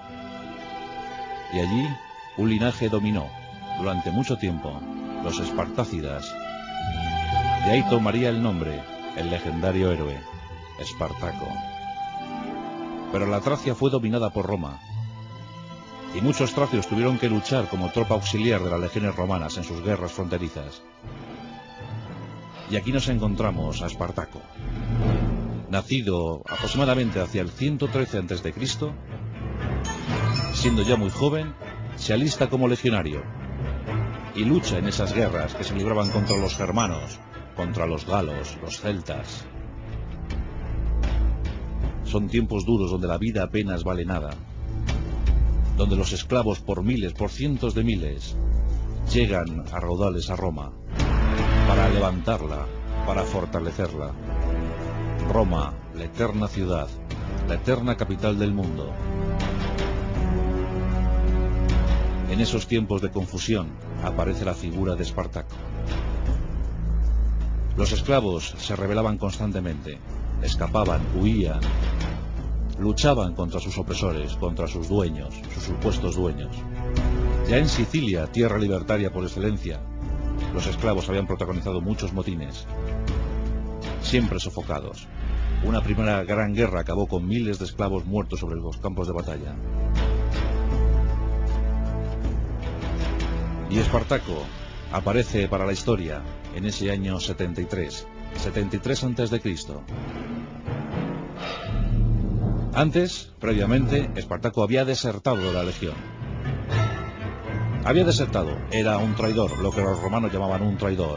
Y allí un linaje dominó durante mucho tiempo, los espartácidas. De ahí tomaría el nombre, el legendario héroe, Espartaco. Pero la Tracia fue dominada por Roma, y muchos tracios tuvieron que luchar como tropa auxiliar de las legiones romanas en sus guerras fronterizas. Y aquí nos encontramos a Espartaco, nacido aproximadamente hacia el 113 a.C., siendo ya muy joven, se alista como legionario y lucha en esas guerras que se libraban contra los germanos, contra los galos, los celtas. Son tiempos duros donde la vida apenas vale nada, donde los esclavos por miles, por cientos de miles, llegan a raudales a Roma para levantarla, para fortalecerla. Roma, la eterna ciudad, la eterna capital del mundo. En esos tiempos de confusión aparece la figura de Espartaco. Los esclavos se rebelaban constantemente, escapaban, huían, luchaban contra sus opresores, contra sus dueños, sus supuestos dueños. Ya en Sicilia, tierra libertaria por excelencia, los esclavos habían protagonizado muchos motines, siempre sofocados. Una primera gran guerra acabó con miles de esclavos muertos sobre los campos de batalla. Y Espartaco aparece para la historia en ese año 73 a.C. Antes, previamente, Espartaco había desertado de la legión. Había desertado, era un traidor, lo que los romanos llamaban un traidor.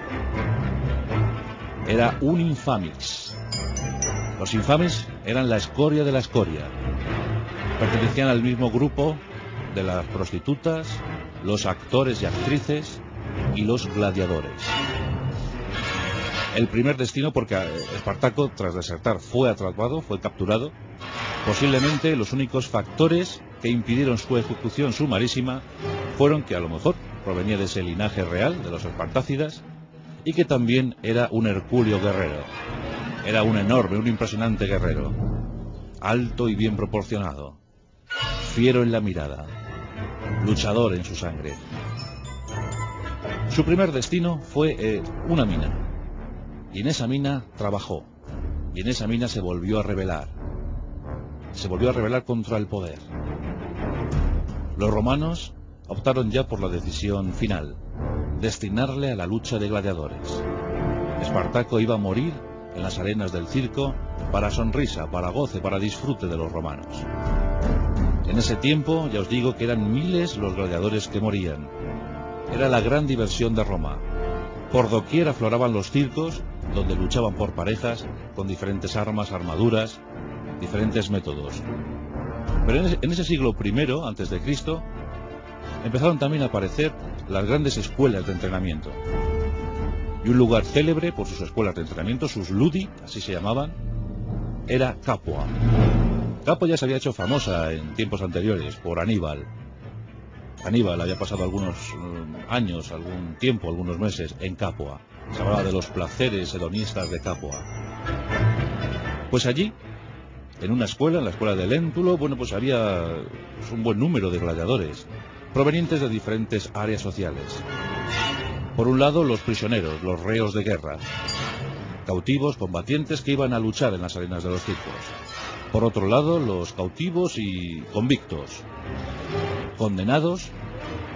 Era un infamix. Los infames eran la escoria de la escoria. Pertenecían al mismo grupo de las prostitutas, los actores y actrices y los gladiadores. El primer destino, porque Espartaco, tras desertar, fue atrapado, fue capturado. Posiblemente los únicos factores que impidieron su ejecución sumarísima fueron que a lo mejor provenía de ese linaje real de los espartácidas y que también era un hercúleo guerrero. Era un enorme, un impresionante guerrero, alto y bien proporcionado, fiero en la mirada, luchador en su sangre. Su primer destino fue una mina, y en esa mina trabajó, y en esa mina se volvió a rebelar contra el poder. Los romanos optaron ya por la decisión final, destinarle a la lucha de gladiadores. Espartaco iba a morir en las arenas del circo para sonrisa, para goce, para disfrute de los romanos. En ese tiempo, ya os digo que eran miles los gladiadores que morían. Era la gran diversión de Roma. Por doquier afloraban los circos, donde luchaban por parejas, con diferentes armas, armaduras, diferentes métodos. Pero en ese siglo I, antes de Cristo, empezaron también a aparecer las grandes escuelas de entrenamiento. Y un lugar célebre por sus escuelas de entrenamiento, sus ludi, así se llamaban, era Capua. Capua ya se había hecho famosa en tiempos anteriores por Aníbal. Aníbal había pasado algunos años, algún tiempo, algunos meses en Capua. Se hablaba de los placeres hedonistas de Capua. Pues allí, en una escuela, en la escuela de Léntulo, bueno, pues había un buen número de gladiadores, provenientes de diferentes áreas sociales. Por un lado, los prisioneros, los reos de guerra, cautivos, combatientes que iban a luchar en las arenas de los circos. Por otro lado, los cautivos y convictos, condenados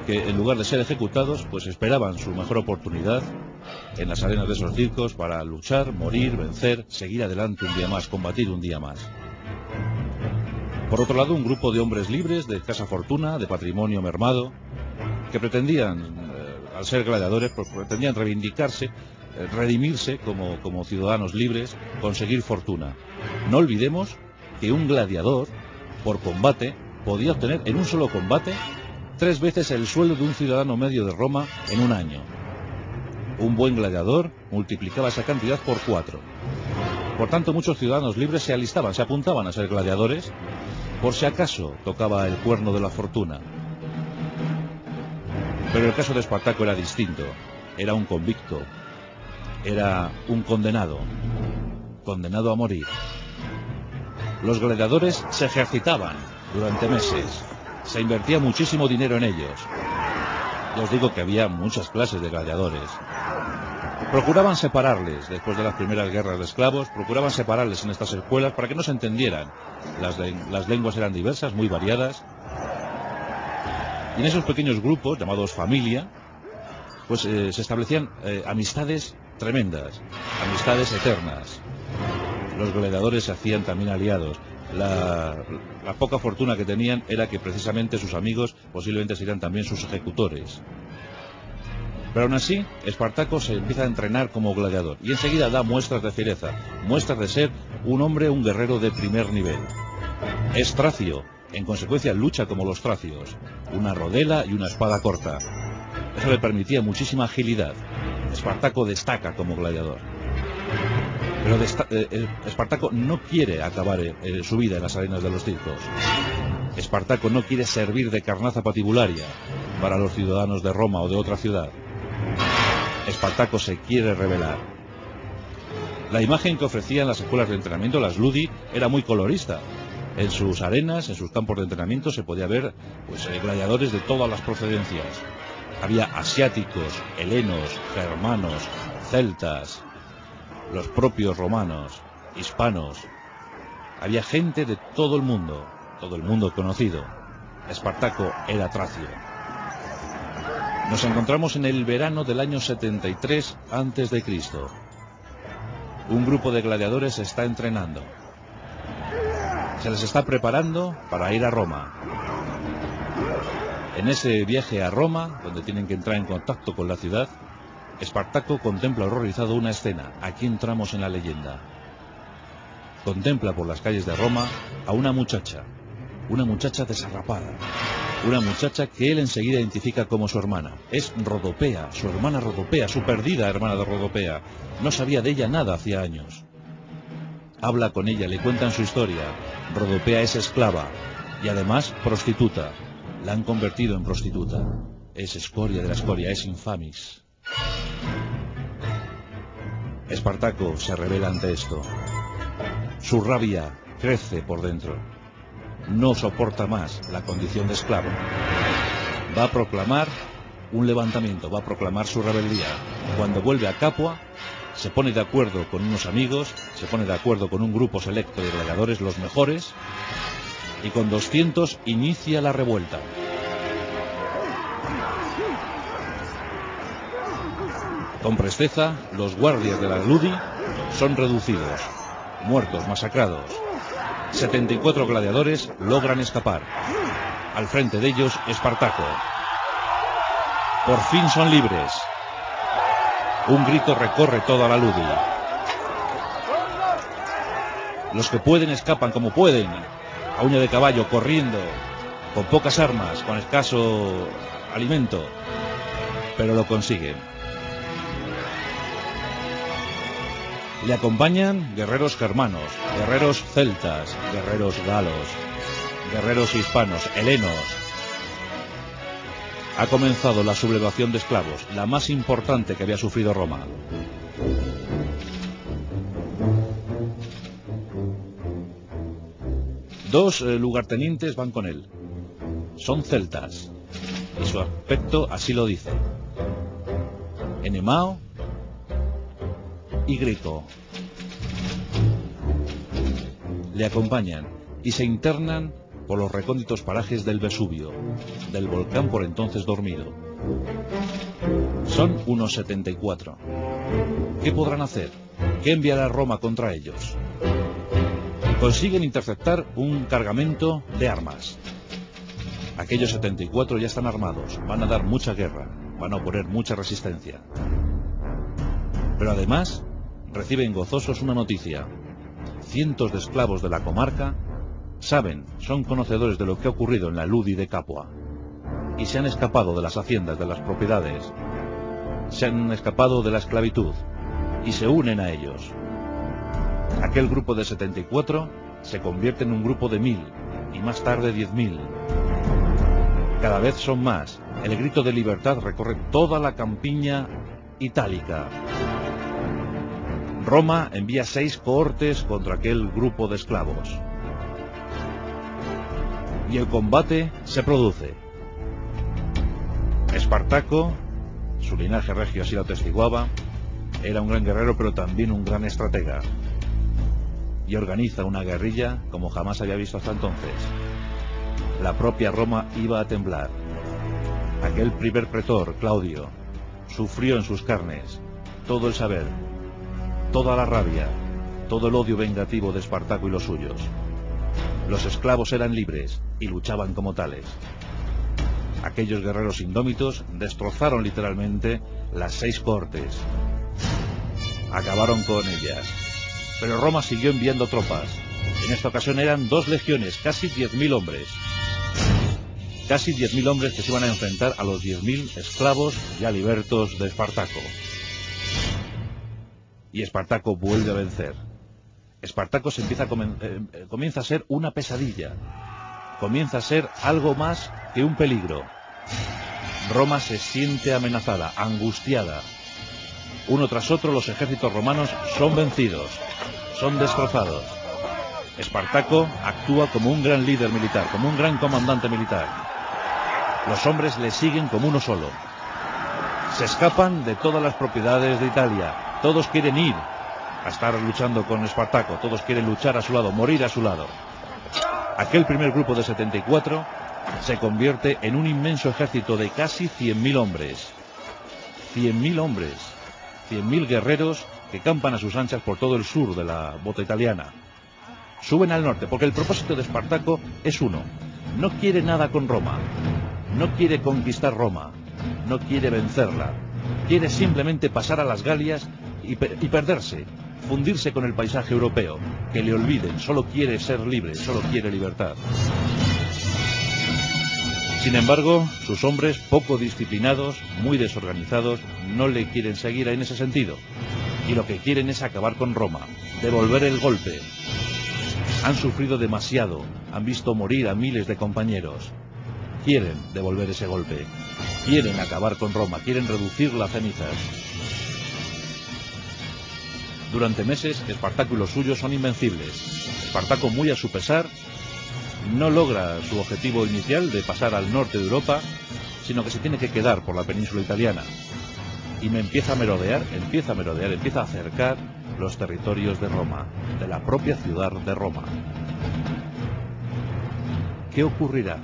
que en lugar de ser ejecutados, pues esperaban su mejor oportunidad en las arenas de esos circos para luchar, morir, vencer, seguir adelante un día más, combatir un día más. Por otro lado, un grupo de hombres libres, de escasa fortuna, de patrimonio mermado, que pretendían, al ser gladiadores, pues pretendían reivindicarse, redimirse como ciudadanos libres, conseguir fortuna. No olvidemos que un gladiador, por combate, podía obtener en un solo combate 3 veces el sueldo de un ciudadano medio de Roma en un año. Un buen gladiador multiplicaba esa cantidad por 4. Por tanto, muchos ciudadanos libres se alistaban, se apuntaban a ser gladiadores, por si acaso tocaba el cuerno de la fortuna. Pero el caso de Espartaco era distinto. Era un convicto, era un condenado a morir. Los gladiadores se ejercitaban durante meses, se invertía muchísimo dinero en ellos. Ya os digo que había muchas clases de gladiadores. Procuraban separarles, después de las primeras guerras de esclavos, procuraban separarles en estas escuelas para que no se entendieran. Las lenguas eran diversas, muy variadas. Y en esos pequeños grupos, llamados familia, pues se establecían amistades tremendas, amistades eternas. Los gladiadores se hacían también aliados. La poca fortuna que tenían era que precisamente sus amigos posiblemente serían también sus ejecutores. Pero aún así, Espartaco se empieza a entrenar como gladiador y enseguida da muestras de fiereza, muestras de ser un hombre, un guerrero de primer nivel. Es tracio, en consecuencia lucha como los tracios, una rodela y una espada corta. Eso le permitía muchísima agilidad. Espartaco destaca como gladiador. Pero Espartaco no quiere acabar su vida en las arenas de los circos. Espartaco no quiere servir de carnaza patibularia para los ciudadanos de Roma o de otra ciudad. Espartaco se quiere rebelar. La imagen que ofrecían las escuelas de entrenamiento, las Ludi, era muy colorista. En sus arenas, en sus campos de entrenamiento, se podía ver pues, gladiadores de todas las procedencias. Había asiáticos, helenos, germanos, celtas, los propios romanos, hispanos. Había gente de todo el mundo conocido. Espartaco era tracio. Nos encontramos en el verano del año 73 a.C. Un grupo de gladiadores se está entrenando. Se les está preparando para ir a Roma. En ese viaje a Roma, donde tienen que entrar en contacto con la ciudad, Espartaco contempla horrorizado una escena. Aquí entramos en la leyenda. Contempla por las calles de Roma a una muchacha desarrapada, una muchacha que él enseguida identifica como su hermana. Es Rodopea, su hermana Rodopea, su perdida hermana de Rodopea. No sabía de ella nada hacía años. Habla con ella, le cuentan su historia. Rodopea es esclava y además prostituta. La han convertido en prostituta. Es escoria de la escoria, es infamis. Espartaco se revela ante esto. Su rabia crece por dentro. No soporta más la condición de esclavo. Va a proclamar un levantamiento, va a proclamar su rebeldía. Cuando vuelve a Capua, se pone de acuerdo con unos amigos, se pone de acuerdo con un grupo selecto de gladiadores, los mejores, y con 200 inicia la revuelta. Con presteza, los guardias de la Ludi son reducidos, muertos, masacrados. 74 gladiadores logran escapar. Al frente de ellos, Espartaco. Por fin son libres. Un grito recorre toda la Ludi. Los que pueden escapan como pueden, a uña de caballo, corriendo, con pocas armas, con escaso alimento, pero lo consiguen. Le acompañan guerreros germanos, guerreros celtas, guerreros galos, guerreros hispanos, helenos. Ha comenzado la sublevación de esclavos, la más importante que había sufrido Roma. Dos lugartenientes van con él. Son celtas, y su aspecto así lo dice. Enemao y Grico. Le acompañan y se internan por los recónditos parajes del Vesubio, del volcán por entonces dormido. Son unos 74. ¿Qué podrán hacer? ¿Qué enviará Roma contra ellos? Consiguen interceptar un cargamento de armas. Aquellos 74 ya están armados, van a dar mucha guerra, van a oponer mucha resistencia. Pero además reciben gozosos una noticia. Cientos de esclavos de la comarca saben, son conocedores de lo que ha ocurrido en la Ludi de Capua y se han escapado de las haciendas, de las propiedades, se han escapado de la esclavitud y se unen a ellos. Aquel grupo de 74 se convierte en un grupo de 1000 y más tarde 10.000. Cada vez son más. El grito de libertad recorre toda la campiña itálica. Roma envía 6 cohortes contra aquel grupo de esclavos. Y el combate se produce. Espartaco, su linaje regio así lo atestiguaba, era un gran guerrero pero también un gran estratega. Y organiza una guerrilla como jamás había visto hasta entonces. La propia Roma iba a temblar. Aquel primer pretor, Claudio, sufrió en sus carnes todo el saber, toda la rabia, todo el odio vengativo de Espartaco y los suyos. Los esclavos eran libres y luchaban como tales. Aquellos guerreros indómitos destrozaron literalmente las 6 cohortes. Acabaron con ellas. Pero Roma siguió enviando tropas. En esta ocasión eran 2 legiones, casi 10.000 hombres. Casi 10.000 hombres que se iban a enfrentar a los 10.000 esclavos ya libertos de Espartaco. Y Espartaco vuelve a vencer. Espartaco comienza a ser una pesadilla. Comienza a ser algo más que un peligro. Roma se siente amenazada, angustiada. Uno tras otro los ejércitos romanos son vencidos, son destrozados. Espartaco actúa como un gran líder militar, como un gran comandante militar. Los hombres le siguen como uno solo. Se escapan de todas las propiedades de Italia. Todos quieren ir a estar luchando con Espartaco. Todos quieren luchar a su lado, morir a su lado. Aquel primer grupo de 74 se convierte en un inmenso ejército de casi 100.000 hombres. 100.000 hombres. 100.000 guerreros que campan a sus anchas por todo el sur de la bota italiana. Suben al norte porque el propósito de Espartaco es uno. No quiere nada con Roma. No quiere conquistar Roma. No quiere vencerla. Quiere simplemente pasar a las Galias y perderse, fundirse con el paisaje europeo, que le olviden, solo quiere ser libre, solo quiere libertad. Sin embargo, sus hombres, poco disciplinados, muy desorganizados, no le quieren seguir en ese sentido. Y lo que quieren es acabar con Roma, devolver el golpe. Han sufrido demasiado, han visto morir a miles de compañeros. Quieren devolver ese golpe, quieren acabar con Roma, quieren reducirla a cenizas. Durante meses, Espartaco y los suyos son invencibles. Espartaco, muy a su pesar, no logra su objetivo inicial de pasar al norte de Europa, sino que se tiene que quedar por la península italiana. Y empieza a merodear, empieza a acercar los territorios de Roma, de la propia ciudad de Roma. ¿Qué ocurrirá?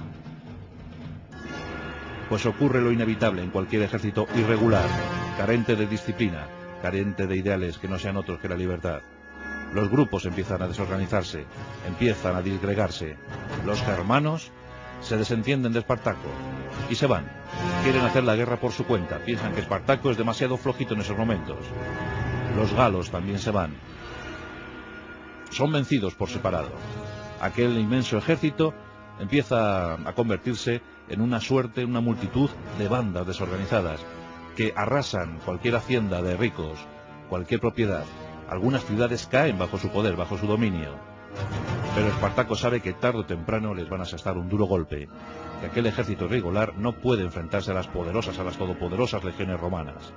Pues ocurre lo inevitable en cualquier ejército irregular, carente de disciplina, carente de ideales que no sean otros que la libertad. Los grupos empiezan a desorganizarse, empiezan a disgregarse. Los germanos se desentienden de Espartaco y se van. Quieren hacer la guerra por su cuenta, piensan que Espartaco es demasiado flojito en esos momentos. Los galos también se van. Son vencidos por separado. Aquel inmenso ejército empieza a convertirse en una suerte, una multitud de bandas desorganizadas que arrasan cualquier hacienda de ricos, cualquier propiedad. Algunas ciudades caen bajo su poder, bajo su dominio. Pero Espartaco sabe que tarde o temprano les van a asestar un duro golpe, que aquel ejército irregular no puede enfrentarse a las poderosas, a las todopoderosas legiones romanas.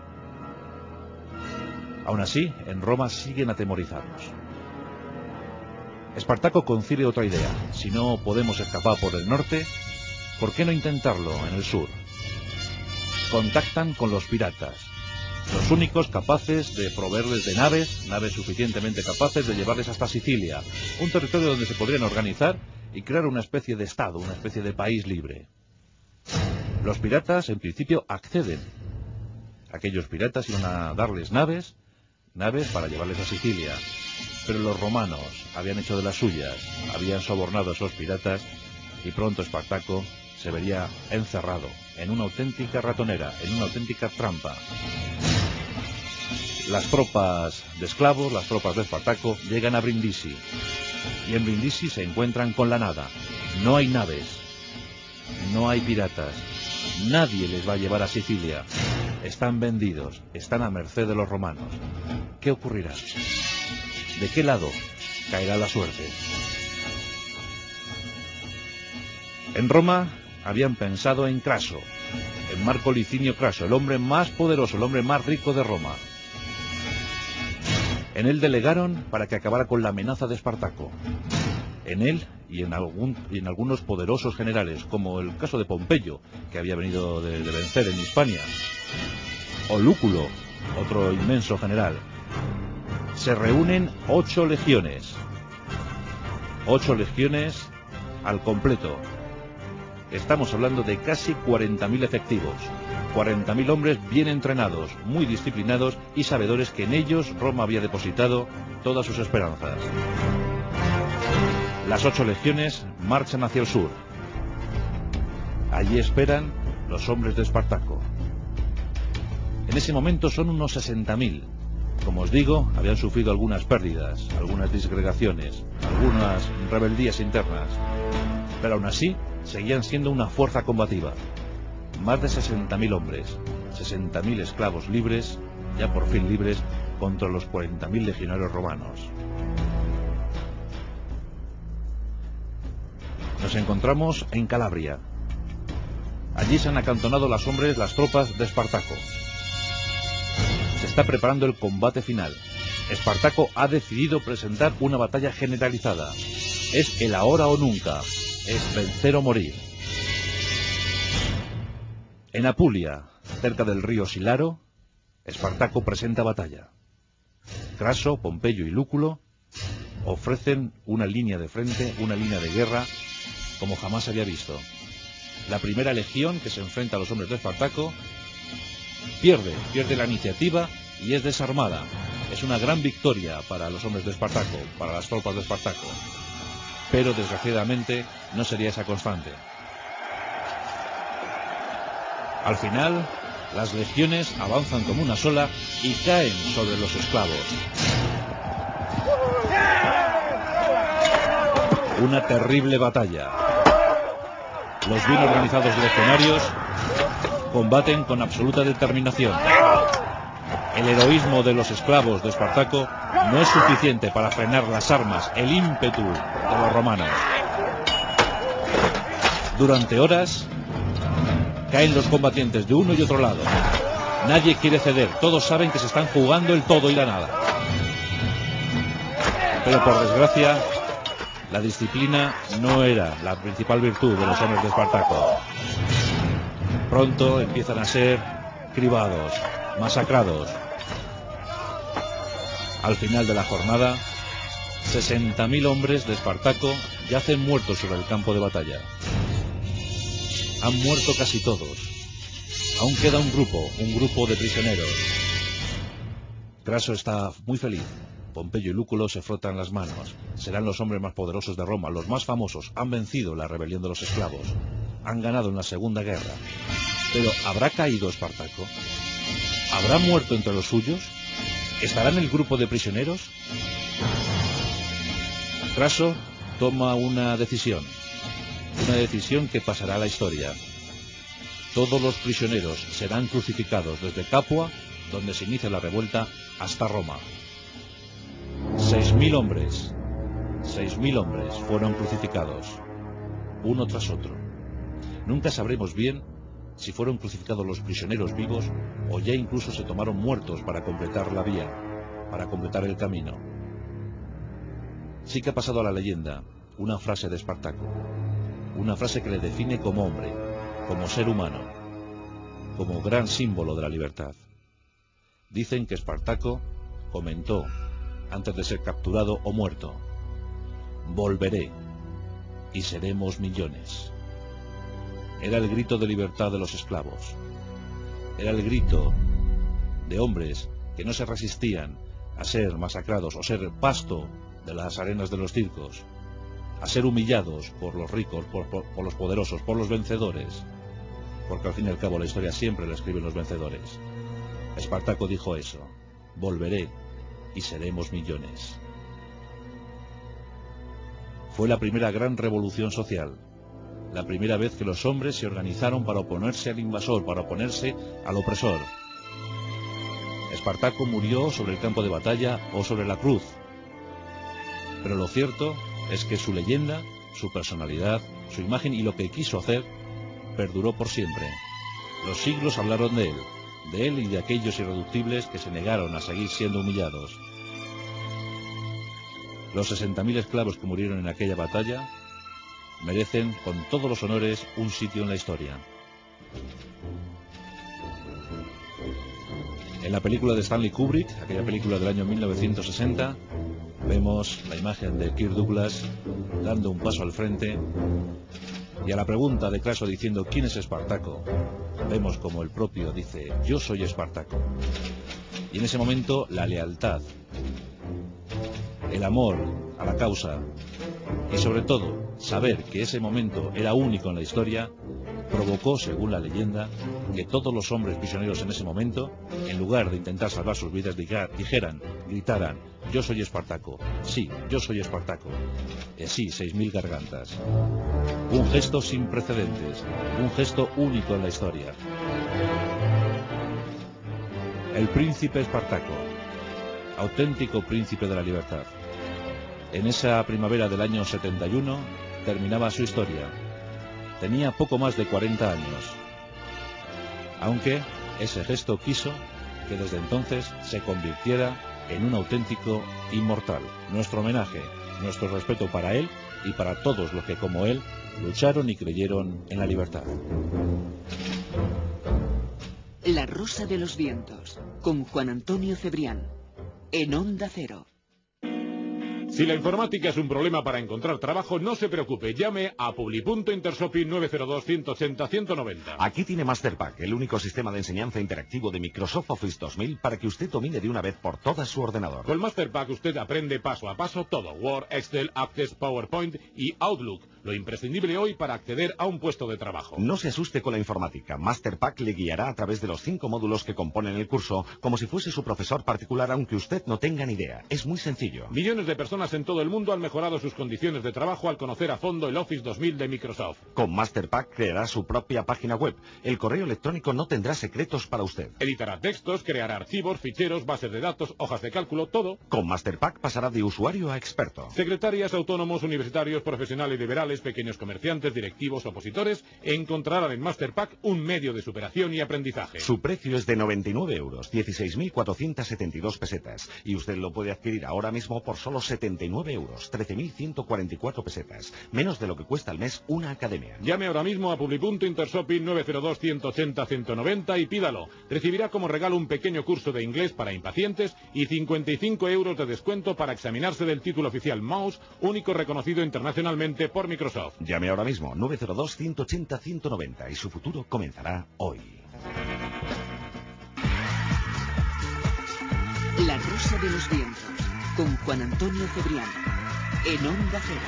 Aún así, en Roma siguen atemorizados. Espartaco concibe otra idea. Si no podemos escapar por el norte, ¿por qué no intentarlo en el sur? Contactan con los piratas. Los los únicos capaces de proveerles de naves suficientemente capaces de llevarles hasta Sicilia, un territorio donde se podrían organizar y crear una especie de estado, una especie de país libre. Los piratas, en principio, acceden. Aquellos piratas iban a darles naves para llevarles a Sicilia. Pero los romanos habían hecho de las suyas, habían sobornado a esos piratas y pronto Espartaco se vería encerrado en una auténtica ratonera, en una auténtica trampa. Las tropas de esclavos, las tropas de Espartaco, llegan a Brindisi. Y en Brindisi se encuentran con la nada. No hay naves, no hay piratas, nadie les va a llevar a Sicilia. Están vendidos, están a merced de los romanos. ¿Qué ocurrirá? ¿De qué lado caerá la suerte? En Roma habían pensado en Craso, en Marco Licinio Craso, el hombre más poderoso, el hombre más rico de Roma. En él delegaron para que acabara con la amenaza de Espartaco. En él y en algunos poderosos generales, como el caso de Pompeyo, que había venido de vencer en Hispania, o Lúculo, otro inmenso general. Se reúnen 8 legiones. 8 legiones al completo. Estamos hablando de casi 40.000 efectivos. 40.000 hombres bien entrenados, muy disciplinados y sabedores que en ellos Roma había depositado todas sus esperanzas. Las 8 legiones marchan hacia el sur. Allí esperan los hombres de Espartaco. En ese momento son unos 60.000. Como os digo, habían sufrido algunas pérdidas, algunas disgregaciones, algunas rebeldías internas, pero aún así seguían siendo una fuerza combativa. Más de 60.000 hombres, 60.000 esclavos libres, ya por fin libres, contra los 40.000 legionarios romanos. Nos encontramos en Calabria. Allí se han acantonado las tropas de Espartaco. Se está preparando el combate final. Espartaco ha decidido presentar una batalla generalizada. Es el ahora o nunca. Es vencer o morir. En Apulia, cerca del río Silaro, Espartaco presenta batalla. Craso, Pompeyo y Lúculo ofrecen una línea de frente, una línea de guerra como jamás había visto. La primera legión que se enfrenta a los hombres de Espartaco pierde la iniciativa y es desarmada. Es una gran victoria para los hombres de Espartaco, para las tropas de Espartaco. Pero desgraciadamente no sería esa constante. Al final, las legiones avanzan como una sola y caen sobre los esclavos. Una terrible batalla. Los bien organizados legionarios combaten con absoluta determinación. El heroísmo de los esclavos de Espartaco no es suficiente para frenar las armas, el ímpetu de los romanos. Durante horas caen los combatientes de uno y otro lado. Nadie quiere ceder, todos saben que se están jugando el todo y la nada. Pero por desgracia, la disciplina no era la principal virtud de los hombres de Espartaco. Pronto empiezan a ser cribados, masacrados. Al final de la jornada, 60.000 hombres de Espartaco yacen muertos sobre el campo de batalla. Han muerto casi todos. Aún queda un grupo de prisioneros. Craso está muy feliz. Pompeyo y Lúculo se frotan las manos. Serán los hombres más poderosos de Roma, los más famosos. Han vencido la rebelión de los esclavos. Han ganado en la Segunda Guerra. Pero ¿habrá caído Espartaco? ¿Habrá muerto entre los suyos? ¿Estará en el grupo de prisioneros? Craso toma una decisión que pasará a la historia. Todos los prisioneros serán crucificados desde Capua, donde se inicia la revuelta, hasta Roma. 6.000 hombres fueron crucificados, uno tras otro. Nunca sabremos bien si fueron crucificados los prisioneros vivos o ya incluso se tomaron muertos para completar la vía, para completar el camino. Sí que ha pasado a la leyenda una frase de Espartaco, una frase que le define como hombre, como ser humano, como gran símbolo de la libertad. Dicen que Espartaco comentó, antes de ser capturado o muerto: volveré y seremos millones. Era el grito de libertad de los esclavos. Era el grito de hombres que no se resistían a ser masacrados o ser pasto de las arenas de los circos, a ser humillados por los ricos, por los poderosos, por los vencedores, porque al fin y al cabo la historia siempre la escriben los vencedores. Espartaco dijo eso: volveré y seremos millones. Fue la primera gran revolución social, la primera vez que los hombres se organizaron para oponerse al invasor, para oponerse al opresor. Espartaco murió sobre el campo de batalla o sobre la cruz, pero lo cierto es que su leyenda, su personalidad, su imagen y lo que quiso hacer perduró por siempre. Los siglos hablaron de él y de aquellos irreductibles que se negaron a seguir siendo humillados. Los 60.000 esclavos que murieron en aquella batalla merecen con todos los honores un sitio en la historia. En la película de Stanley Kubrick, aquella película del año 1960, vemos la imagen de Kirk Douglas dando un paso al frente, y a la pregunta de Craso diciendo ¿quién es Espartaco?, vemos como el propio dice: yo soy Espartaco. Y en ese momento la lealtad, el amor a la causa y sobre todo saber que ese momento era único en la historia provocó, según la leyenda, que todos los hombres prisioneros en ese momento, en lugar de intentar salvar sus vidas, gritaran: yo soy Espartaco, sí, yo soy Espartaco. Sí, 6.000 gargantas. Un gesto sin precedentes, un gesto único en la historia. El príncipe Espartaco, auténtico príncipe de la libertad. En esa primavera del año 71 terminaba su historia. Tenía poco más de 40 años. Aunque ese gesto quiso que desde entonces se convirtiera en un auténtico inmortal. Nuestro homenaje, nuestro respeto para él y para todos los que como él lucharon y creyeron en la libertad. La Rosa de los Vientos, con Juan Antonio Cebrián, en Onda Cero. Si la informática es un problema para encontrar trabajo, no se preocupe, llame a Publipunto Intersopin 902-180-190. Aquí tiene Masterpack, el único sistema de enseñanza interactivo de Microsoft Office 2000 para que usted domine de una vez por todas su ordenador. Con Masterpack usted aprende paso a paso todo: Word, Excel, Access, PowerPoint y Outlook, lo imprescindible hoy para acceder a un puesto de trabajo. No se asuste con la informática, Masterpack le guiará a través de los 5 módulos que componen el curso, como si fuese su profesor particular, aunque usted no tenga ni idea. Es muy sencillo. Millones de personas en todo el mundo han mejorado sus condiciones de trabajo al conocer a fondo el Office 2000 de Microsoft. Con Masterpack creará su propia página web. El correo electrónico no tendrá secretos para usted. Editará textos, creará archivos, ficheros, bases de datos, hojas de cálculo, todo. Con Masterpack pasará de usuario a experto. Secretarias, autónomos, universitarios, profesionales liberales, pequeños comerciantes, directivos, opositores, encontrarán en Masterpack un medio de superación y aprendizaje. Su precio es de 99 euros, 16.472 pesetas. Y usted lo puede adquirir ahora mismo por solo 79 euros, 13.144 pesetas. Menos de lo que cuesta al mes una academia. Llame ahora mismo a Publipunto Intersopin 902-180-190 y pídalo. Recibirá como regalo un pequeño curso de inglés para impacientes y 55 euros de descuento para examinarse del título oficial Mouse, único reconocido internacionalmente por Microsoft. Llame ahora mismo, 902-180-190 y su futuro comenzará hoy. La Rosa de los Vientos, con Juan Antonio Cebrián, en Onda Cero.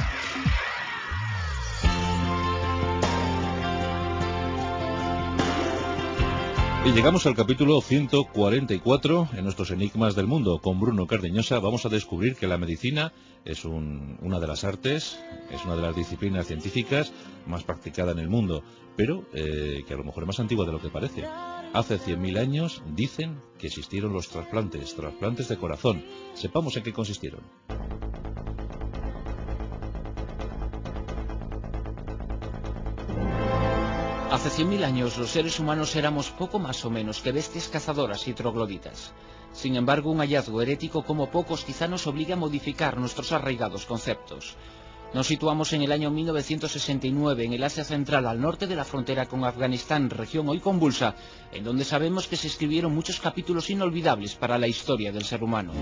Y llegamos al capítulo 144 en nuestros Enigmas del Mundo. Con Bruno Cardeñosa vamos a descubrir que la medicina es una de las artes, es una de las disciplinas científicas más practicada en el mundo, pero que a lo mejor es más antigua de lo que parece. Hace 100.000 años dicen que existieron los trasplantes de corazón. Sepamos en qué consistieron. Hace 100.000 años los seres humanos éramos poco más o menos que bestias cazadoras y trogloditas. Sin embargo, un hallazgo herético como pocos quizá nos obliga a modificar nuestros arraigados conceptos. Nos situamos en el año 1969, en el Asia Central, al norte de la frontera con Afganistán, región hoy convulsa, en donde sabemos que se escribieron muchos capítulos inolvidables para la historia del ser humano.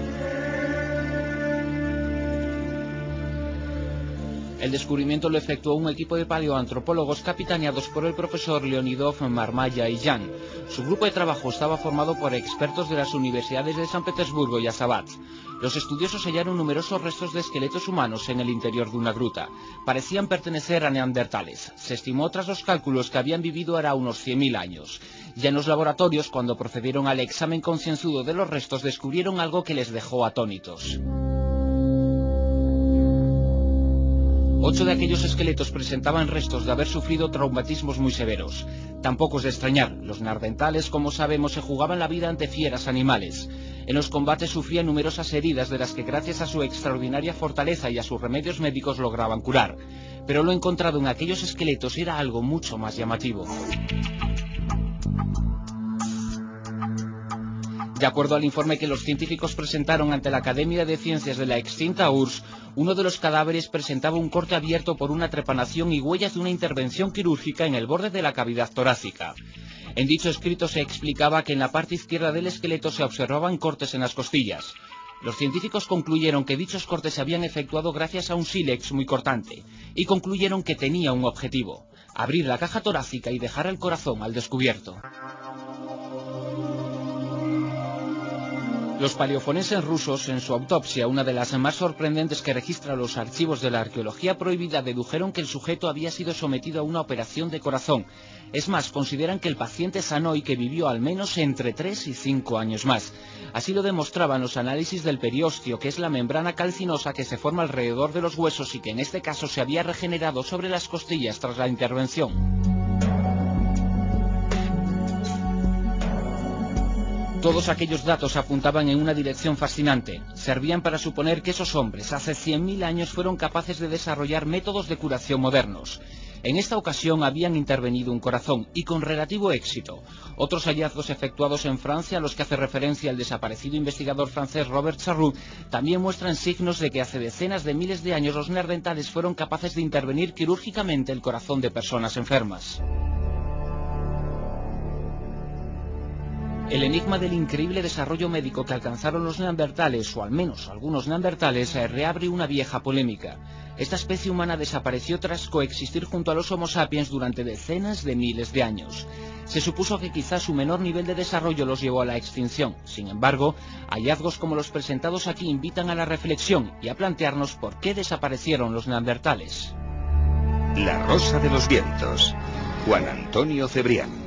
El descubrimiento lo efectuó un equipo de paleoantropólogos capitaneados por el profesor Leonidov, Marmaya y Yang. Su grupo de trabajo estaba formado por expertos de las universidades de San Petersburgo y Azabat. Los estudiosos hallaron numerosos restos de esqueletos humanos en el interior de una gruta. Parecían pertenecer a neandertales. Se estimó tras los cálculos que habían vivido hará unos 100.000 años. Ya en los laboratorios, cuando procedieron al examen concienzudo de los restos, descubrieron algo que les dejó atónitos. 8 de aquellos esqueletos presentaban restos de haber sufrido traumatismos muy severos. Tampoco es de extrañar, los neandertales, como sabemos, se jugaban la vida ante fieras animales. En los combates sufrían numerosas heridas de las que gracias a su extraordinaria fortaleza y a sus remedios médicos lograban curar. Pero lo encontrado en aquellos esqueletos era algo mucho más llamativo. De acuerdo al informe que los científicos presentaron ante la Academia de Ciencias de la extinta URSS, uno de los cadáveres presentaba un corte abierto por una trepanación y huellas de una intervención quirúrgica en el borde de la cavidad torácica. En dicho escrito se explicaba que en la parte izquierda del esqueleto se observaban cortes en las costillas. Los científicos concluyeron que dichos cortes se habían efectuado gracias a un sílex muy cortante, y concluyeron que tenía un objetivo: abrir la caja torácica y dejar el corazón al descubierto. Los paleoforenses rusos, en su autopsia, una de las más sorprendentes que registran los archivos de la arqueología prohibida, dedujeron que el sujeto había sido sometido a una operación de corazón. Es más, consideran que el paciente sanó y que vivió al menos entre 3 y 5 años más. Así lo demostraban los análisis del periostio, que es la membrana calcinosa que se forma alrededor de los huesos y que en este caso se había regenerado sobre las costillas tras la intervención. Todos aquellos datos apuntaban en una dirección fascinante. Servían para suponer que esos hombres hace 100.000 años fueron capaces de desarrollar métodos de curación modernos. En esta ocasión habían intervenido un corazón, y con relativo éxito. Otros hallazgos efectuados en Francia, a los que hace referencia el desaparecido investigador francés Robert Charroux, también muestran signos de que hace decenas de miles de años los neandertales fueron capaces de intervenir quirúrgicamente el corazón de personas enfermas. El enigma del increíble desarrollo médico que alcanzaron los neandertales, o al menos algunos neandertales, reabre una vieja polémica. Esta especie humana desapareció tras coexistir junto a los Homo sapiens durante decenas de miles de años. Se supuso que quizás su menor nivel de desarrollo los llevó a la extinción. Sin embargo, hallazgos como los presentados aquí invitan a la reflexión y a plantearnos por qué desaparecieron los neandertales. La Rosa de los Vientos. Juan Antonio Cebrián.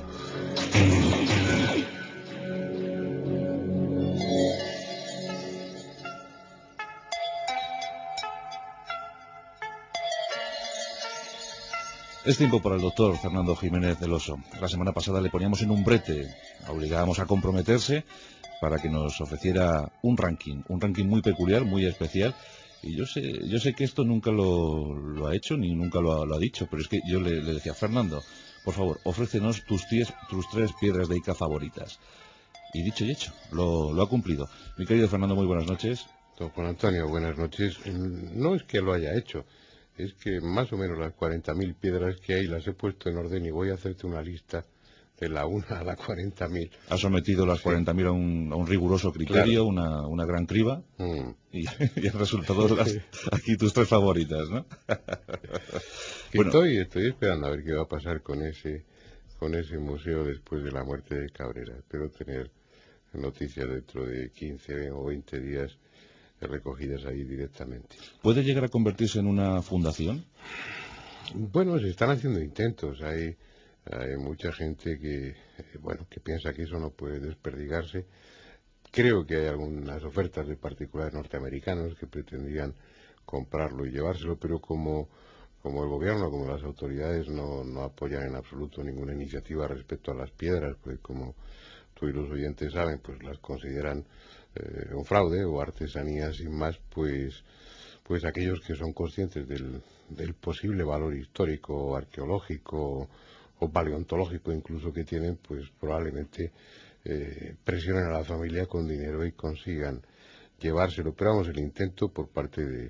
Es tiempo para el doctor Fernando Jiménez del Oso. La semana pasada le poníamos en un brete, la obligábamos a comprometerse para que nos ofreciera un ranking muy peculiar, muy especial. Y yo sé que esto nunca lo ha hecho ni nunca lo ha dicho, pero es que yo le decía: Fernando, por favor, ofrécenos tus 3 piedras de Ica favoritas. Y dicho y hecho, lo ha cumplido. Mi querido Fernando, muy buenas noches. Don Juan Antonio, buenas noches. No es que lo haya hecho, es que más o menos las 40.000 piedras que hay las he puesto en orden y voy a hacerte una lista de la 1 a la 40.000. Ha sometido las 40.000 a un riguroso criterio, claro. una gran criba, y el resultado, aquí tus 3 favoritas, ¿no? Bueno. Estoy esperando a ver qué va a pasar con ese museo después de la muerte de Cabrera. Espero tener noticias dentro de 15 o 20 días recogidas ahí directamente. ¿Puede llegar a convertirse en una fundación? Bueno, se están haciendo intentos. Hay mucha gente que piensa que eso no puede desperdigarse. Creo que hay algunas ofertas de particulares norteamericanos que pretendían comprarlo y llevárselo, pero como el gobierno, como las autoridades no apoyan en absoluto ninguna iniciativa respecto a las piedras, pues como tú y los oyentes saben, pues las consideran un fraude o artesanía sin más, pues aquellos que son conscientes del posible valor histórico, arqueológico o paleontológico incluso que tienen, pues probablemente presionen a la familia con dinero y consigan llevárselo. Pero vamos, el intento por parte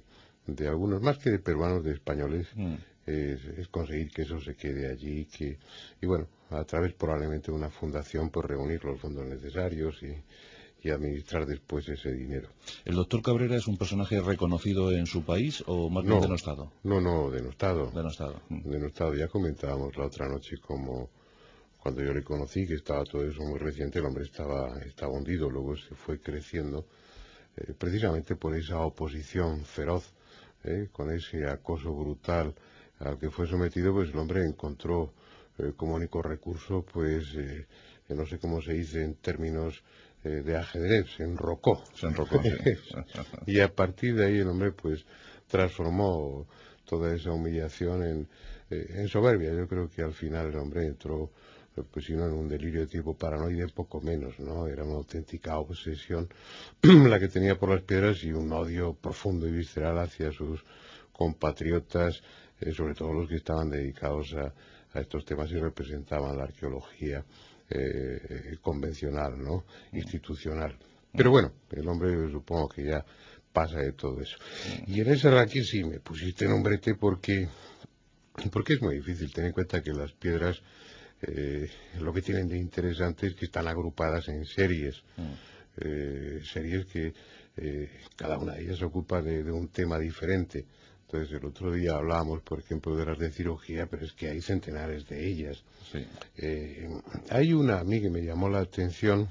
de algunos, más que de peruanos, de españoles, es conseguir que eso se quede allí, y bueno, a través probablemente de una fundación, pues reunir los fondos necesarios y administrar después ese dinero. ¿El doctor Cabrera es un personaje reconocido en su país o más bien denostado? No, denostado. Denostado. Denostado. Ya comentábamos la otra noche como cuando yo le conocí, que estaba todo eso muy reciente, el hombre estaba hundido, luego se fue creciendo, precisamente por esa oposición feroz, con ese acoso brutal al que fue sometido, pues el hombre encontró como único recurso, pues, no sé cómo se dice en términos de ajedrez, se enrocó. Se enrocó, sí. Y a partir de ahí el hombre, pues, transformó toda esa humillación en soberbia. Yo creo que al final el hombre entró, pues si no en un delirio de tipo paranoide, poco menos, ¿no? Era una auténtica obsesión la que tenía por las piedras y un odio profundo y visceral hacia sus compatriotas, sobre todo los que estaban dedicados a estos temas y representaban la arqueología convencional, ¿no? Institucional. Pero bueno, el hombre supongo que ya pasa de todo eso. Y en ese ranking sí me pusiste en un brete porque es muy difícil. Ten en cuenta que las piedras lo que tienen de interesante es que están agrupadas en series. Series que cada una de ellas se ocupa de un tema diferente. Entonces el otro día hablábamos, por ejemplo, de las de cirugía, pero es que hay centenares de ellas. Sí. Hay una a mí que me llamó la atención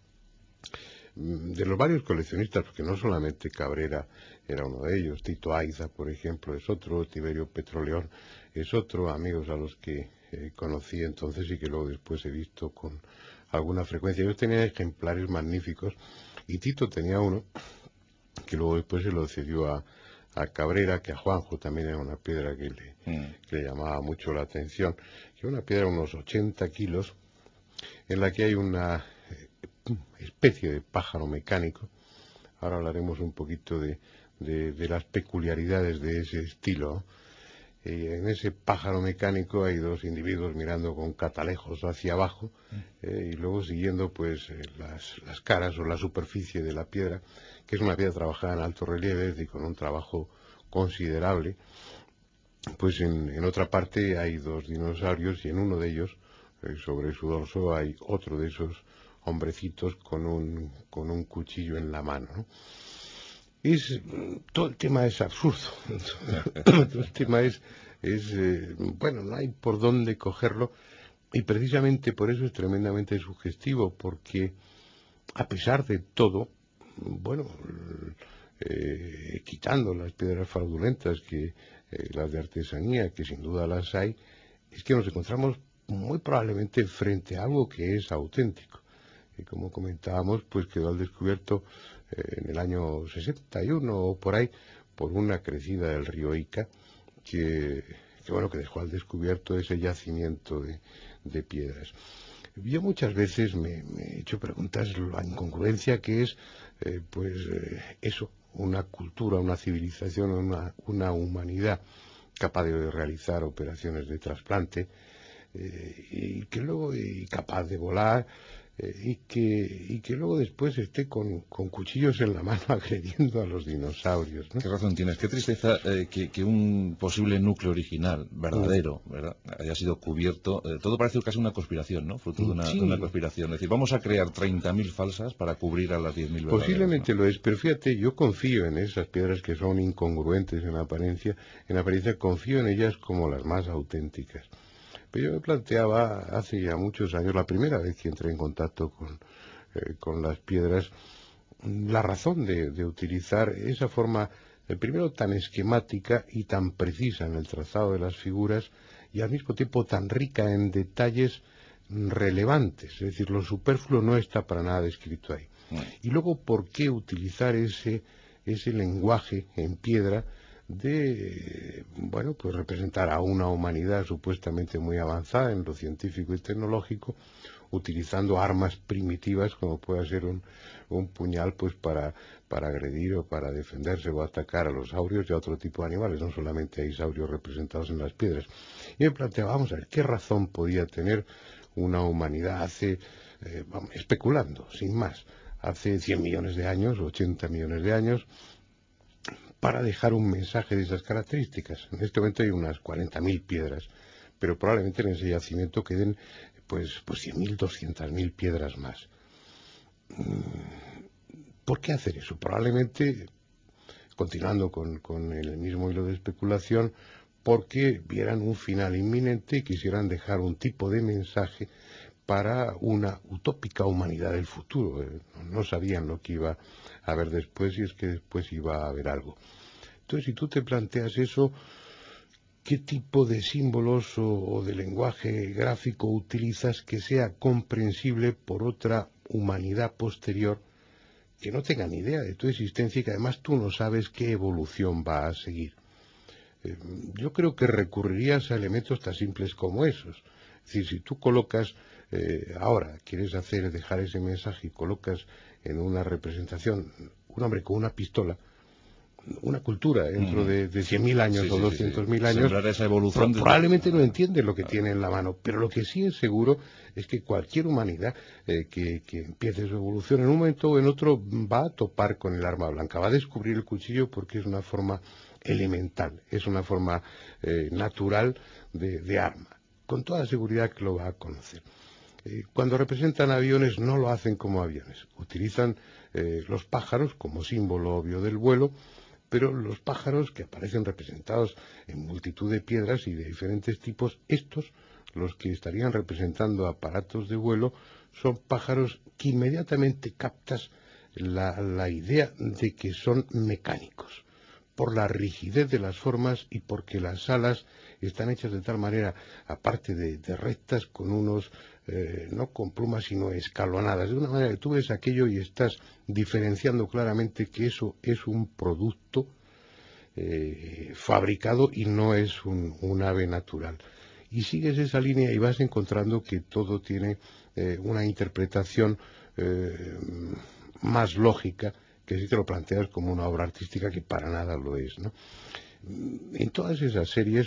de los varios coleccionistas, porque no solamente Cabrera era uno de ellos, Tito Aiza, por ejemplo, es otro, Tiberio Petroleón es otro, amigos a los que conocí entonces y que luego después he visto con alguna frecuencia. Ellos tenían ejemplares magníficos y Tito tenía uno que luego después se lo cedió a Cabrera, que a Juanjo también era una piedra que le llamaba mucho la atención, que es una piedra de unos 80 kilos, en la que hay una especie de pájaro mecánico. Ahora hablaremos un poquito de las peculiaridades de ese estilo. En ese pájaro mecánico hay dos individuos mirando con catalejos hacia abajo y luego siguiendo pues las caras o la superficie de la piedra, que es una piedra trabajada en alto relieve y con un trabajo considerable. Pues en otra parte hay dos dinosaurios y en uno de ellos, sobre su dorso, hay otro de esos hombrecitos con un cuchillo en la mano, ¿no? Todo el tema es absurdo. Todo el tema es bueno, no hay por dónde cogerlo y precisamente por eso es tremendamente sugestivo, porque a pesar de todo, bueno, quitando las piedras fraudulentas, las de artesanía, que sin duda las hay, es que nos encontramos muy probablemente frente a algo que es auténtico. Y como comentábamos, pues quedó al descubierto en el año 61 o por ahí, por una crecida del río Ica, que dejó al descubierto ese yacimiento de piedras. Yo muchas veces me he hecho preguntas la incongruencia que es, eso, una cultura, una civilización, una humanidad capaz de realizar operaciones de trasplante y capaz de volar. Y que luego después esté con cuchillos en la mano agrediendo a los dinosaurios, ¿no? Qué razón tienes, qué tristeza que un posible núcleo original, verdadero, ¿verdad?, haya sido cubierto. Todo parece casi una conspiración, ¿no?, fruto de una conspiración. Es decir, vamos a crear 30.000 falsas para cubrir a las 10.000 verdaderas. Posiblemente, ¿no?, lo es, pero fíjate, yo confío en esas piedras que son incongruentes en apariencia confío en ellas como las más auténticas. Pero yo me planteaba hace ya muchos años, la primera vez que entré en contacto con las piedras, la razón de utilizar esa forma, primero tan esquemática y tan precisa en el trazado de las figuras y al mismo tiempo tan rica en detalles relevantes. Es decir, lo superfluo no está para nada descrito ahí. Y luego, ¿por qué utilizar ese lenguaje en piedra de, pues representar a una humanidad supuestamente muy avanzada en lo científico y tecnológico, utilizando armas primitivas como puede ser un puñal, pues para agredir o para defenderse o atacar a los saurios y a otro tipo de animales? No solamente hay saurios representados en las piedras. Y me planteaba, vamos a ver, ¿qué razón podía tener una humanidad especulando, sin más, hace 100 millones de años, 80 millones de años, para dejar un mensaje de esas características. En este momento hay unas 40.000 piedras, pero probablemente en ese yacimiento queden pues 100.000, 200.000 piedras más. ¿Por qué hacer eso? Probablemente, continuando con el mismo hilo de especulación, porque vieran un final inminente y quisieran dejar un tipo de mensaje para una utópica humanidad del futuro. No sabían lo que iba a haber después, y es que después iba a haber algo. Entonces, si tú te planteas eso, ¿qué tipo de símbolos o de lenguaje gráfico utilizas que sea comprensible por otra humanidad posterior que no tenga ni idea de tu existencia y que además tú no sabes qué evolución va a seguir? Yo creo que recurrirías a elementos tan simples como esos. Es decir, si tú colocas, ahora quieres dejar ese mensaje y colocas en una representación un hombre con una pistola, una cultura dentro de 100.000 años o 200.000 años, esa evolución probablemente no entiende lo que tiene en la mano, pero lo que sí es seguro es que cualquier humanidad que empiece su evolución en un momento o en otro va a topar con el arma blanca, va a descubrir el cuchillo porque es una forma elemental, es una forma natural de arma. Con toda seguridad que lo va a conocer. Cuando representan aviones no lo hacen como aviones, utilizan los pájaros como símbolo obvio del vuelo, pero los pájaros que aparecen representados en multitud de piedras y de diferentes tipos, estos, los que estarían representando aparatos de vuelo, son pájaros que inmediatamente captas la idea de que son mecánicos, por la rigidez de las formas y porque las alas están hechas de tal manera, aparte de rectas, con unos, no con plumas, sino escalonadas, de una manera que tú ves aquello y estás diferenciando claramente que eso es un producto fabricado y no es un ave natural. Y sigues esa línea y vas encontrando que todo tiene una interpretación más lógica, que si te lo planteas como una obra artística, que para nada lo es, ¿no? En todas esas series,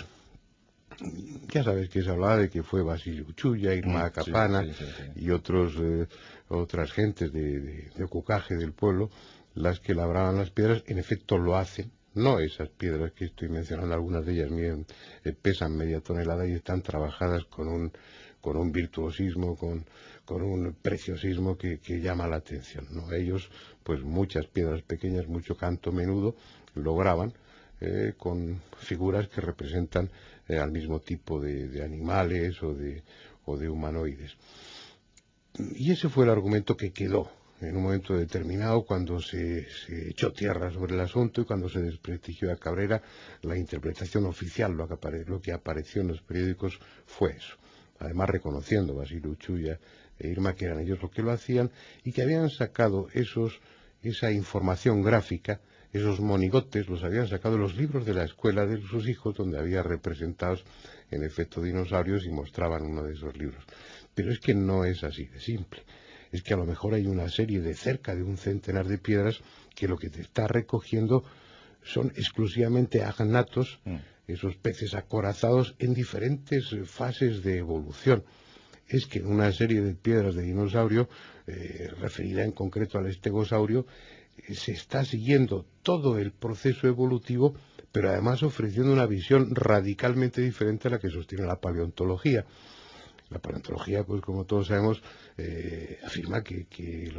ya sabes que se hablaba de que fue Basilio Uchuya, Irma Capana y otras gentes de ocucaje del pueblo las que labraban las piedras. En efecto lo hacen, no esas piedras que estoy mencionando, algunas de ellas pesan media tonelada y están trabajadas con un virtuosismo, con un preciosismo que llama la atención, ¿no? Ellos, pues muchas piedras pequeñas, mucho canto menudo, lograban con figuras que representan al mismo tipo de animales o de humanoides. Y ese fue el argumento que quedó en un momento determinado, cuando se echó tierra sobre el asunto y cuando se desprestigió a Cabrera. La interpretación oficial, lo que apareció en los periódicos, fue eso. Además, reconociendo Basilio Uchuya e Irma que eran ellos los que lo hacían y que habían sacado esa información gráfica, esos monigotes, los habían sacado de los libros de la escuela de sus hijos, donde había representados en efecto dinosaurios, y mostraban uno de esos libros. Pero es que no es así de simple. Es que a lo mejor hay una serie de cerca de un centenar de piedras que lo que te está recogiendo son exclusivamente agnatos, esos peces acorazados en diferentes fases de evolución. Es que en una serie de piedras de dinosaurio, referida en concreto al estegosaurio, se está siguiendo todo el proceso evolutivo, pero además ofreciendo una visión radicalmente diferente a la que sostiene la paleontología. La paleontología, pues como todos sabemos, afirma que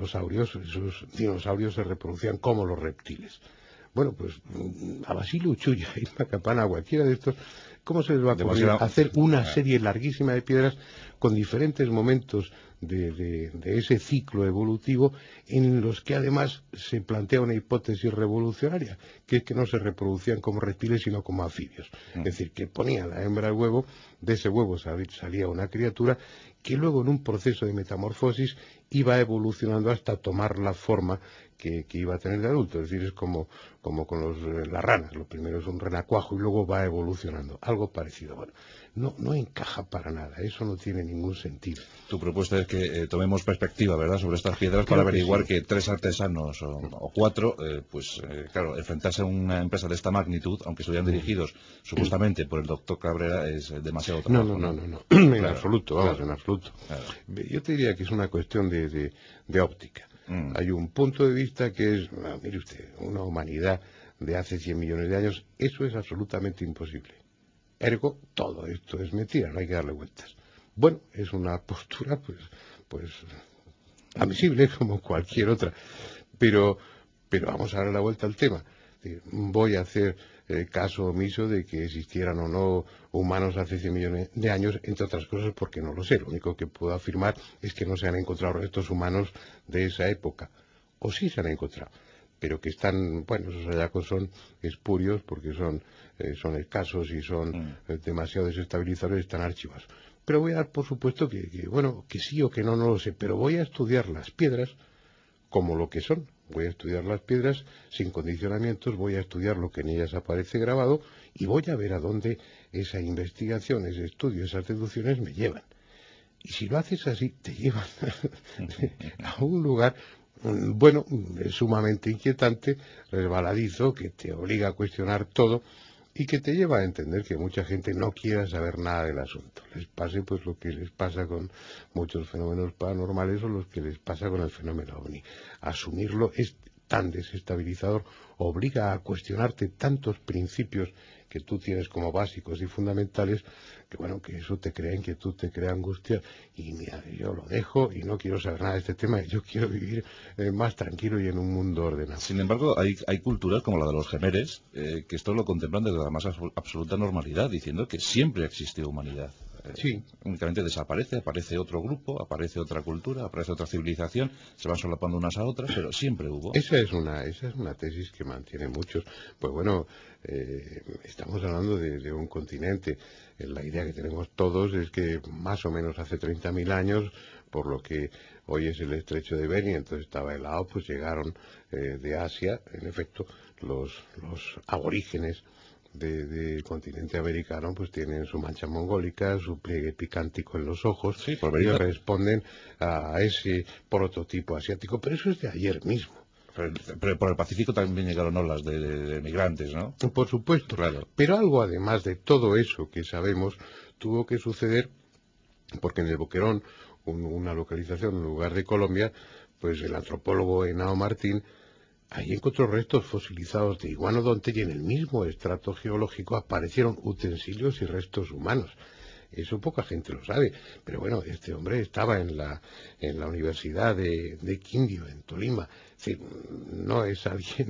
esos dinosaurios se reproducían como los reptiles. Bueno, pues a Basilio Uchuya, a Irma Capana, a cualquiera de estos, ¿cómo se les va a ocurrir hacer una serie larguísima de piedras con diferentes momentos de ese ciclo evolutivo, en los que además se plantea una hipótesis revolucionaria, que es que no se reproducían como reptiles sino como anfibios? Es decir, que ponía la hembra al huevo, de ese huevo salía una criatura que luego en un proceso de metamorfosis iba evolucionando hasta tomar la forma que iba a tener de adulto. Es decir, es como con las ranas. Lo primero es un renacuajo y luego va evolucionando. Algo parecido. Bueno, no encaja para nada. Eso no tiene ningún sentido. Tu propuesta es que tomemos perspectiva, ¿verdad?, sobre estas piedras, para averiguar que 3 artesanos o 4, claro, enfrentarse a una empresa de esta magnitud, aunque estuvieran dirigidos supuestamente por el doctor Cabrera, es demasiado trabajo. No. En absoluto, vamos, en absoluto. Claro. Yo te diría que es una cuestión de óptica. Hay un punto de vista que es, mire usted, una humanidad de hace 100 millones de años, eso es absolutamente imposible. Ergo, todo esto es mentira, no hay que darle vueltas. Bueno, es una postura, pues admisible como cualquier otra, pero vamos a darle la vuelta al tema. Voy a hacer caso omiso de que existieran o no humanos hace 100 millones de años, entre otras cosas porque no lo sé. Lo único que puedo afirmar es que no se han encontrado restos humanos de esa época. O sí se han encontrado, pero que están, bueno, esos hallazgos son espurios porque son escasos y son demasiado desestabilizadores, están archivados. Pero voy a dar por supuesto que sí o que no lo sé, pero voy a estudiar las piedras como lo que son. Voy a estudiar las piedras sin condicionamientos, voy a estudiar lo que en ellas aparece grabado y voy a ver a dónde esa investigación, ese estudio, esas deducciones me llevan. Y si lo haces así, te llevan a un lugar, sumamente inquietante, resbaladizo, que te obliga a cuestionar todo y que te lleva a entender que mucha gente no quiera saber nada del asunto. Les pase pues lo que les pasa con muchos fenómenos paranormales o lo que les pasa con el fenómeno OVNI. Asumirlo es tan desestabilizador, obliga a cuestionarte tantos principios que tú tienes como básicos y fundamentales, que eso te crea inquietud, te crea angustia, y mira, yo lo dejo y no quiero saber nada de este tema, yo quiero vivir más tranquilo y en un mundo ordenado. Sin embargo, hay culturas como la de los Jemeres, que esto lo contemplan desde la más absoluta normalidad, diciendo que siempre existió humanidad. Sí. Únicamente desaparece, aparece otro grupo, aparece otra cultura, aparece otra civilización, se van solapando unas a otras, pero siempre hubo. Esa es una tesis que mantienen muchos. Pues bueno, estamos hablando de un continente. La idea que tenemos todos es que más o menos hace 30.000 años, por lo que hoy es el estrecho de Bering, entonces estaba helado, pues llegaron de Asia, en efecto, los aborígenes del continente americano, pues tienen su mancha mongólica, su pliegue picántico en los ojos, sí, y responden a ese prototipo asiático, pero eso es de ayer mismo. Pero por el Pacífico también llegaron olas de migrantes, ¿no? Por supuesto, claro. Pero algo además de todo eso que sabemos tuvo que suceder porque en el Boquerón, una localización, un lugar de Colombia, pues el antropólogo Henao Martín ahí encontró restos fosilizados de iguanodonte y en el mismo estrato geológico aparecieron utensilios y restos humanos. Eso poca gente lo sabe, pero bueno, este hombre estaba en la Universidad de Quindio, en Tolima. Es decir, no es alguien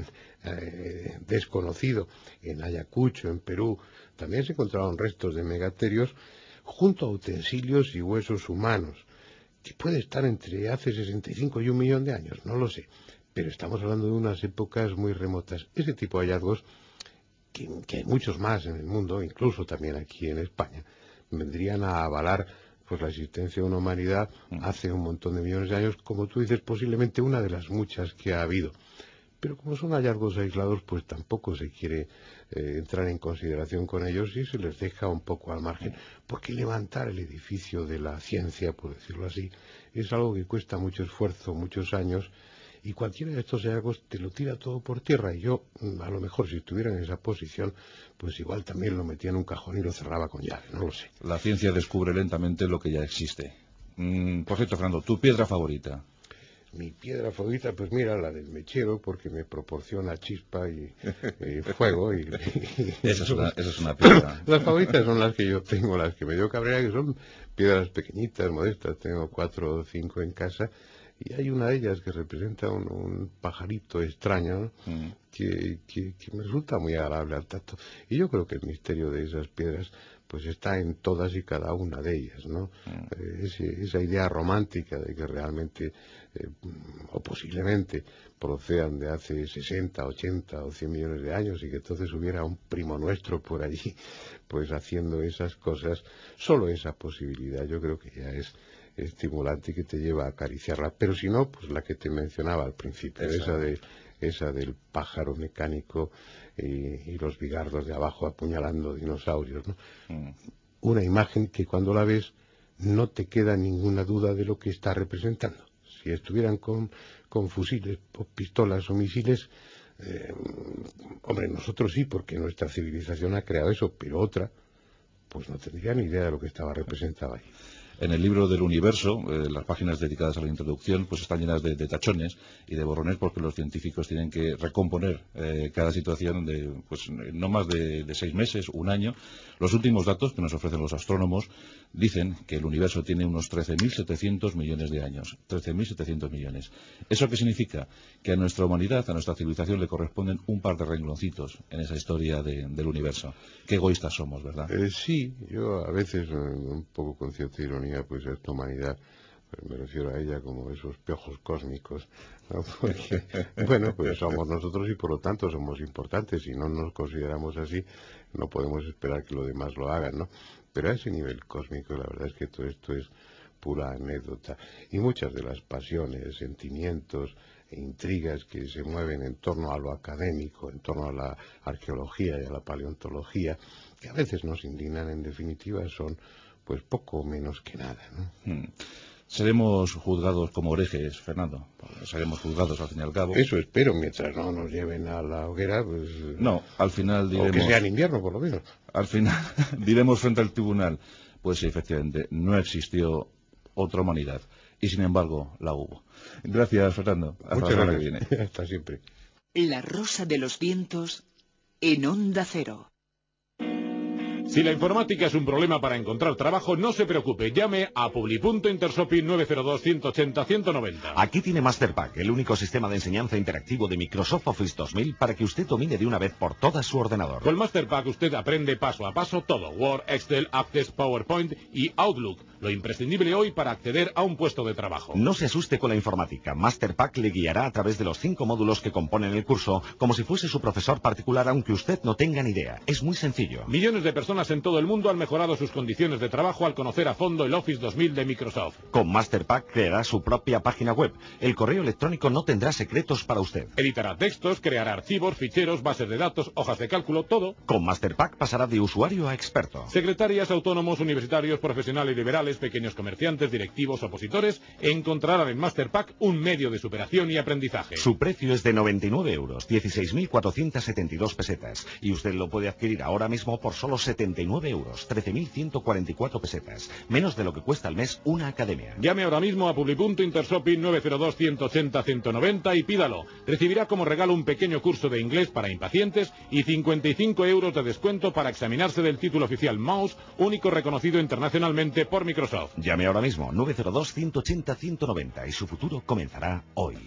desconocido. En Ayacucho, en Perú, también se encontraron restos de megaterios junto a utensilios y huesos humanos, que puede estar entre hace 65 y 1 millón de años, no lo sé. Pero estamos hablando de unas épocas muy remotas. Ese tipo de hallazgos, que hay muchos más en el mundo, incluso también aquí en España, vendrían a avalar pues la existencia de una humanidad hace un montón de millones de años, como tú dices, posiblemente una de las muchas que ha habido. Pero como son hallazgos aislados, pues tampoco se quiere entrar en consideración con ellos y se les deja un poco al margen. Porque levantar el edificio de la ciencia, por decirlo así, es algo que cuesta mucho esfuerzo, muchos años, y cualquiera de estos hallazgos te lo tira todo por tierra. Y yo, a lo mejor, si estuviera en esa posición, pues igual también lo metía en un cajón y lo cerraba con llave, no lo sé. La ciencia descubre lentamente lo que ya existe. Perfecto, Fernando. ¿Tu piedra favorita? Mi piedra favorita, pues mira, la del mechero, porque me proporciona chispa y fuego. Esa es una piedra. Las favoritas son las que yo tengo, las que me dio Cabrera, que son piedras pequeñitas, modestas. Tengo 4 o 5 en casa. Y hay una de ellas que representa un pajarito extraño, ¿no? que me resulta muy agradable al tacto. Y yo creo que el misterio de esas piedras pues está en todas y cada una de ellas, ¿no? Esa idea romántica de que realmente o posiblemente procedan de hace 60, 80 o 100 millones de años y que entonces hubiera un primo nuestro por allí pues haciendo esas cosas. Solo esa posibilidad yo creo que ya es estimulante y que te lleva a acariciarla, pero si no, pues la que te mencionaba al principio, esa del pájaro mecánico y los bigardos de abajo apuñalando dinosaurios, ¿no? Una imagen que cuando la ves no te queda ninguna duda de lo que está representando. Si estuvieran con fusiles o pistolas o misiles, hombre, nosotros sí, porque nuestra civilización ha creado eso, pero otra pues no tendría ni idea de lo que estaba representado ahí. En el libro del universo, las páginas dedicadas a la introducción pues están llenas de tachones y de borrones porque los científicos tienen que recomponer cada situación de pues no más de 6 meses, un año. Los últimos datos que nos ofrecen los astrónomos dicen que el universo tiene unos 13.700 millones de años. 13.700 millones. ¿Eso qué significa? Que a nuestra humanidad, a nuestra civilización le corresponden un par de rengloncitos en esa historia del universo. Qué egoístas somos, ¿verdad? Sí, yo a veces, un poco con cierta ironía, pues a esta humanidad, pues me refiero a ella como esos piojos cósmicos, ¿no? Porque, bueno, pues somos nosotros y por lo tanto somos importantes. Si no nos consideramos así, no podemos esperar que los demás lo hagan, ¿no? Pero a ese nivel cósmico, la verdad es que todo esto es pura anécdota. Y muchas de las pasiones, sentimientos e intrigas que se mueven en torno a lo académico, en torno a la arqueología y a la paleontología, que a veces nos indignan, en definitiva, son pues poco menos que nada, ¿no? Seremos juzgados como herejes, Fernando. Seremos juzgados al fin y al cabo. Eso espero, mientras no nos lleven a la hoguera, pues... No, al final diremos... O que sea en invierno, por lo menos. Al final diremos frente al tribunal, pues sí, efectivamente, no existió otra humanidad. Y sin embargo, la hubo. Gracias, Fernando. Hasta la semana que viene. Hasta siempre. La Rosa de los Vientos en Onda Cero. Si la informática es un problema para encontrar trabajo, no se preocupe. Llame a Publi.Punto Intersopi 902-180-190. Aquí tiene Masterpack, el único sistema de enseñanza interactivo de Microsoft Office 2000 para que usted domine de una vez por todas su ordenador. Con Masterpack usted aprende paso a paso todo. Word, Excel, Access, PowerPoint y Outlook. Lo imprescindible hoy para acceder a un puesto de trabajo. No se asuste con la informática. Masterpack le guiará a través de los 5 módulos que componen el curso, como si fuese su profesor particular, aunque usted no tenga ni idea. Es muy sencillo. Millones de personas en todo el mundo han mejorado sus condiciones de trabajo al conocer a fondo el Office 2000 de Microsoft. Con Masterpack creará su propia página web. El correo electrónico no tendrá secretos para usted. Editará textos, creará archivos, ficheros, bases de datos, hojas de cálculo, todo. Con Masterpack pasará de usuario a experto. Secretarias, autónomos, universitarios, profesionales liberales, pequeños comerciantes, directivos, opositores, encontrarán en Masterpack un medio de superación y aprendizaje. Su precio es de 99 euros, 16.472 pesetas. Y usted lo puede adquirir ahora mismo por solo 79 euros, 13.144 pesetas. Menos de lo que cuesta al mes una academia. Llame ahora mismo a Publi.Punto Intersopi 902-180-190 y pídalo. Recibirá como regalo un pequeño curso de inglés para impacientes y 55 euros de descuento para examinarse del título oficial Mouse, único reconocido internacionalmente por Microsoft. Llame ahora mismo, 902-180-190 y su futuro comenzará hoy.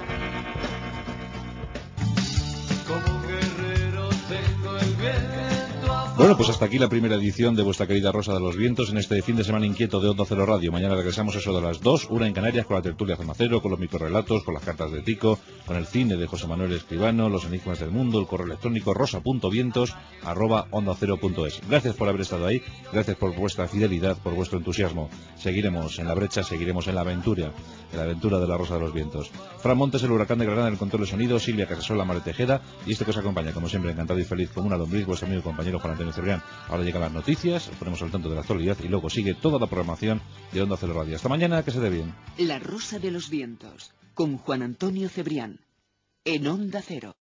Bueno, pues hasta aquí la primera edición de vuestra querida Rosa de los Vientos en este fin de semana inquieto de Onda Cero Radio. Mañana regresamos eso de las 2, 1 en Canarias, con la tertulia Zona Cero, con los microrelatos, con las cartas de Tico, con el cine de José Manuel Escribano, los enigmas del mundo, el correo electrónico rosa.vientos@ondacero.es. Gracias por haber estado ahí, gracias por vuestra fidelidad, por vuestro entusiasmo. Seguiremos en la brecha, seguiremos en la aventura de la Rosa de los Vientos. Fran Montes, el huracán de Granada en el control de sonido, Silvia Casasola, Mare Tejeda, y este que os acompaña, como siempre, encantado y feliz como una lombriz, vuestro amigo y compañero Juan Antonio Cebrián. Ahora llegan las noticias, os ponemos al tanto de la actualidad y luego sigue toda la programación de Onda Cero Radio. Hasta mañana, que se dé bien. La Rosa de los Vientos, con Juan Antonio Cebrián, en Onda Cero.